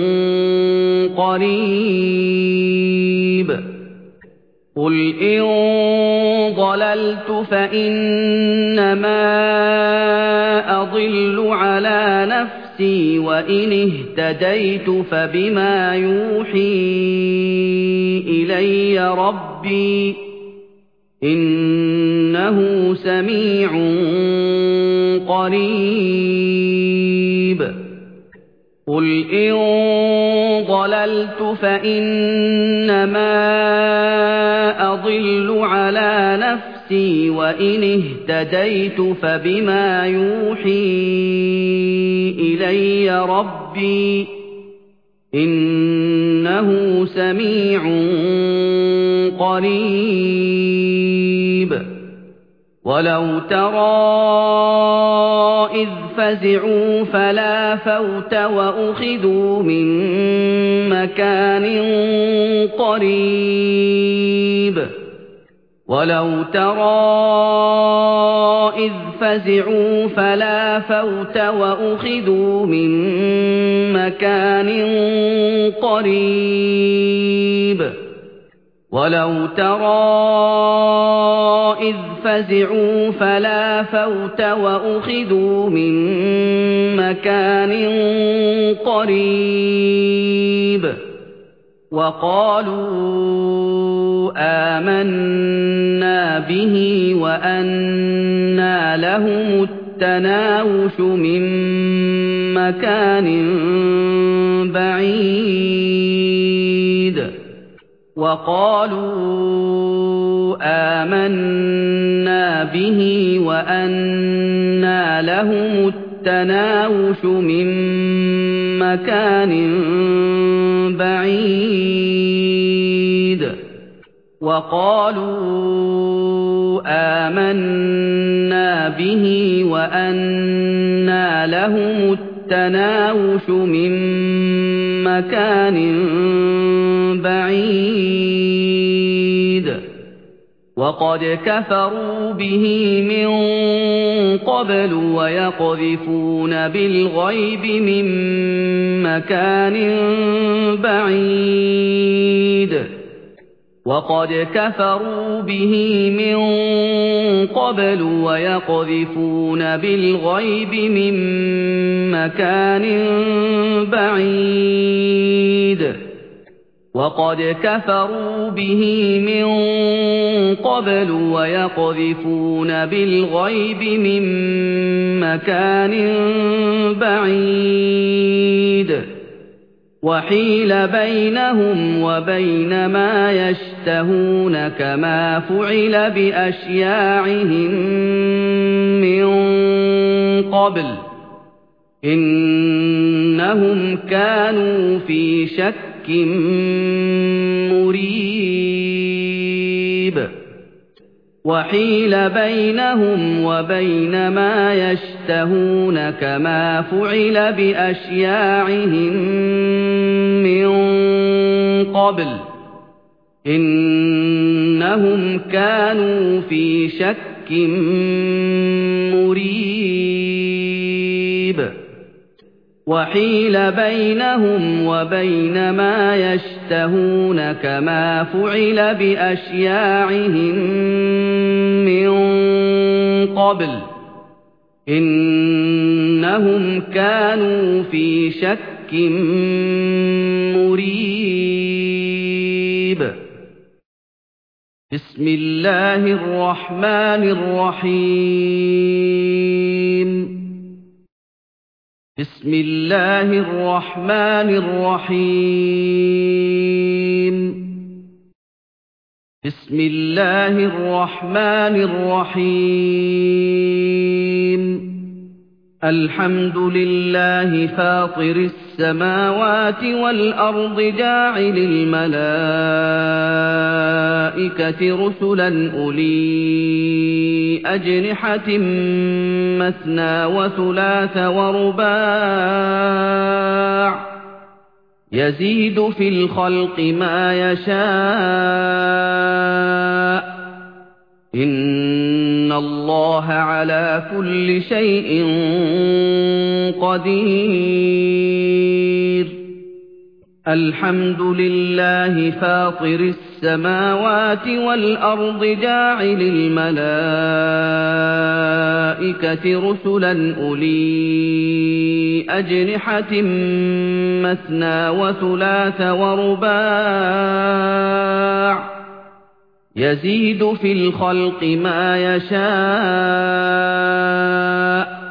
قَرِيبٌ قُلْ إِن ضَلَلْتُ فَإِنَّمَا أَضِلُّ عَلَىٰ نَفْسِي وَإِنِ اهْتَدَيْتُ فَبِمَا يُوحِي إِلَيَّ رَبِّي ۚ إِنَّهُ سَمِيعٌ قَرِيبٌ قُلْ إِن ضَلَلْتُ فَإِنَّمَا أَضِلُّ عَلَىٰ نَفْسِي وَإِنِ اهْتَدَيْتُ فَبِمَا يُوحِي إِلَيَّ رَبِّي ۚ إِنَّهُ سَمِيعٌ قَرِيبٌ وَلَوْ تَرَىٰ إِذْ فَزِعُوا فَلَا فَوْتَ وَأُخِذُوا مِن مَّكَانٍ قَرِيبٍ وَلَوْ تَرَىٰ إِذْ فَزِعُوا فَلَا فَوْتَ وَأُخِذُوا مِن مَّكَانٍ قَرِيبٍ وَلَوْ تَرَىٰ إِذْ فَزِعُوا فَلَا فَوْتَ وَأُخِذُوا مِن مَّكَانٍ قَرِيبٍ وَقَالُوا آمَنَّا بِهِ وَأَنَّىٰ لَهُمُ التَّنَاوُشُ مِن مَّكَانٍ بَعِيدٍ وَقَالُوا آمَنَّا بِهِ وَأَنَّىٰ لَهُمُ التَّنَاوُشُ مِن مَّكَانٍ بَعِيدٍ وَقَالُوا آمَنَّا بِهِ وَأَنَّىٰ لَهُمُ التَّنَاوُشُ مِن مَّكَانٍ بَعِيدٍ وَقَدْ كَفَرُوا بِهِ مِن قَبْلُ وَيَقْذِفُونَ بِالْغَيْبِ مِن مَّكَانٍ بَعِيدٍ وَقَدْ كَفَرُوا بِهِ مِن قَبْلُ وَيَقْذِفُونَ بِالْغَيْبِ مِن مَّكَانٍ بَعِيدٍ وَقَدْ كَفَرُوا بِهِ مِن قَبْلُ وَيَقْذِفُونَ بِالْغَيْبِ مِن مَّكَانٍ بَعِيدٍ وحيل بينهم وبين ما يشتهون كما فعل بأشياعهم من قبل إنهم كانوا في شك مريب وحيل بينهم وبين ما يشتهون كما فعل بأشياعهم من قبل إنهم كانوا في شك مريب وحيل بينهم وبين ما يشتهون كما فعل بأشياعهم من قبل إنهم كانوا في شك مريب بسم الله الرحمن الرحيم بسم الله الرحمن الرحيم بسم الله الرحمن الرحيم الحمد لله فاطر السماوات والأرض جاعل الملائكة رسلا أولي أجنحة مثنى وثلاث ورباع يزيد في الخلق ما يشاء إن الله على كل شيء قدير الحمد لله فاطر السماوات والأرض جاعل الملائكة رسلا أولي أجنحة مثنى وثلاث ورباع يزيد في الخلق ما يشاء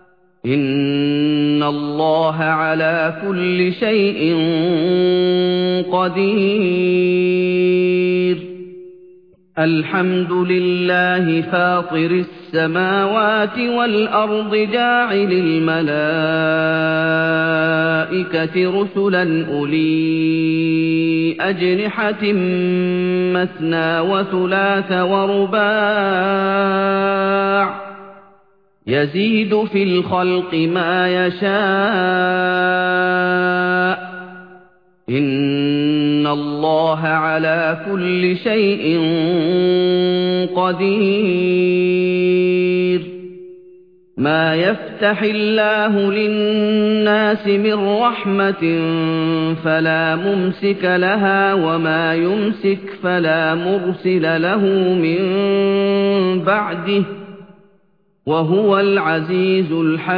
إن الله على كل شيء قدير الحمد لله فاطر السماوات والأرض جاعل الملائكة رسلا أولي أجنحة مثنى وثلاث ورباع يزيد في الخلق ما يشاء إن الله على كل شيء قدير ما يفتح الله للناس من رحمة فلا ممسك لها وما يمسك فلا مرسل له من بعده وهو العزيز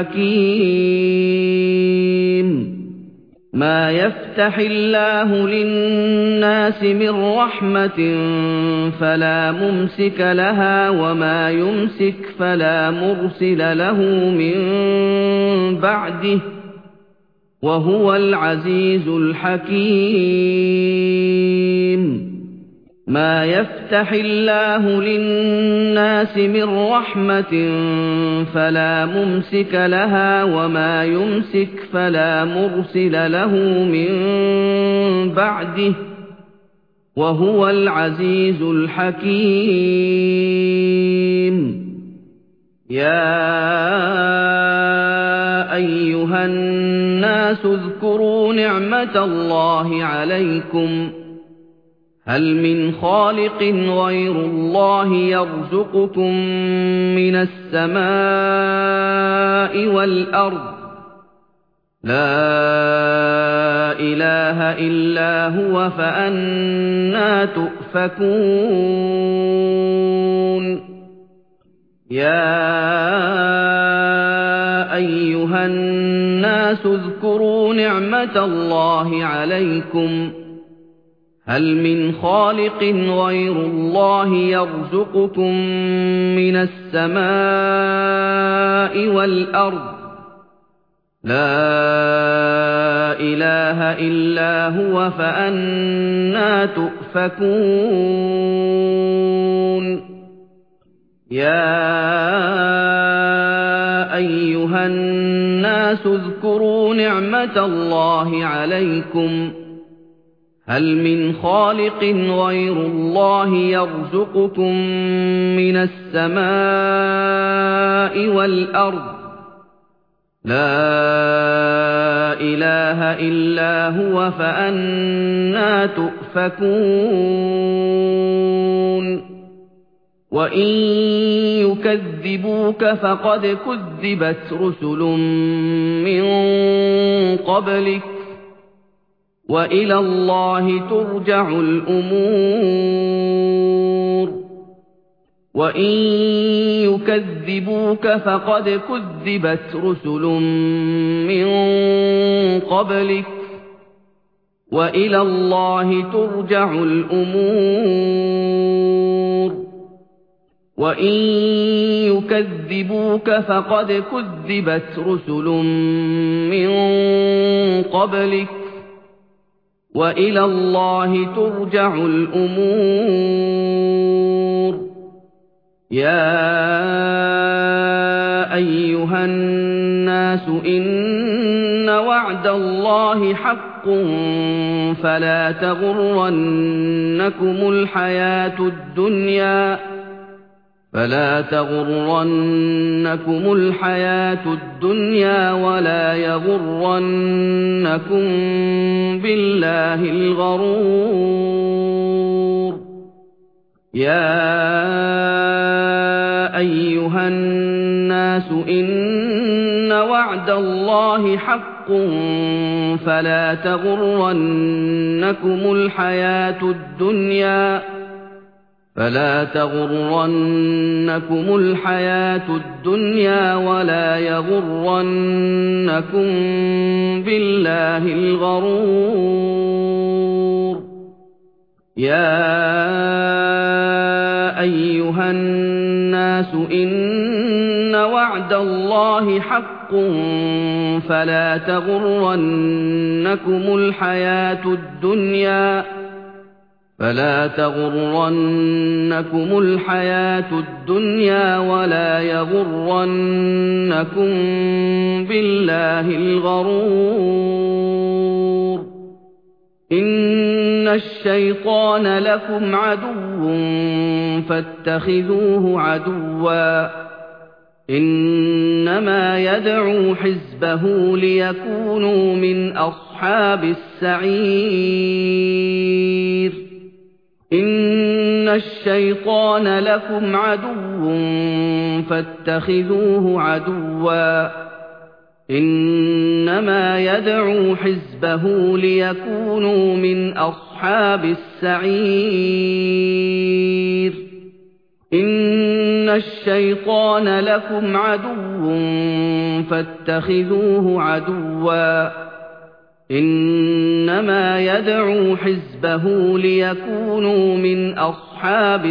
الحكيم ما يفتح الله للناس من رحمة فلا ممسك لها وما يمسك فلا مرسل له من بعده وهو العزيز الحكيم ما يفتح الله للناس من رحمة فلا ممسك لها وما يمسك فلا مرسل له من بعده وهو العزيز الحكيم يا أيها الناس اذكروا نعمة الله عليكم هل من خالق غير الله يرزقكم من السماء والأرض لا إله إلا هو فأنى تؤفكون يا أيها الناس اذكروا نعمة الله عليكم هل من خالق غير الله يرزقكم من السماء والأرض لا إله إلا هو فأنى تؤفكون يا أيها الناس اذكروا نعمة الله عليكم هل من خالق غير الله يرزقكم من السماء والأرض لا إله إلا هو فأنى تؤفكون وإن يكذبوك فقد كذبت رسل من قبلك وإلى الله ترجع الأمور وإن يكذبوك فقد كذبت رسل من قبلك وإلى الله ترجع الأمور وإن يكذبوك فقد كذبت رسل من قبلك وإلى الله ترجع الأمور يا أيها الناس إن وعد الله حق فلا تغرنكم الحياة الدنيا فلا تغرنكم الحياة الدنيا ولا يغرنكم بالله الغرور يا أيها الناس إن وعد الله حق فلا تغرنكم الحياة الدنيا فلا تغرنكم الحياة الدنيا ولا يغرنكم بالله الغرور يا أيها الناس إن وعد الله حق فلا تغرنكم الحياة الدنيا فلا تغرنكم الحياة الدنيا ولا يغرنكم بالله الغرور إن الشيطان لكم عدو فاتخذوه عدوا إنما يدعو حزبه ليكونوا من أصحاب السعير إن الشيطان لكم عدو فاتخذوه عدوا إنما يدعو حزبه ليكونوا من أصحاب السعير إن الشيطان لكم عدو فاتخذوه عدوا إنما يدعو حزبه ليكونوا من أصحاب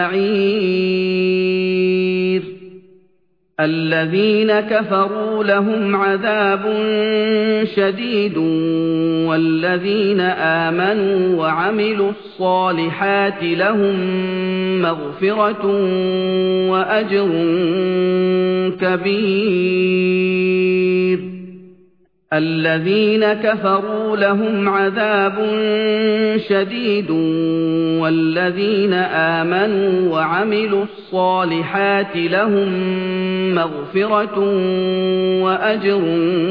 السعير الذين كفروا لهم عذاب شديد والذين آمنوا وعملوا الصالحات لهم مغفرة وأجر كبير الذين كفروا لهم عذاب شديد والذين آمنوا وعملوا الصالحات لهم مغفرة وأجر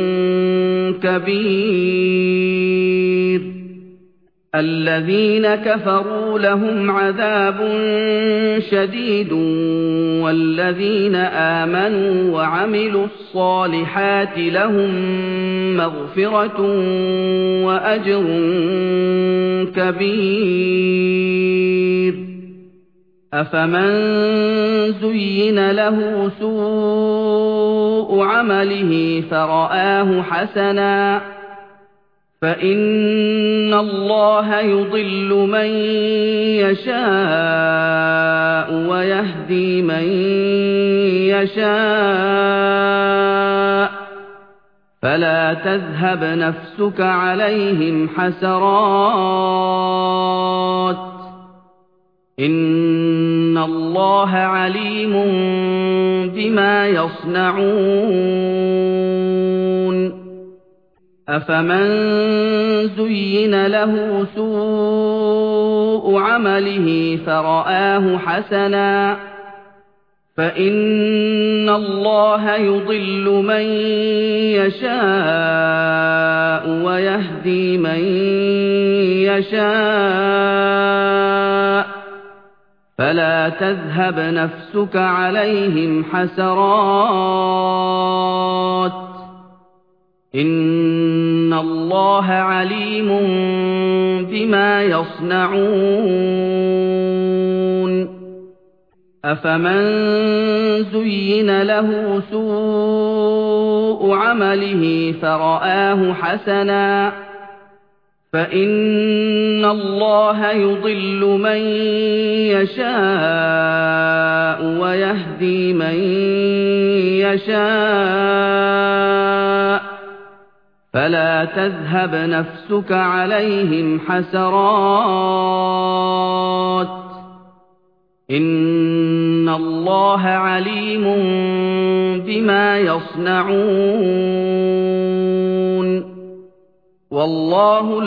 كبير الذين كفروا لهم عذاب شديد والذين آمنوا وعملوا الصالحات لهم مغفرة وأجر كبير أفمن زين له سوء عمله فرآه حسنا فإن الله يضل من يشاء ويهدي من يشاء فلا تذهب نفسك عليهم حسرات إن الله عليم بما يصنعون أفمن زين له سوء عمله فرآه حسنا فإن الله يضل من يشاء ويهدي من يشاء فلا تذهب نفسك عليهم حسرات إن الله عليم بما يصنعون أفمن زين له سوء عمله فرآه حسنا فإن الله يضل من يشاء ويهدي من يشاء فلا تذهب نفسك عليهم حسرات إن الله عليم بما يصنعون والله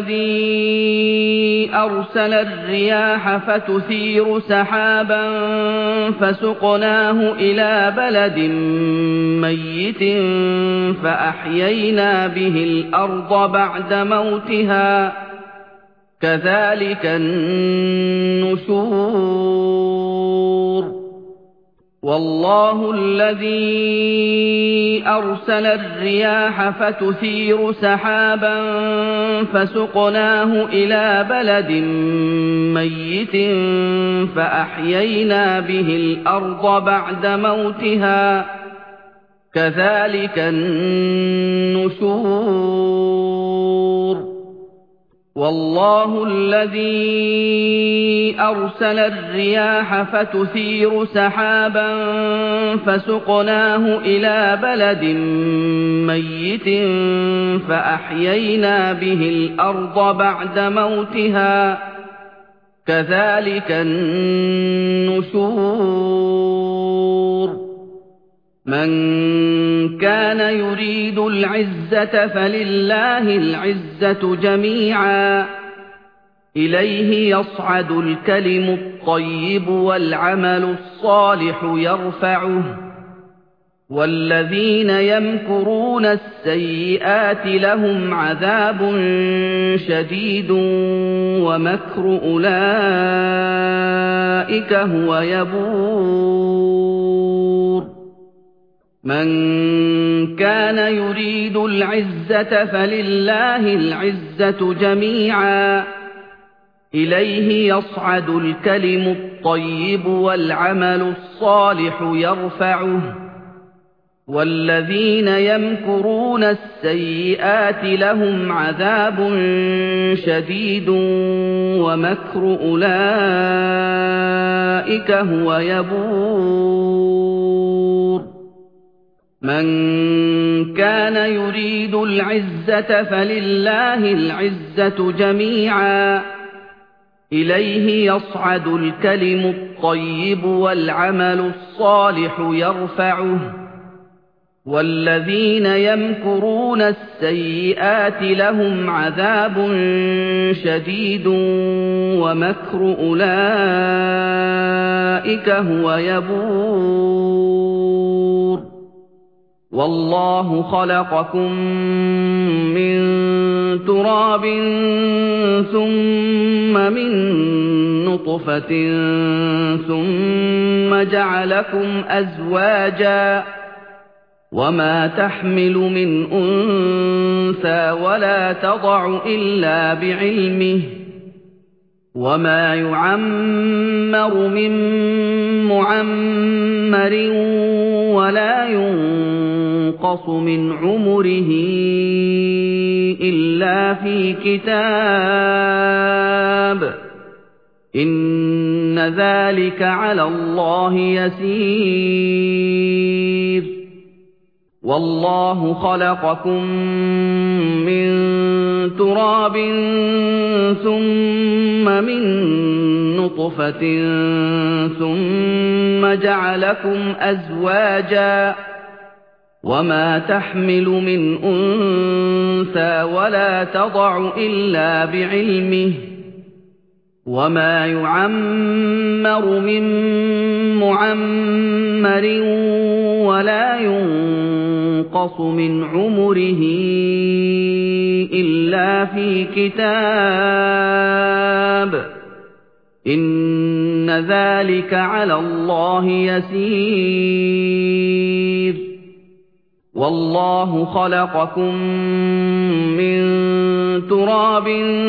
الذي أرسل الرياح فتثير سحابا فسقناه إلى بلد ميت فأحيينا به الأرض بعد موتها كذلك النشور والله الذي أرسل الرياح فتثير سحابا فسقناه إلى بلد ميت فأحيينا به الأرض بعد موتها كذلك النشور والله الذي أرسل الرياح فتثير سحابا فسقناه إلى بلد ميت فأحيينا به الأرض بعد موتها كذلك النشور من كان يريد العزة فلله العزة جميعا إليه يصعد الكلم الطيب والعمل الصالح يرفعه والذين يمكرون السيئات لهم عذاب شديد ومكر أولئك هو يبور من كان يريد العزة فلله العزة جميعا إليه يصعد الكلم الطيب والعمل الصالح يرفعه والذين يمكرون السيئات لهم عذاب شديد ومكر أولئك هو يبور من كان يريد العزة فلله العزة جميعا إليه يصعد الكلم الطيب والعمل الصالح يرفعه والذين يمكرون السيئات لهم عذاب شديد ومكر أولئك هو يبور والله خلقكم من تراب ثم من نطفة ثم جعلكم أزواجا وما تحمل من أنثى ولا تضع إلا بعلمه وما يعمر من معمر ولا ينقص من عمره إلا في كتاب إن ذلك على الله يسير وَاللَّهُ خَلَقَكُم مِّن تُرَابٍ ثُمَّ مِن نُّطْفَةٍ ثُمَّ جَعَلَكُمْ أَزْوَاجًا ۚ وَمَا تَحْمِلُ مِنْ أُنثَىٰ وَلَا تَضَعُ إِلَّا بِعِلْمِهِ ۚ وَمَا يُعَمَّرُ مِن مُّعَمَّرٍ وَلَا يُنقَصُ مِنْ عُمُرِهِ إِلَّا فِي كِتَابٍ ۚ إِنَّ ذَٰلِكَ عَلَى اللَّهِ يَسِيرٌ وَاللَّهُ خَلَقَكُم مِّن تُرَابٍ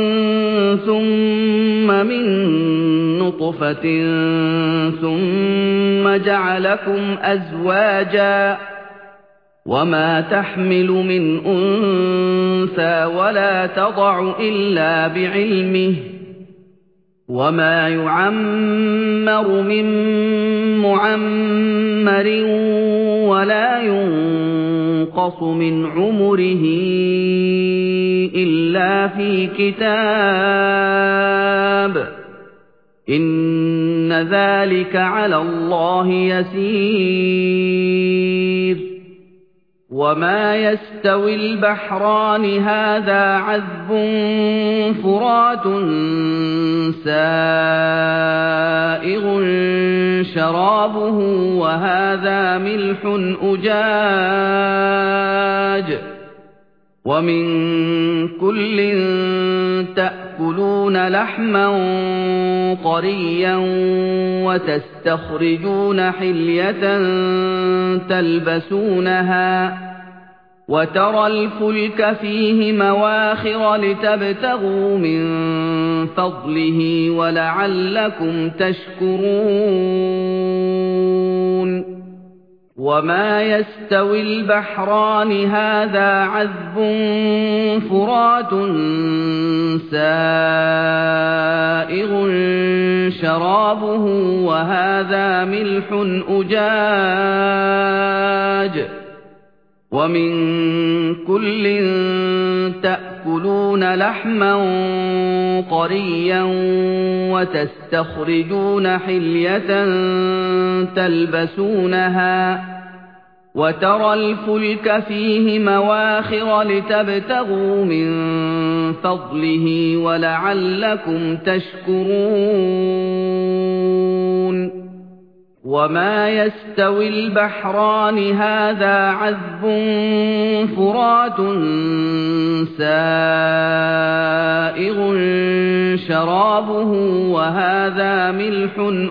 ثُمَّ مِن نُّطْفَةٍ ثُمَّ جَعَلَكُمْ أَزْوَاجًا ۚ وَمَا تَحْمِلُ مِنْ أُنثَىٰ وَلَا تَضَعُ إِلَّا بِعِلْمِهِ ۚ وَمَا يُعَمَّرُ مِن مُّعَمَّرٍ وَلَا يُنقَصُ مِنْ عُمُرِهِ إِلَّا فِي كِتَابٍ ۚ إِنَّ ذَٰلِكَ عَلَى اللَّهِ يَسِيرٌ وَمَا يَسْتَوِي الْبَحْرَانِ هَٰذَا عَذْبٌ فُرَاتٌ سَائِغٌ شَرَابُهُ وَهَٰذَا مِلْحٌ أُجَاجٌ ۖ وَمِن كُلٍّ تَأْكُلُونَ لَحْمًا طَرِيًّا وَتَسْتَخْرِجُونَ حِلْيَةً تَلْبَسُونَهَا ۖ وَتَرَى الْفُلْكَ فِيهِ مَوَاخِرَ لِتَبْتَغُوا مِن فَضْلِهِ وَلَعَلَّكُمْ تَشْكُرُونَ وَمَا يَسْتَوِي الْبَحْرَانِ هَٰذَا عَذْبٌ فُرَاتٌ سَائِغٌ شَرَابُهُ وَهَٰذَا مِلْحٌ أُجَاجٌ ۖ وَمِن كُلٍّ تَأْكُلُونَ لَحْمًا طَرِيًّا وَتَسْتَخْرِجُونَ حِلْيَةً تَلْبَسُونَهَا ۖ وَتَرَى الْفُلْكَ فِيهِ مَوَاخِرَ لِتَبْتَغُوا مِن فَضْلِهِ وَلَعَلَّكُمْ تَشْكُرُونَ وَمَا يَسْتَوِي الْبَحْرَانِ هَٰذَا عَذْبٌ فُرَاتٌ سَائِغٌ شَرَابُهُ وَهَٰذَا مِلْحٌ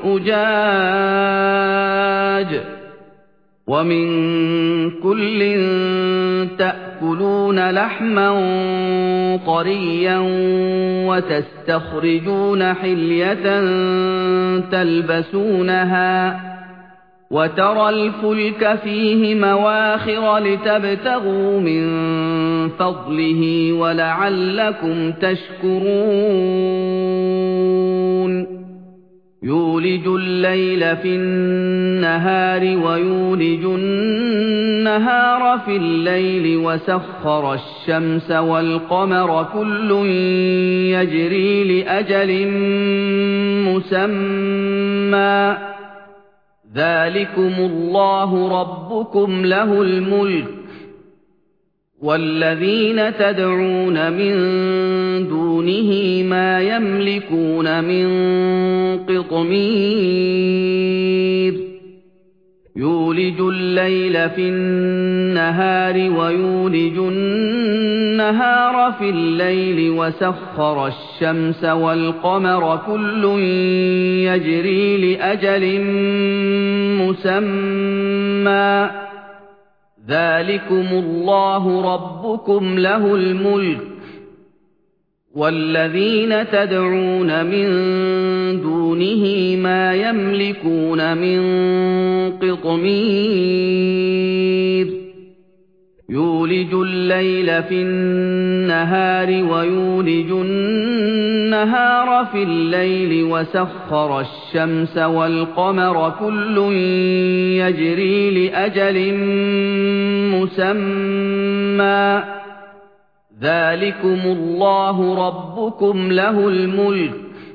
أُجَاجٌ ۖ وَمِن كُلٍّ تَأْكُلُونَ لَحْمًا طَرِيًّا وَتَسْتَخْرِجُونَ حِلْيَةً تَلْبَسُونَهَا ۖ وَتَرَى الْفُلْكَ فِيهِ مَوَاخِرَ لِتَبْتَغُوا مِن فَضْلِهِ وَلَعَلَّكُمْ تَشْكُرُونَ يُولِجُ اللَّيْلَ فِي النَّهَارِ وَيُولِجُ النَّهَارَ فِي اللَّيْلِ وَسَخَّرَ الشَّمْسَ وَالْقَمَرَ كُلٌّ يَجْرِي لِأَجَلٍ مُّسَمًّى ۚ ذَٰلِكُمُ اللَّهُ رَبُّكُمْ لَهُ الْمُلْكُ ۚ وَالَّذِينَ تَدْعُونَ مِن دُونِهِ مَا يَمْلِكُونَ مِن قِطْمِيرٍ يُولِجُ اللَّيْلَ فِي النَّهَارِ وَيُولِجُ النَّهَارَ فِي اللَّيْلِ وَسَخَّرَ الشَّمْسَ وَالْقَمَرَ كُلٌّ يَجْرِي لِأَجَلٍ مُّسَمًّى ۚ ذَٰلِكُمُ اللَّهُ رَبُّكُمْ لَهُ الْمُلْكُ ۚ وَالَّذِينَ تَدْعُونَ مِن دُونِهِ مَا يَمْلِكُونَ مِن قِطْمِيرٍ يُولِجُ اللَّيْلَ فِي النَّهَارِ وَيُولِجُ النَّهَارَ فِي اللَّيْلِ وَسَخَّرَ الشَّمْسَ وَالْقَمَرَ كُلٌّ يَجْرِي لِأَجَلٍ مُّسَمًّى ۚ ذَٰلِكُمُ اللَّهُ رَبُّكُمْ لَهُ الْمُلْكُ ۚ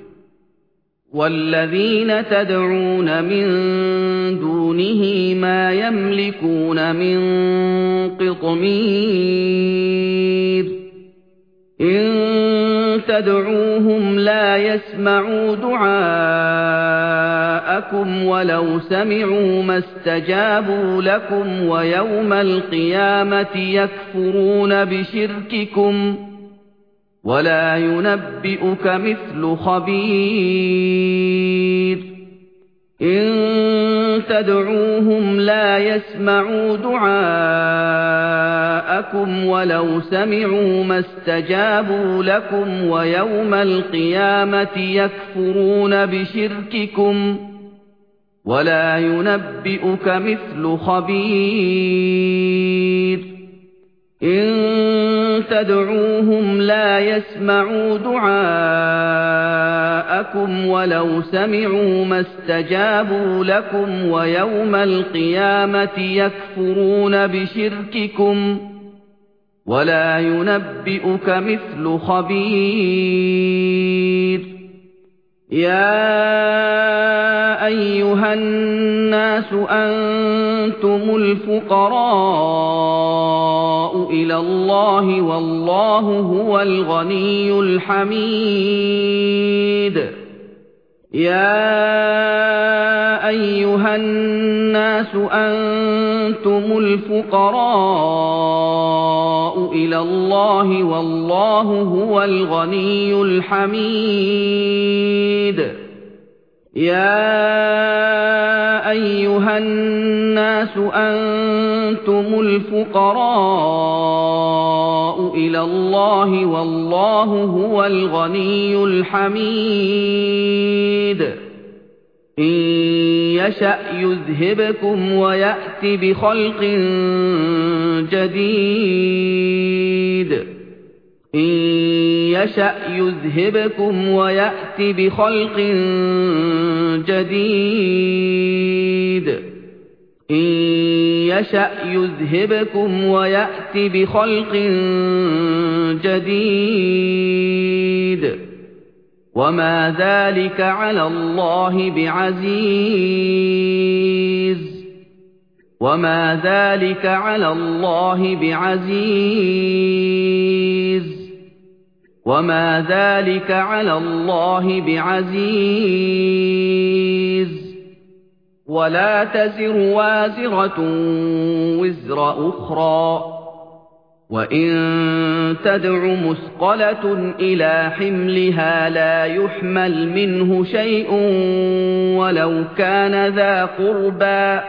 وَالَّذِينَ تَدْعُونَ مِن دُونِهِ مَا يَمْلِكُونَ مِن قِطْمِيرٍ إِن تَدْعُوهُمْ لَا يَسْمَعُوا دُعَاءَكُمْ وَلَوْ سَمِعُوا مَا اسْتَجَابُوا لَكُمْ وَيَوْمَ الْقِيَامَةِ يَكْفُرُونَ بِشِرْكِكُمْ ۚ وَلَا يُنَبِّئُكَ مِثْلُ خَبِيرٍ إِن تَدْعُوهُمْ لَا يَسْمَعُوا دُعَاءَكُمْ وَلَوْ سَمِعُوا مَا اسْتَجَابُوا لَكُمْ وَيَوْمَ الْقِيَامَةِ يَكْفُرُونَ بِشِرْكِكُمْ ۚ وَلَا يُنَبِّئُكَ مِثْلُ خَبِيرٍ إِن تَدْعُوهُمْ لَا يَسْمَعُوا دُعَاءَكُمْ وَلَوْ سَمِعُوا مَا اسْتَجَابُوا لَكُمْ وَيَوْمَ الْقِيَامَةِ يَكْفُرُونَ بِشِرْكِكُمْ ۚ وَلَا يُنَبِّئُكَ مِثْلُ خَبِيرٍ يَا أَيُّهَا النَّاسُ أَنتُمُ الْفُقَرَاءُ إِلَى اللَّهِ وَاللَّهُ هُوَ الْغَنِيُّ الْحَمِيدُ يَا أَيُّهَا النَّاسُ أَنتُمُ الْفُقَرَاءُ إِلَى اللَّهِ وَاللَّهُ هُوَ الْغَنِيُّ الْحَمِيدُ يَا أَيُّهَا النَّاسُ أَنتُمُ الْفُقَرَاءُ إِلَى اللَّهِ وَاللَّهُ هُوَ الْغَنِيُّ الْحَمِيدُ إِن يَشَأْ يُذْهِبْكُمْ وَيَأْتِ بِخَلْقٍ جَدِيدٍ إِن يَشَأْ يُذْهِبْكُمْ وَيَأْتِ بِخَلْقٍ جَدِيدٍ إِن يَشَأْ يُذْهِبْكُمْ وَيَأْتِ بِخَلْقٍ جَدِيدٍ وَمَا ذَلِكَ عَلَى اللَّهِ بِعَزِيزٍ وَمَا ذَلِكَ عَلَى اللَّهِ بِعَزِيزٍ وَمَا ذَلِكَ عَلَى اللَّهِ بِعَزِيزٍ وَلَا تَزِرُ وَازِرَةٌ وِزْرَ أُخْرَىٰ وَإِن تَدْعُ مُثْقَلَةٌ إِلَىٰ حِمْلِهَا لَا يُحْمَلْ مِنْهُ شَيْءٌ وَلَوْ كَانَ ذَا قُرْبَىٰ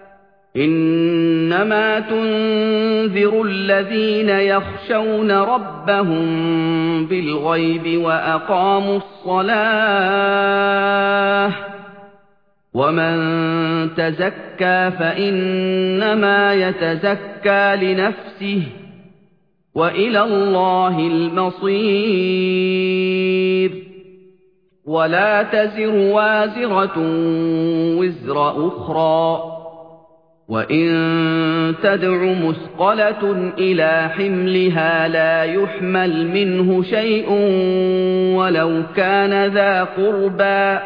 إِنَّمَا تُنذِرُ الَّذِينَ يَخْشَوْنَ رَبَّهُم بِالْغَيْبِ وَأَقَامُوا الصَّلَاةَ ۚ وَمَن تَزَكَّىٰ فَإِنَّمَا يَتَزَكَّىٰ لِنَفْسِهِ ۚ وَإِلَى اللَّهِ الْمَصِيرُ وَلَا تَزِرُ وَازِرَةٌ وِزْرَ أُخْرَىٰ وَإِن تَدْعُ مُثْقَلَةٌ إِلَىٰ حِمْلِهَا لَا يُحْمَلْ مِنْهُ شَيْءٌ وَلَوْ كَانَ ذَا قُرْبَىٰ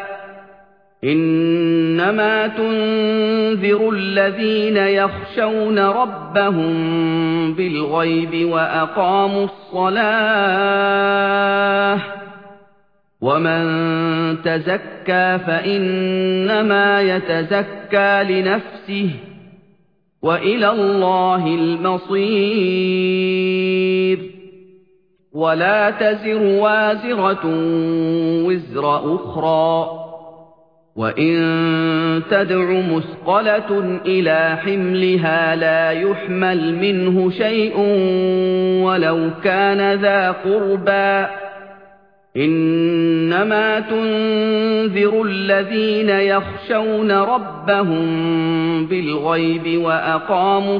إِنَّمَا تُنذِرُ الَّذِينَ يَخْشَوْنَ رَبَّهُم بِالْغَيْبِ وَأَقَامُوا الصَّلَاةَ ۚ وَمَن تَزَكَّىٰ فَإِنَّمَا يَتَزَكَّىٰ لِنَفْسِهِ ۚ وَإِلَى اللَّهِ الْمَصِيرُ وَلَا تَزِرُ وَازِرَةٌ وِزْرَ أُخْرَىٰ وَإِن تَدْعُ مُثْقَلَةٌ إِلَىٰ حِمْلِهَا لَا يُحْمَلْ مِنْهُ شَيْءٌ وَلَوْ كَانَ ذَا قُرْبَىٰ إنما تنذر الذين يخشون ربهم بالغيب وأقاموا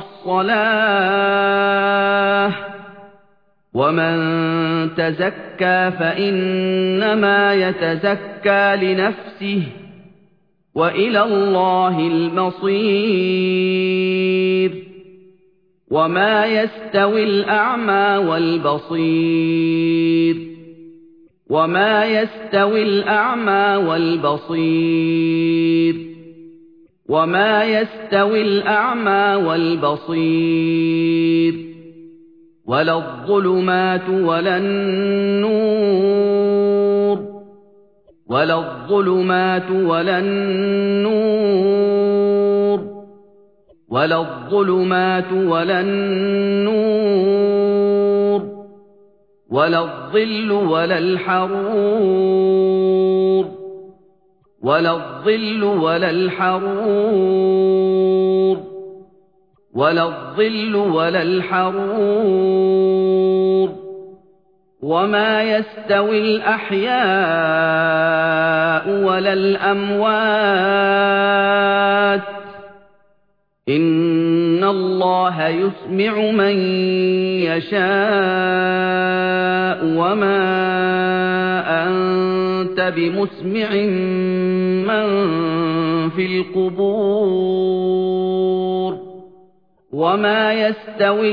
الصلاة ومن تزكى فإنما يتزكى لنفسه وإلى الله المصير وما يستوي الأعمى والبصير وما يستوي الأعمى والبصير وما يستوي الأعمى والبصير ولا الظلمات ولا النور ولا الظلمات ولا النور ولا الظلمات ولا النور ولا الظل ولا الحرور ولا الظل ولا الحرور ولا الظل ولا الحرور وما يستوي الأحياء ولا الأموات إن الله يسمع من يشاء وما أنت بمسمع من في القبور وما يستوي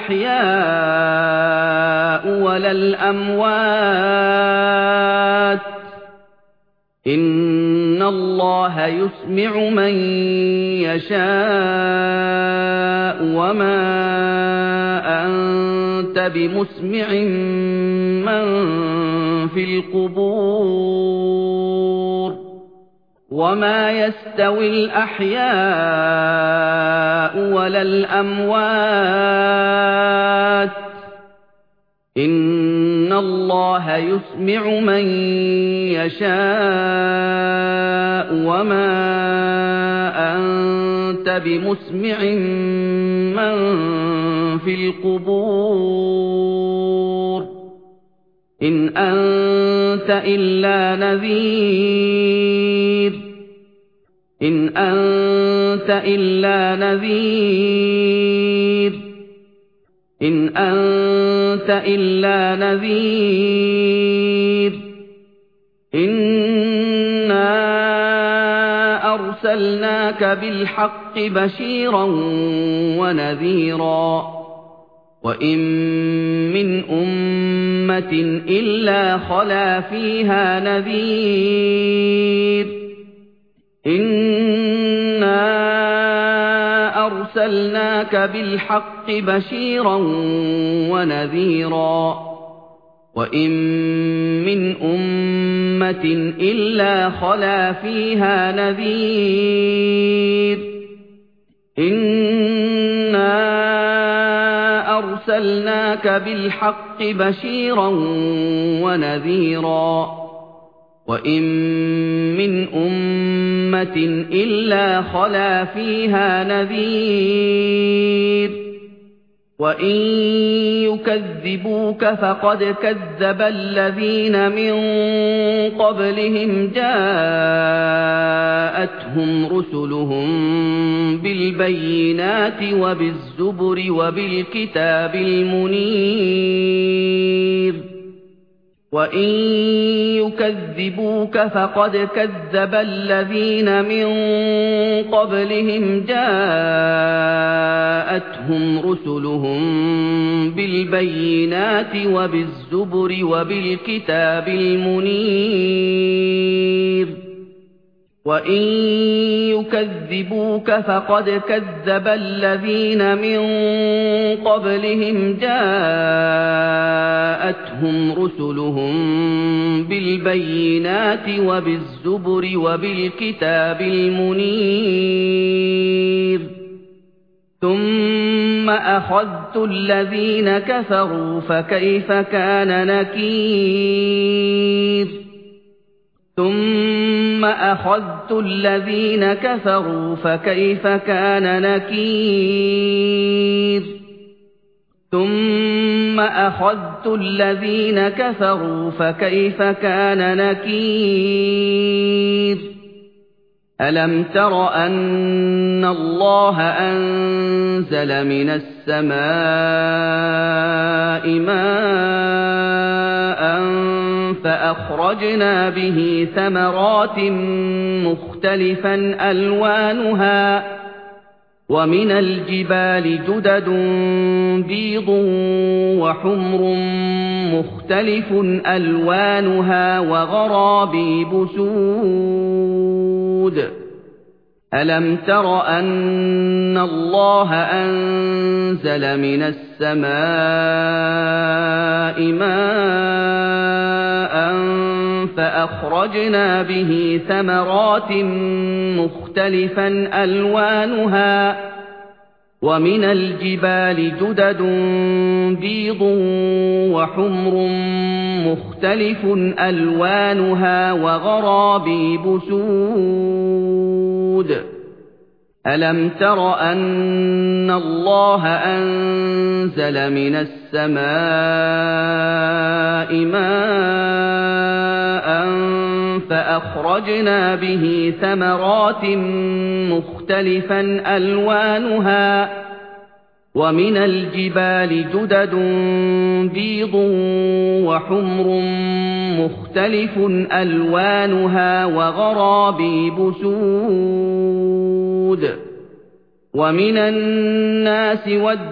الأحياء ولا الأموات إن الله يسمع من يشاء وما أنت بمسمع من في القبور وما يستوي الأحياء ولا الأموات إن الله يسمع من يشاء وما أنت بمسمع من في القبور إن أنت إلا نذير إن أنت إلا نذير إن أنت إلا نذير إنا أرسلناك بالحق بشيرا ونذيرا وإن من أمة إلا خلا فيها نذير إنا أرسلناك بالحق بشيرا ونذيرا وإن من أمة إلا خلا فيها نذير إنا أرسلناك بالحق بشيرا ونذيرا وإن من أمة إلا خلا فيها نذير وإن يكذبوك فقد كذب الذين من قبلهم جاءتهم رسلهم بالبينات وبالزبر وبالكتاب المنير وإن يكذبوك فقد كذب الذين من قبلهم جاءتهم رسلهم بالبينات وبالزبر وبالكتاب المنير وإن يكذبوك فقد كذب الذين من قبلهم جاءتهم رسلهم بالبينات وبالزبر وبالكتاب المنير ثم أخذت الذين كفروا فكيف كان نكير ثم أخذت الذين كفروا فكيف كان نكير ثم ثم أخذت الذين كفروا فكيف كان نكير ألم تر أن الله أنزل من السماء ماء فأخرجنا به ثمرات مختلفا ألوانها ومن الجبال جدد بيض وحمر مختلف ألوانها وغرابيب سود ألم تر أن الله أنزل من السماء ماء فأخرجنا به ثمرات مختلفا ألوانها ومن الجبال جدد بيض وحمر مختلف ألوانها وغرابيب سود ألم تر أن الله أنزل من السماء ماء فأخرجنا به ثمرات مختلفا ألوانها ومن الجبال جدد بيض وحمر مختلف ألوانها وغرابيب سود ومن الناس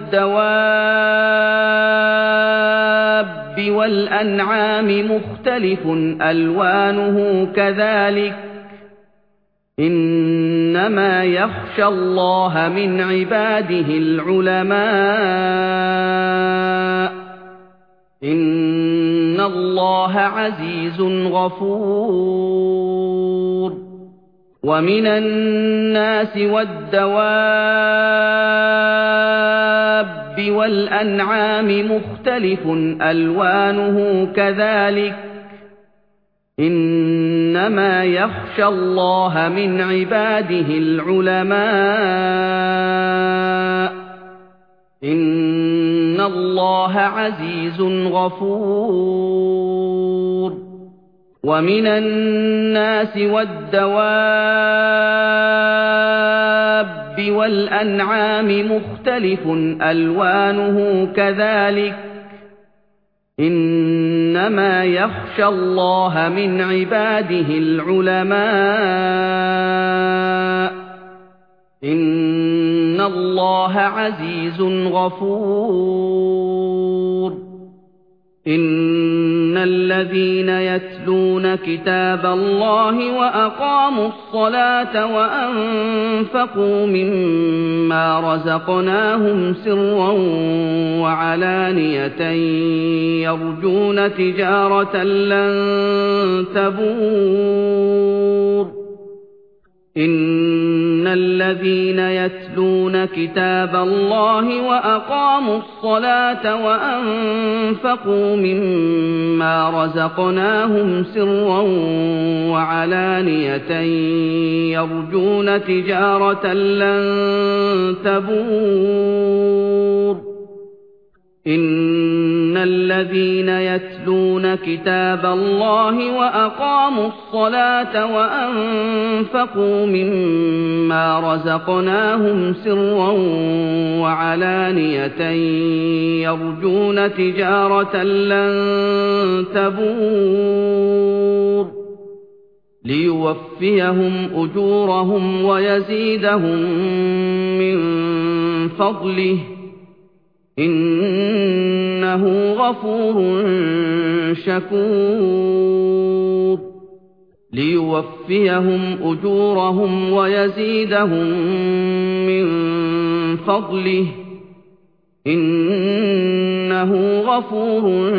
والدواب والأنعام مختلف ألوانه كذلك إنما يخشى الله من عباده العلماء إن الله عزيز غفور ومن الناس والدواب والأنعام مختلف ألوانه كذلك إنما يخشى الله من عباده العلماء إن الله عزيز غفور ومن الناس والدواب والأنعام مختلف ألوانه كذلك إنما يخشى الله من عباده العلماء إن الله عزيز غفور إن الذين يتلون كتاب الله وأقاموا الصلاة وأنفقوا مما رزقناهم سرا وعلانية يرجون تجارة لن تبور إن الذين يتلون كتاب الله وأقاموا الصلاة وأنفقوا مما رزقناهم سرا وعلانية يرجون تجارة لن تبور إن الذين يتلون كتاب الله وأقاموا الصلاة وأنفقوا مما رزقناهم سرا وعلانية يرجون تجارة لن تبور ليوفيهم أجورهم ويزيدهم من فضله إنه غفور شكور ليوفيهم أجورهم ويزيدهم من فضله إنه غفور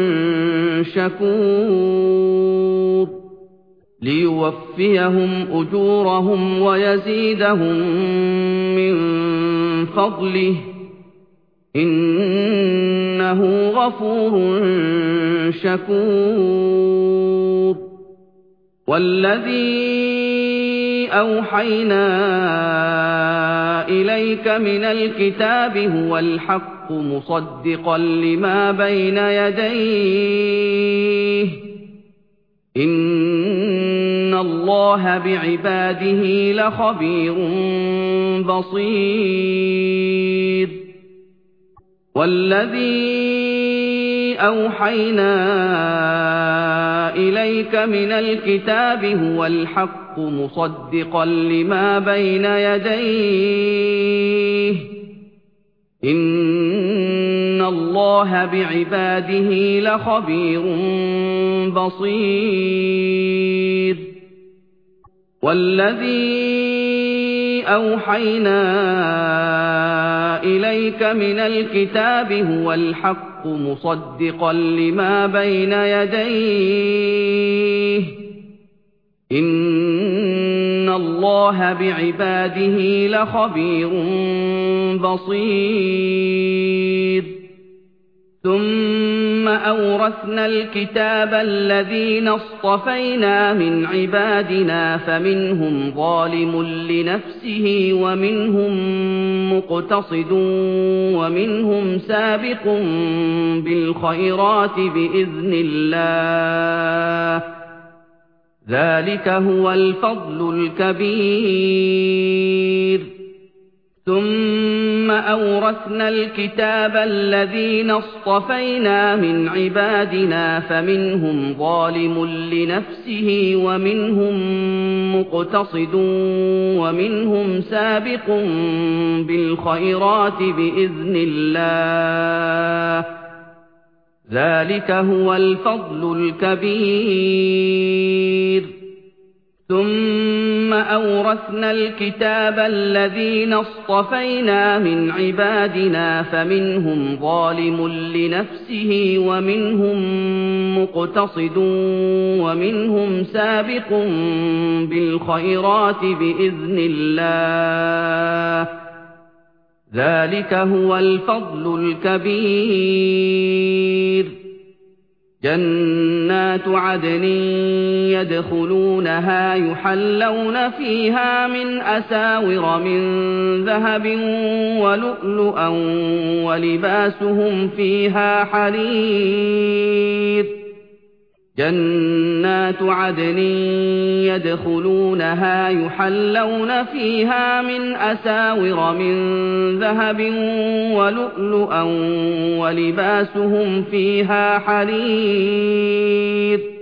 شكور ليوفيهم أجورهم ويزيدهم من فضله إنه غفور شكور والذي أوحينا إليك من الكتاب هو الحق مصدقا لما بين يديه إن الله بعباده لخبير بصير والذي أوحينا إليك من الكتاب هو الحق مصدقا لما بين يديه إن الله بعباده لخبير بصير والذي أوحينا إليك من الكتاب هو الحق مصدقا لما بين يديه إن الله بعباده لخبير بصير ثم أورثنا الكتاب الذين اصطفينا من عبادنا فمنهم ظالم لنفسه ومنهم مقتصد ومنهم سابق بالخيرات بإذن الله ذلك هو الفضل الكبير ثم أورثنا الكتاب الذين اصطفينا من عبادنا فمنهم ظالم لنفسه ومنهم مقتصد ومنهم سابق بالخيرات بإذن الله ذلك هو الفضل الكبير ثم أورثنا الكتاب الذين اصطفينا من عبادنا فمنهم ظالم لنفسه ومنهم مقتصد ومنهم سابق بالخيرات بإذن الله ذلك هو الفضل الكبير جنات عدن يدخلونها يحلون فيها من أساور من ذهب ولؤلؤا ولباسهم فيها حرير جنات عدن يدخلونها يحلون فيها من أساور من ذهب ولؤلؤا ولباسهم فيها حرير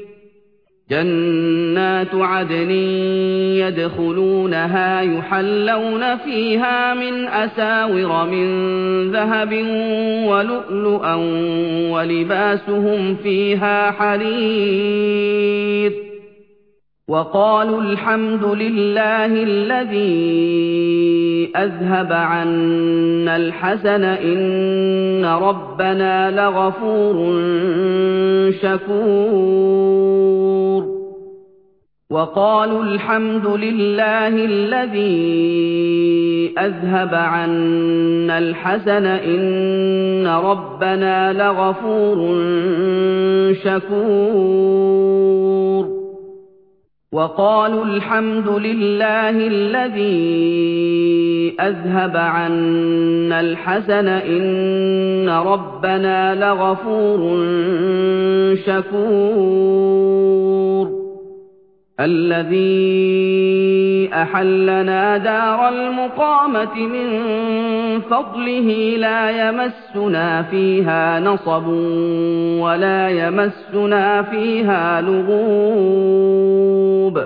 جنات عدن يدخلونها يحلون فيها من أساور من ذهب ولؤلؤا ولباسهم فيها حرير وقالوا الحمد لله الذي أذهب عنا الحزن إن ربنا لغفور شكور وقالوا الحمد لله الذي أذهب عنا الحزن إن ربنا لغفور شكور وقالوا الحمد لله الذي أذهب عنا الحزن إن ربنا لغفور شكور الذي أحلنا دار المقامة من فضله لا يمسنا فيها نصب ولا يمسنا فيها لغوب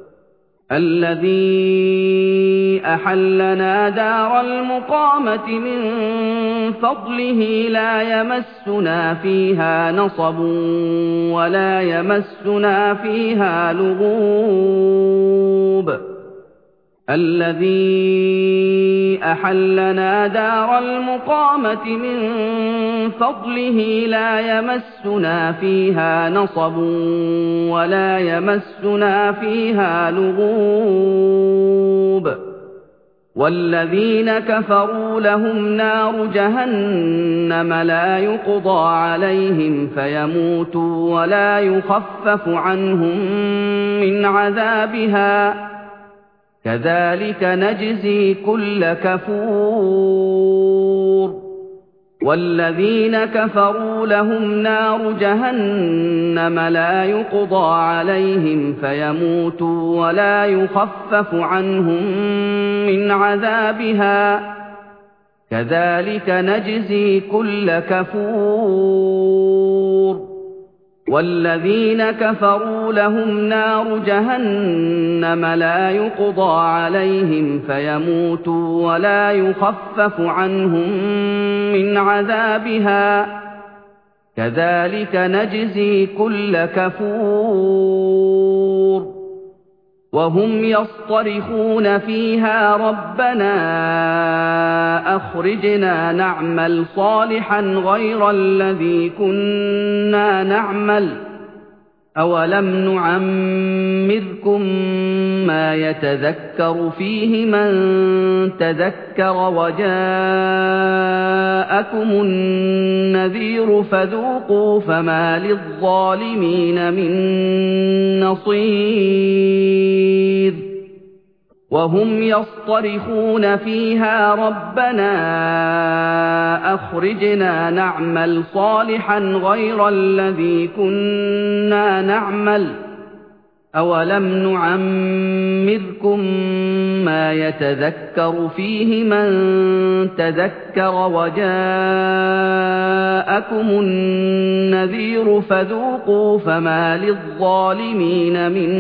الذي أحلنا دار المقامة من فضله لا يمسنا فيها نصب ولا يمسنا فيها لغوب الذي أحلنا دار المقامة من فضله لا يمسنا فيها نصب ولا يمسنا فيها لغوب والذين كفروا لهم نار جهنم لا يقضى عليهم فيموتوا ولا يخفف عنهم من عذابها كذلك نجزي كل كفور والذين كفروا لهم نار جهنم لا يقضى عليهم فيموتوا ولا يخفف عنهم من عذابها كذلك نجزي كل كفور والذين كفروا لهم نار جهنم لا يقضى عليهم فيموتوا ولا يخفف عنهم من عذابها كذلك نجزي كل كفور وهم يصطرخون فيها ربنا أخرجنا نعمل صالحا غير الذي كنا نعمل أولم نعمركم ما يتذكر فيه من تذكر وجاءكم النذير فذوقوا فما للظالمين من نصير وهم يصطرخون فيها ربنا أخرجنا نعمل صالحا غير الذي كنا نعمل أولم نعمركم ما يتذكر فيه من تذكر وجاءكم النذير فذوقوا فما للظالمين من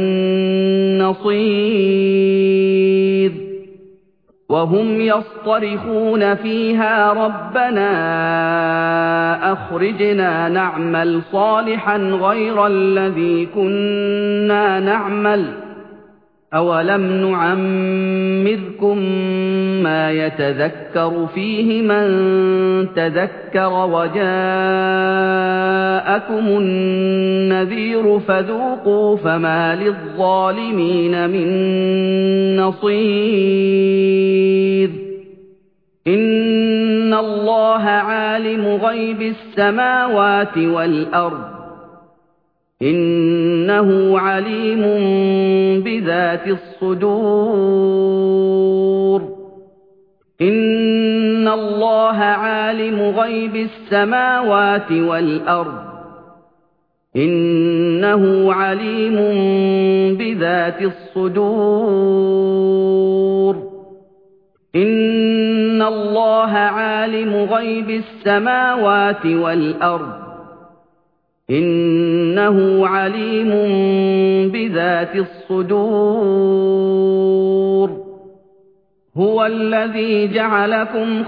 نصير وهم يصطرخون فيها ربنا أخرجنا نعمل صالحا غير الذي كنا نعمل أولم نعمركم ما يتذكر فيه من تذكر وجاءكم النذير فذوقوا فما للظالمين من نصير إن الله عالم غيب السماوات والأرض إنه عليم بذات الصدور إن الله عالم غيب السماوات والأرض إنه عليم بذات الصدور إن الله عالم غيب السماوات والأرض إنه عليم بذات الصدور هو الذي جعلكم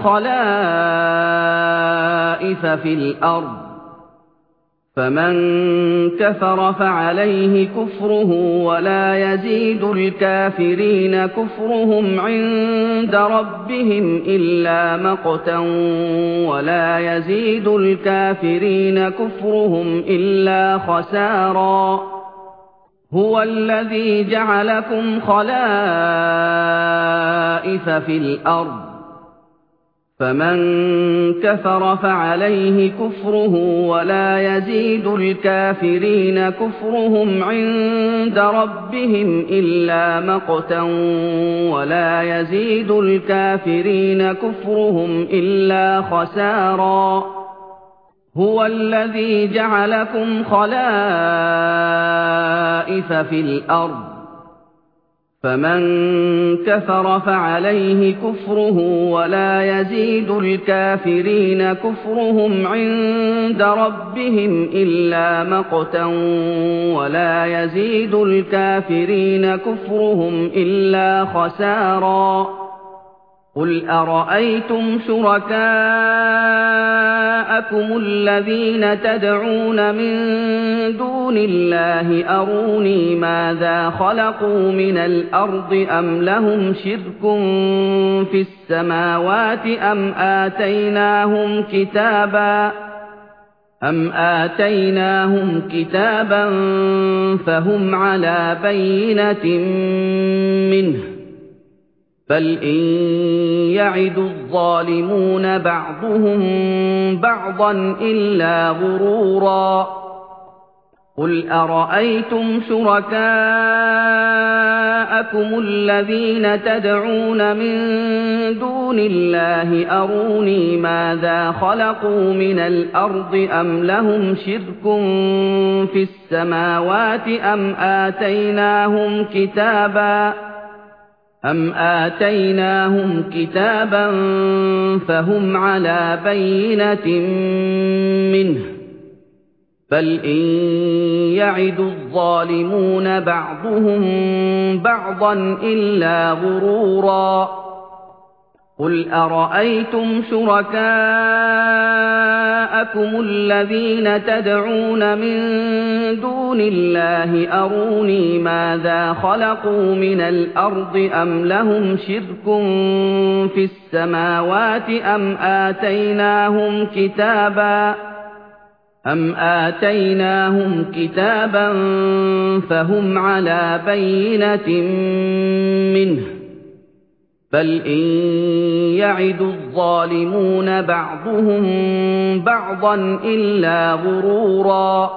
خلائف في الأرض فمن كفر فعليه كفره ولا يزيد الكافرين كفرهم عند ربهم إلا مقتا ولا يزيد الكافرين كفرهم إلا خسارا هو الذي جعلكم خلائف في الأرض فمن كفر فعليه كفره ولا يزيد الكافرين كفرهم عند ربهم إلا مقتا ولا يزيد الكافرين كفرهم إلا خسارا هو الذي جعلكم خلائف في الأرض فمن كفر فعليه كفره ولا يزيد الكافرين كفرهم عند ربهم إلا مقتا ولا يزيد الكافرين كفرهم إلا خسارا قل أرأيتم شركاءكم الذين تدعون من دون الله أروني ماذا خلقوا من الأرض أم لهم شرك في السماوات أم آتيناهم كتابا أم آتيناهم كتابا فهم على بينة منه بل إن يعد الظالمون بعضهم بعضا إلا غرورا قل أرأيتم شركاء شُرَكَاءَكُمُ الَّذِينَ تَدْعُونَ مِن دُونِ اللَّهِ أَرُونِي مَاذَا خَلَقُوا مِنَ الْأَرْضِ أَمْ لَهُمْ شِرْكٌ فِي السَّمَاوَاتِ أَمْ آتَيْنَاهُمْ كِتَابًا أَمْ آتَيْنَاهُمْ كِتَابًا فَهُمْ عَلَىٰ بَيِّنَةٍ مِّنْهُ ۚ بَلْ إِن يَعِدُ الظَّالِمُونَ بَعْضُهُم بَعْضًا إِلَّا غُرُورًا قُلْ أَرَأَيْتُمْ شُرَكَاءَكُمُ الَّذِينَ تَدْعُونَ مِن دُونِ اللَّهِ أَرُونِي مَاذَا خَلَقُوا مِنَ الْأَرْضِ أَمْ لَهُمْ شِرْكٌ فِي السَّمَاوَاتِ أَمْ آتَيْنَاهُمْ كِتَابًا أَمْ آتَيْنَاهُمْ كِتَابًا فَهُمْ عَلَىٰ بَيِّنَةٍ مِّنْهُ ۚ بَلْ إِن يَعِدُ الظَّالِمُونَ بَعْضُهُم بَعْضًا إِلَّا غُرُورًا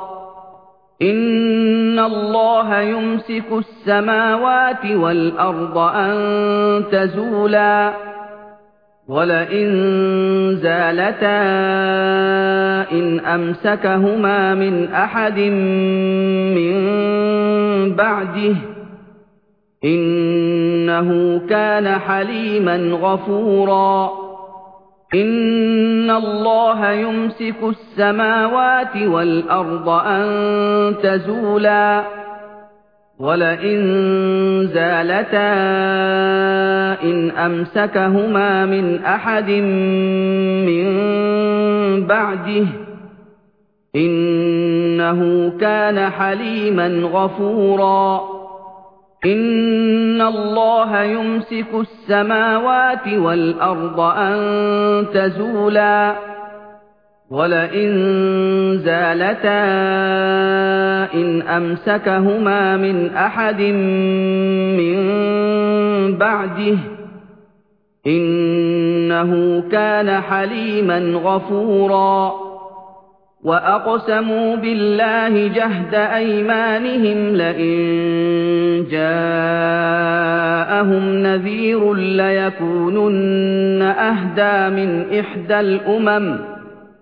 إِنَّ اللَّهَ يُمْسِكُ السَّمَاوَاتِ وَالْأَرْضَ أَن تَزُولَا وَلَئِن زَالَتَا إِنْ أَمْسَكَهُمَا مِنْ أَحَدٍ مِّن بَعْدِهِ ۚ إِنَّهُ كَانَ حَلِيمًا غَفُورًا إِنَّ اللَّهَ يُمْسِكُ السَّمَاوَاتِ وَالْأَرْضَ أَن تَزُولَا وَلَئِن زَالَتَا إِنْ أَمْسَكَهُمَا مِنْ أَحَدٍ مِّن بَعْدِهِ ۚ إِنَّهُ كَانَ حَلِيمًا غَفُورًا إِنَّ اللَّهَ يُمْسِكُ السَّمَاوَاتِ وَالْأَرْضَ أَن تَزُولَا وَلَئِن زَالَتَا إِنْ أَمْسَكَهُمَا مِنْ أَحَدٍ مِّن بَعْدِهِ ۚ إِنَّهُ كَانَ حَلِيمًا غَفُورًا وَأَقْسَمُوا بِاللَّهِ جَهْدَ أَيْمَانِهِمْ لَئِن جَاءَهُمْ نَذِيرٌ لَّيَكُونُنَّ أَهْدَىٰ مِنْ إِحْدَى الْأُمَمِ ۖ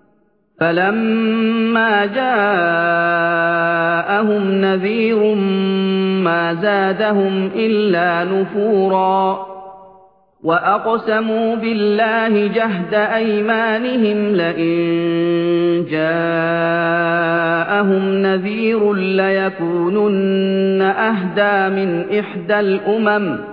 فَلَمَّا جَاءَهُمْ نَذِيرٌ مَّا زَادَهُمْ إِلَّا نُفُورًا وَأَقْسَمُوا بِاللَّهِ جَهْدَ أَيْمَانِهِمْ لَئِن جَاءَهُمْ نَذِيرٌ لَّيَكُونُنَّ أَهْدَىٰ مِنْ إِحْدَى الْأُمَمِ ۖ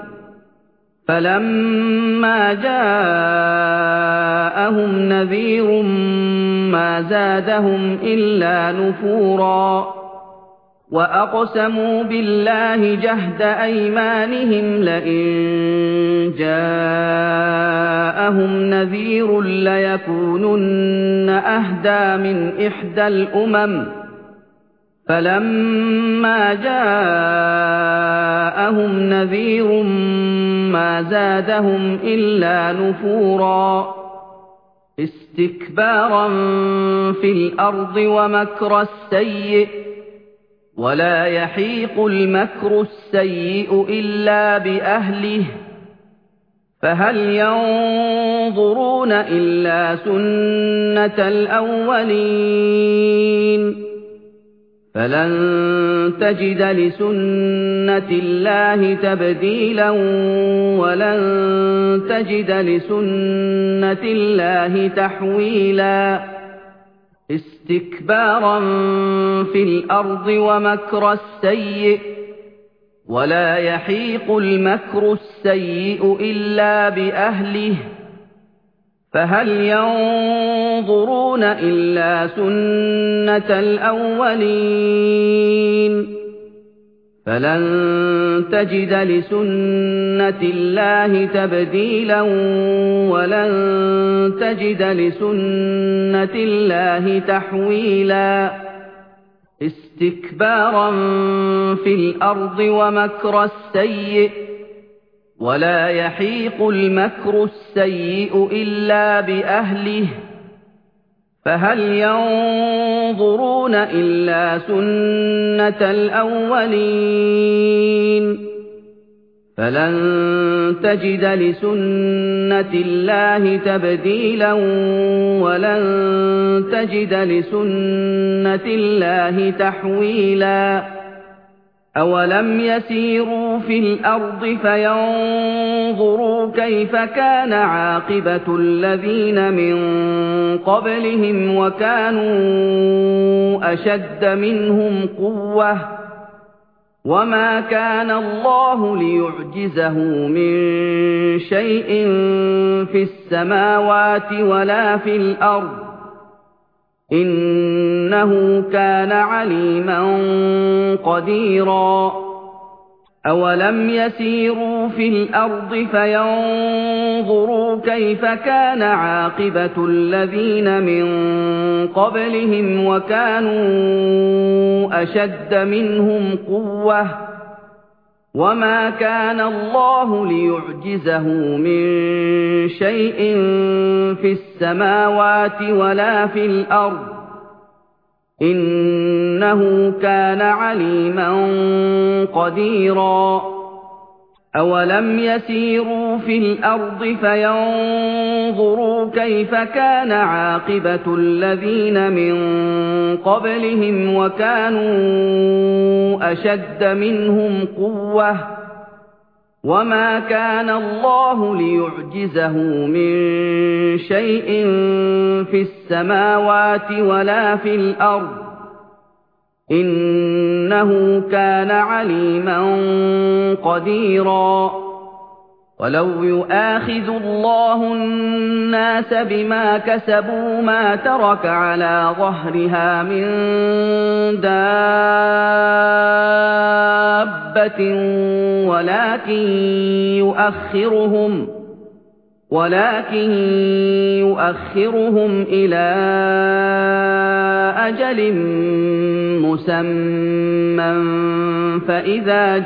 فَلَمَّا جَاءَهُمْ نَذِيرٌ مَّا زَادَهُمْ إِلَّا نُفُورًا وَأَقْسَمُوا بِاللَّهِ جَهْدَ أَيْمَانِهِمْ لَئِن جَاءَهُمْ نَذِيرٌ لَّيَكُونُنَّ أَهْدَىٰ مِنْ إِحْدَى الْأُمَمِ ۖ فَلَمَّا جَاءَهُمْ نَذِيرٌ مَّا زَادَهُمْ إِلَّا نُفُورًا اسْتِكْبَارًا فِي الْأَرْضِ وَمَكْرَ السَّيِّئِ ۚ وَلَا يَحِيقُ الْمَكْرُ السَّيِّئُ إِلَّا بِأَهْلِهِ ۚ فَهَلْ يَنظُرُونَ إِلَّا سُنَّتَ الْأَوَّلِينَ فَلَن تَجِدَ لِسُنَّةِ اللَّهِ تَبْدِيلًا وَلَن تَجِدَ لِسُنَّةِ اللَّهِ تَحْوِيلًا اسْتِكْبَارًا فِي الْأَرْضِ وَمَكْرَ السَّيِّئِ ۚ وَلَا يَحِيقُ الْمَكْرُ السَّيِّئُ إِلَّا بِأَهْلِهِ ۚ فَهَلْ يَنظُرُونَ إِلَّا سُنَّتَ الْأَوَّلِينَ فَلَن تَجِدَ لِسُنَّةِ اللَّهِ تَبْدِيلًا وَلَن تَجِدَ لِسُنَّةِ اللَّهِ تَحْوِيلًا اسْتِكْبَارًا فِي الْأَرْضِ وَمَكْرَ السَّيِّئِ ۚ وَلَا يَحِيقُ الْمَكْرُ السَّيِّئُ إِلَّا بِأَهْلِهِ ۚ فَهَلْ يَنظُرُونَ إِلَّا سُنَّتَ الْأَوَّلِينَ فلن تجد لسنة الله تبديلا ولن تجد لسنة الله تحويلا أولم يسيروا في الأرض فينظروا كيف كان عاقبة الذين من قبلهم وكانوا أشد منهم قوة وما كان الله ليعجزه من شيء في السماوات ولا في الأرض إنه كان عليما قديرا أولم يسيروا في الأرض فينظروا كيف كان عاقبة الذين من قبلهم وكانوا أشد منهم قوة وما كان الله ليعجزه من شيء في السماوات ولا في الأرض إنه كان عليما قديرا أولم يسيروا في الأرض فينظروا كيف كان عاقبة الذين من قبلهم وكانوا أشد منهم قوة وما كان الله ليعجزه من شيء في السماوات ولا في الأرض إنه كان عليما قديرا ولو يؤاخذ الله الناس بما كسبوا ما ترك على ظهرها من دابة ولكن يؤخرهم ولكن يؤخرهم إلى أجل مسمى فإذا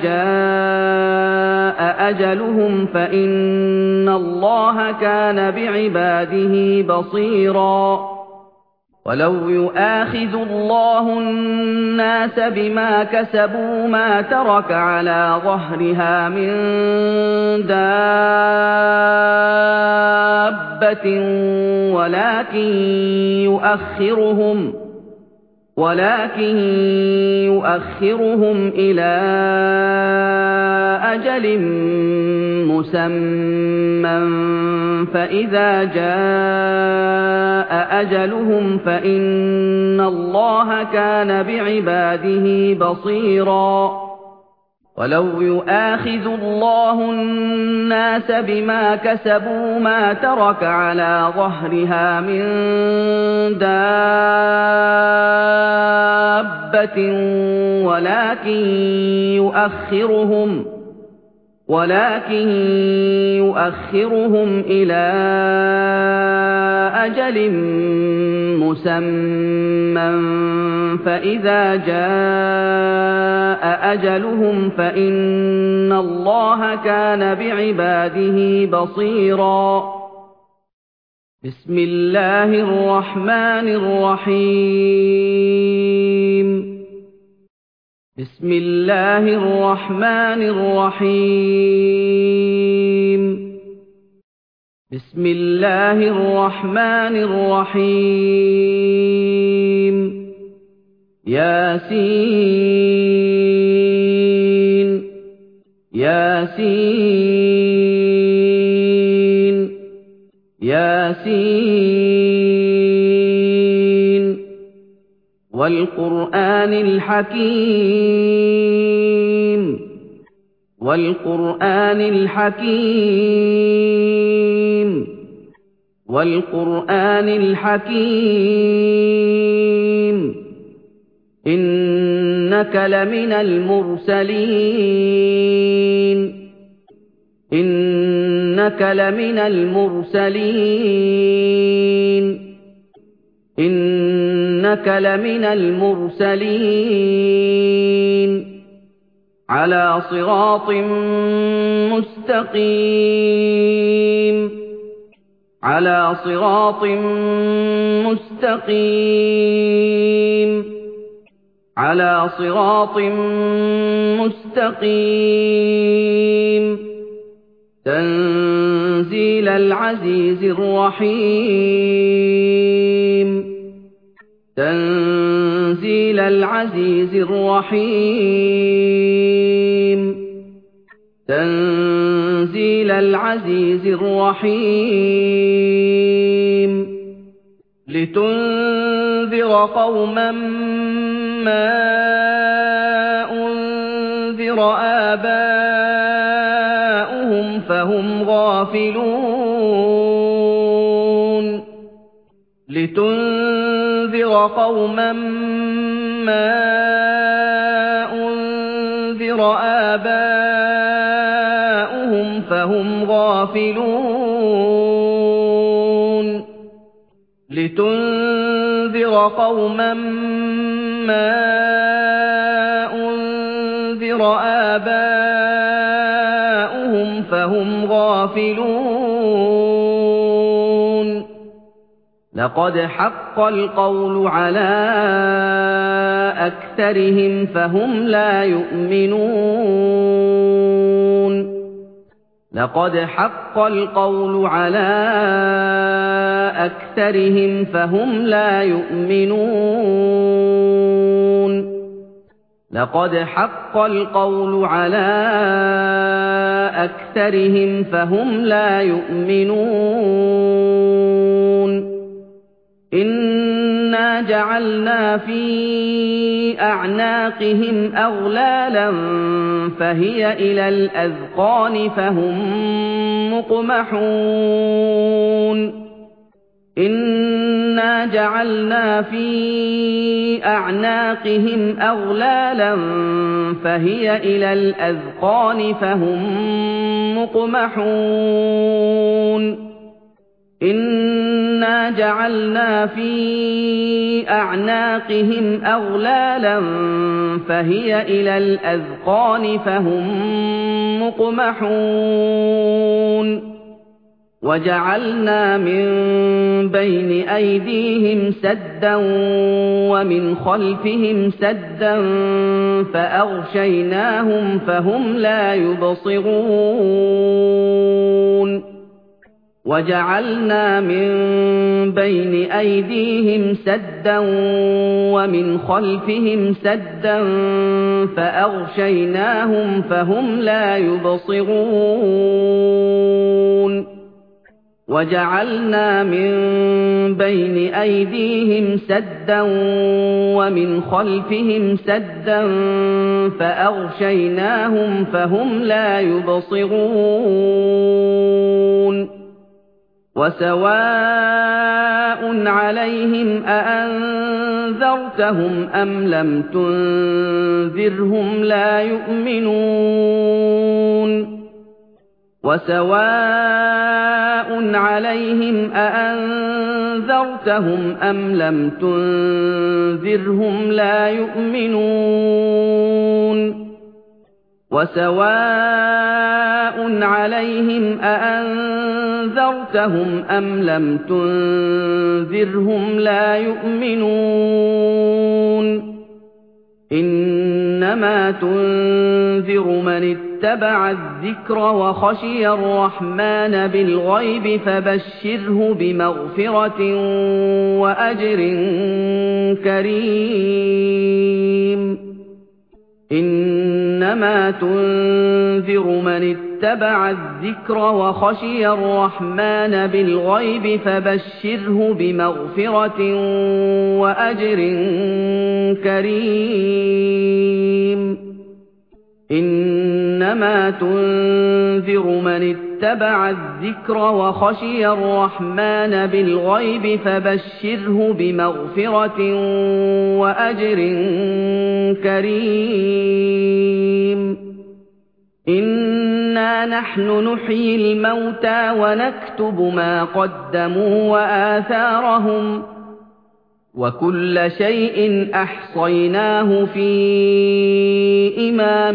جاء أجلهم فإن الله كان بعباده بصيرا ولو يؤاخذ الله الناس بما كسبوا ما ترك على ظهرها من دابة ولكن يؤخرهم ولكن يؤخرهم إلى أجل مسمى فإذا جاء أجلهم فإن الله كان بعباده بصيرا ولو يؤاخذ الله الناس بما كسبوا ما ترك على ظهرها من دابة ولكن يؤخرهم ولكن يؤخرهم إلى أجل مسمى فإذا جاء أجلهم فإن الله كان بعباده بصيرا بسم الله الرحمن الرحيم بسم الله الرحمن الرحيم بسم الله الرحمن الرحيم ياسين ياسين ياسين والقرآن الحكيم والقرآن الحكيم والقرآن الحكيم إنك لمن المرسلين إنك لمن المرسلين إنك لمن المرسلين على صراط مستقيم على صراط مستقيم عَلَىٰ صِرَاطٍ مُّسْتَقِيمٍ تَنزِيلَ الْعَزِيزِ الرَّحِيمِ تَنزِيلَ الْعَزِيزِ الرَّحِيمِ تَنزِيلَ الْعَزِيزِ الرَّحِيمِ لِتُنذِرَ قَوْمًا مَّا أُنذِرَ آبَاؤُهُمْ فَهُمْ غَافِلُونَ لِتُنذِرَ قَوْمًا مَّا أُنذِرَ آبَاؤُهُمْ فَهُمْ غَافِلُونَ لِتُنذِرَ قَوْمًا مَّا أُنذِرَ آبَاؤُهُمْ فَهُمْ غَافِلُونَ لَقَدْ حَقَّ الْقَوْلُ عَلَىٰ أَكْثَرِهِمْ فَهُمْ لَا يُؤْمِنُونَ لَقَدْ حَقَّ الْقَوْلُ عَلَىٰ أَكْثَرِهِمْ فَهُمْ لَا يُؤْمِنُونَ لَقَدْ حَقَّ الْقَوْلُ عَلَىٰ أَكْثَرِهِمْ فَهُمْ لَا يُؤْمِنُونَ إِنَّا جَعَلْنَا فِي أَعْنَاقِهِمْ أَغْلَالًا فَهِيَ إِلَى الْأَذْقَانِ فَهُم مُّقْمَحُونَ إِنَّا جَعَلْنَا فِي أَعْنَاقِهِمْ أَغْلَالًا فَهِيَ إِلَى الْأَذْقَانِ فَهُم مُّقْمَحُونَ إِنَّا جَعَلْنَا فِي أَعْنَاقِهِمْ أَغْلَالًا فَهِيَ إِلَى الْأَذْقَانِ فَهُم مُّقْمَحُونَ وَجَعَلْنَا مِن بَيْنِ أَيْدِيهِمْ سَدًّا وَمِنْ خَلْفِهِمْ سَدًّا فَأَغْشَيْنَاهُمْ فَهُمْ لَا يُبْصِرُونَ وَجَعَلْنَا مِن بَيْنِ أَيْدِيهِمْ سَدًّا وَمِنْ خَلْفِهِمْ سَدًّا فَأَغْشَيْنَاهُمْ فَهُمْ لَا يُبْصِرُونَ وَجَعَلْنَا مِن بَيْنِ أَيْدِيهِمْ سَدًّا وَمِنْ خَلْفِهِمْ سَدًّا فَأَغْشَيْنَاهُمْ فَهُمْ لَا يُبْصِرُونَ وَسَوَاءٌ عَلَيْهِمْ أَأَنذَرْتَهُمْ أَمْ لَمْ تُنذِرْهُمْ لَا يُؤْمِنُونَ وَسَوَاءٌ عَلَيْهِمْ أَأَنذَرْتَهُمْ أَمْ لَمْ تُنذِرْهُمْ لَا يُؤْمِنُونَ وَسَوَاءٌ عَلَيْهِمْ أَأَنذَرْتَهُمْ أَمْ لَمْ تُنذِرْهُمْ لَا يُؤْمِنُونَ إِنَّمَا تُنذِرُ مَنِ اتَّبَعَ الذِّكْرَ وَخَشِيَ الرَّحْمَٰنَ بِالْغَيْبِ فَبَشِّرْهُ بِمَغْفِرَةٍ وَأَجْرٍ كَرِيمٍ إِنَّمَا تُنذِرُ مَنِ اتَّبَعَ الذِّكْرَ وَخَشِيَ الرَّحْمَٰنَ بِالْغَيْبِ فَبَشِّرْهُ بِمَغْفِرَةٍ وَأَجْرٍ كَرِيمٍ إِنَّمَا تُنذِرُ مَنِ اتَّبَعَ الذِّكْرَ وَخَشِيَ الرَّحْمَٰنَ بِالْغَيْبِ فَبَشِّرْهُ بِمَغْفِرَةٍ وَأَجْرٍ كَرِيمٍ إِنَّا نَحْنُ نُحْيِي الْمَوْتَىٰ وَنَكْتُبُ مَا قَدَّمُوا وَآثَارَهُمْ وَكُلَّ شَيْءٍ أَحْصَيْنَاهُ فِي إِمَامٍ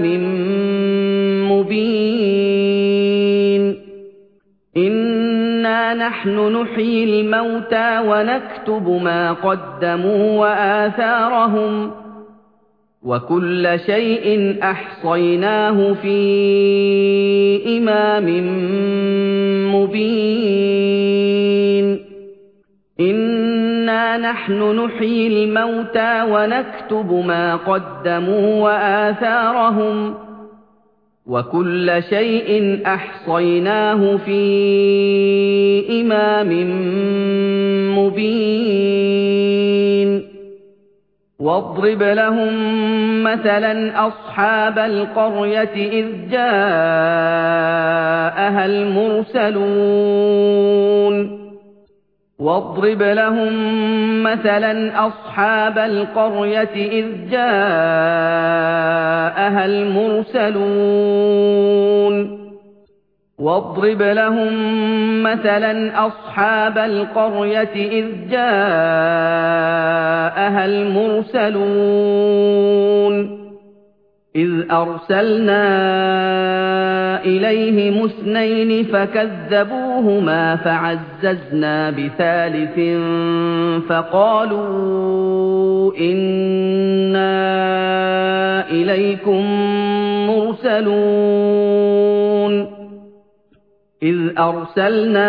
مُّبِينٍ إِنَّا نَحْنُ نُحْيِي الْمَوْتَىٰ وَنَكْتُبُ مَا قَدَّمُوا وَآثَارَهُمْ وكل شيء أحصيناه في إمام مبين إنا نحن نحيي الموتى ونكتب ما قدموا وآثارهم وكل شيء أحصيناه في إمام مبين واضرب لهم مثلا أصحاب القرية إذ جاءها المرسلون واضرب لهم مثلا أصحاب القرية إذ جاءها المرسلون واضرب لهم مثلا أصحاب القرية إذ جاءها المرسلون إذ أرسلنا إليهم اثنين فكذبوهما فعززنا بثالث فقالوا إنا إليكم مرسلون إذ أرسلنا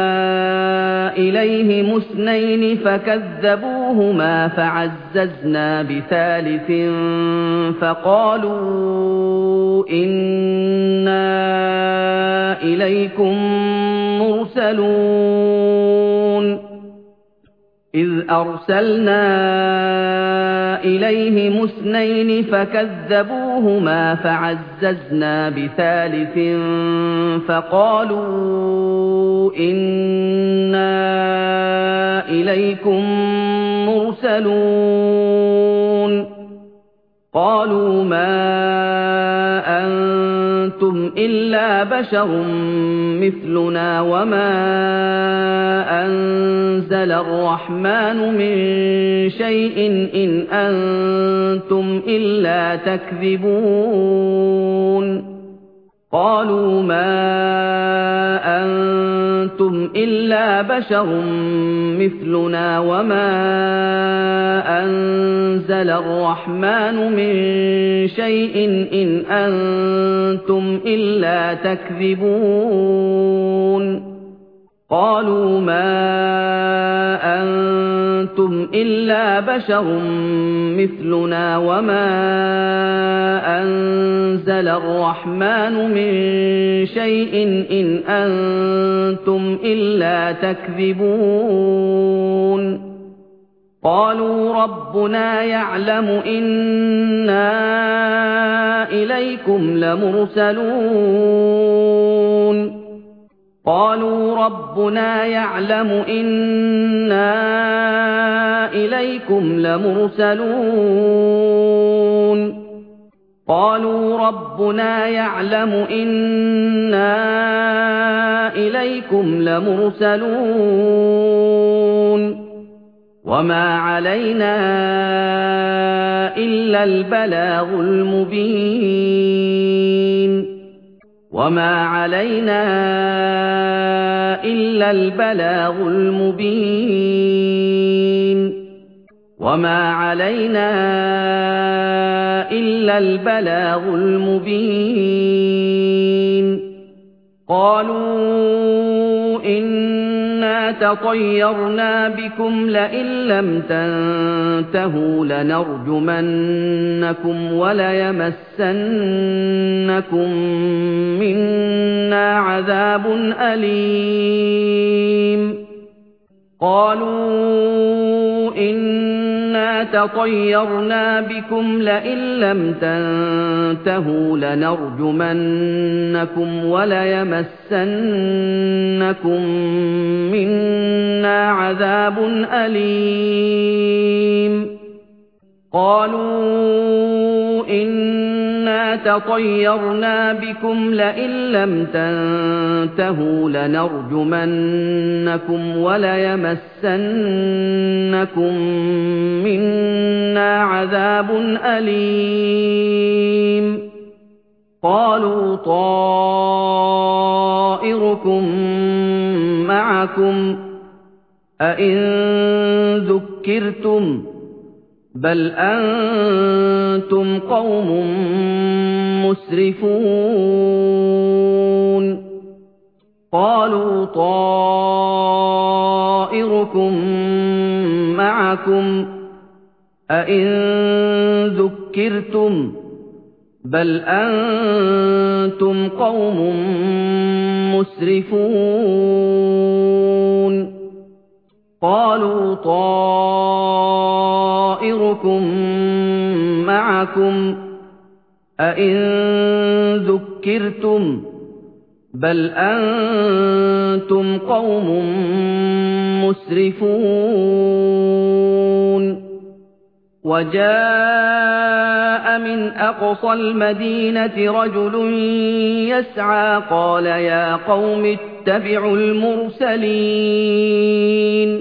إليهم اثنين فكذبوهما فعززنا بثالث فقالوا إنا إليكم مرسلون إذ أرسلنا إليهم اثنين فكذبوهما فعززنا بثالث فقالوا إنا إليكم مرسلون قالوا ما أنتم إلا بشر مثلنا وما أنزل الرحمن من شيء إن أنتم إلا تكذبون قالوا ما أنتم إلا بشر مثلنا وما أنزل الرحمن من شيء إن أنتم إلا تكذبون قالوا ما أنتم إلا بشر مثلنا وما أنزل الرحمن من شيء إن أنتم إلا تكذبون قالوا ربنا يعلم إنا إليكم لمرسلون قالوا ربنا يعلم إنا إليكم لمرسلون قالوا ربنا يعلم إنا إليكم لمرسلون وما علينا إلا البلاغ المبين وما علينا إلا البلاغ المبين وما علينا إلا البلاغ المبين قالوا إنا تطيرنا بكم لئن لم تنتهوا لنرجمنكم وليمسنكم منا عذاب أليم قالوا إنا تطيرنا بكم لئن لم تنتهوا لنرجمنكم وليمسنكم منا عذاب أليم قالوا إنا تطيرنا بكم لئن لم تنتهوا لنرجمنكم وليمسنكم منا عذاب أليم قالوا طائركم معكم أئن ذكرتم بل أنتم قوم مسرفون قالوا طائركم معكم أئن ذكرتم بل أنتم قوم مسرفون قالوا طائركم معكم أئن ذكرتم بل أنتم قوم مسرفون وجاء من أقصى المدينة رجل يسعى قال يا قوم اتبعوا المرسلين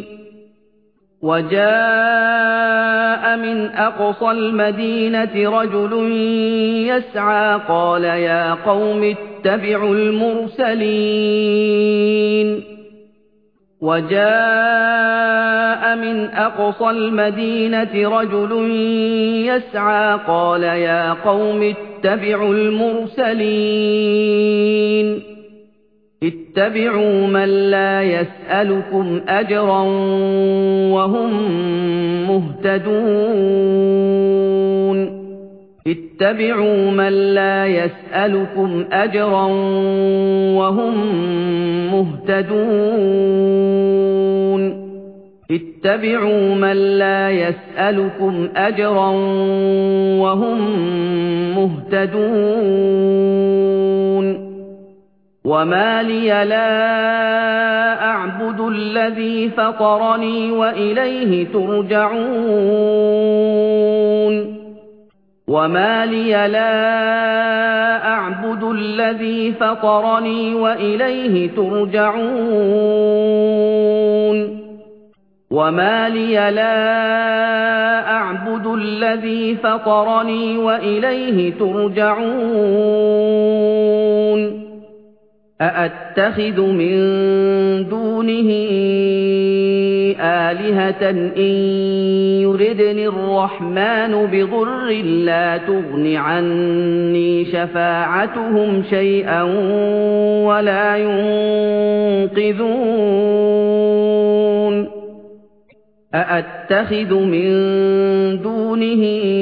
وجاء من أقصى المدينة رجل يسعى قال يا قوم اتبعوا المرسلين وجاء من أقصى المدينة رجل يسعى قال يا قوم اتبعوا المرسلين اتبعوا من لا يسألكم أجرا وهم مهتدون اتبعوا من لا يسألكم أجرا وهم مهتدون اتبعوا من لا يسألكم أجرا وهم مهتدون وما لي لا أعبد الذي فطرني وإليه ترجعون وما لي لا أعبد الذي فطرني وإليه ترجعون وما لي لا أعبد الذي فطرني وإليه ترجعون أأتخذ من دونه آلهة إن يردني الرحمن بضر لا تغن عني شفاعتهم شيئا ولا ينقذون أأتخذ من دونه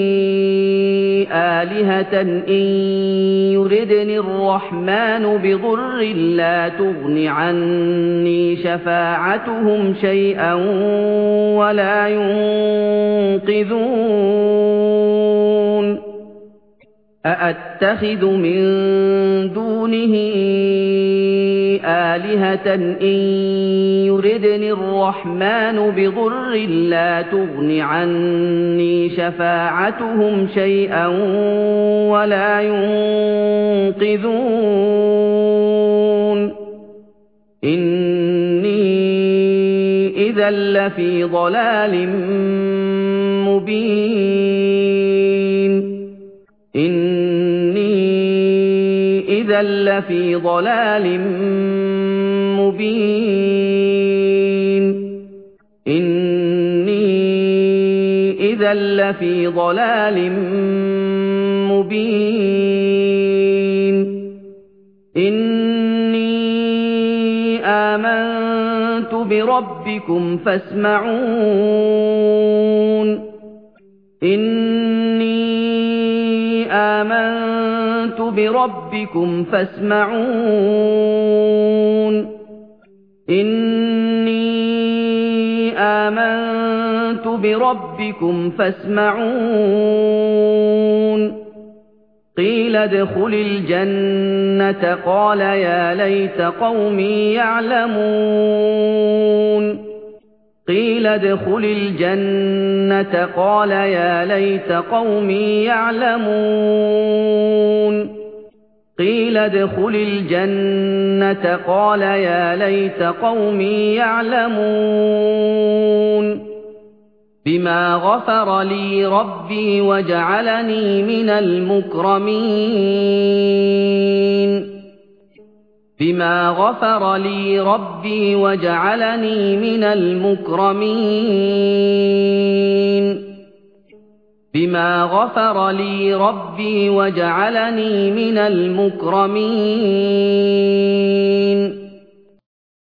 آلهة إن يردني الرحمن بضر لا تغن عني شفاعتهم شيئا ولا ينقذون أأتخذ من دونه آلهة إن يردني الرحمن بضر لا تغن عني شفاعتهم شيئا ولا ينقذون إني إذا لفي ضلال مبين إني إذا لفي ضلال مبين إني إذا لفي ضلال مبين إني آمنت بربكم فاسمعون إني آمنت بربكم فاسمعون إني آمنت بربكم فاسمعون قيل ادخل الجنة قال يا ليت قومي يعلمون قيل ادخل الجنة قال يا ليت قومي يعلمون قيل ادخل الجنة قال يا ليت قومي يعلمون بما غفر لي ربي وجعلني من المكرمين بما غفر لي ربي وجعلني من المكرمين بِمَا غَفَرَ لِي رَبِّي وَجَعَلَنِي مِنَ الْمُكْرَمِينَ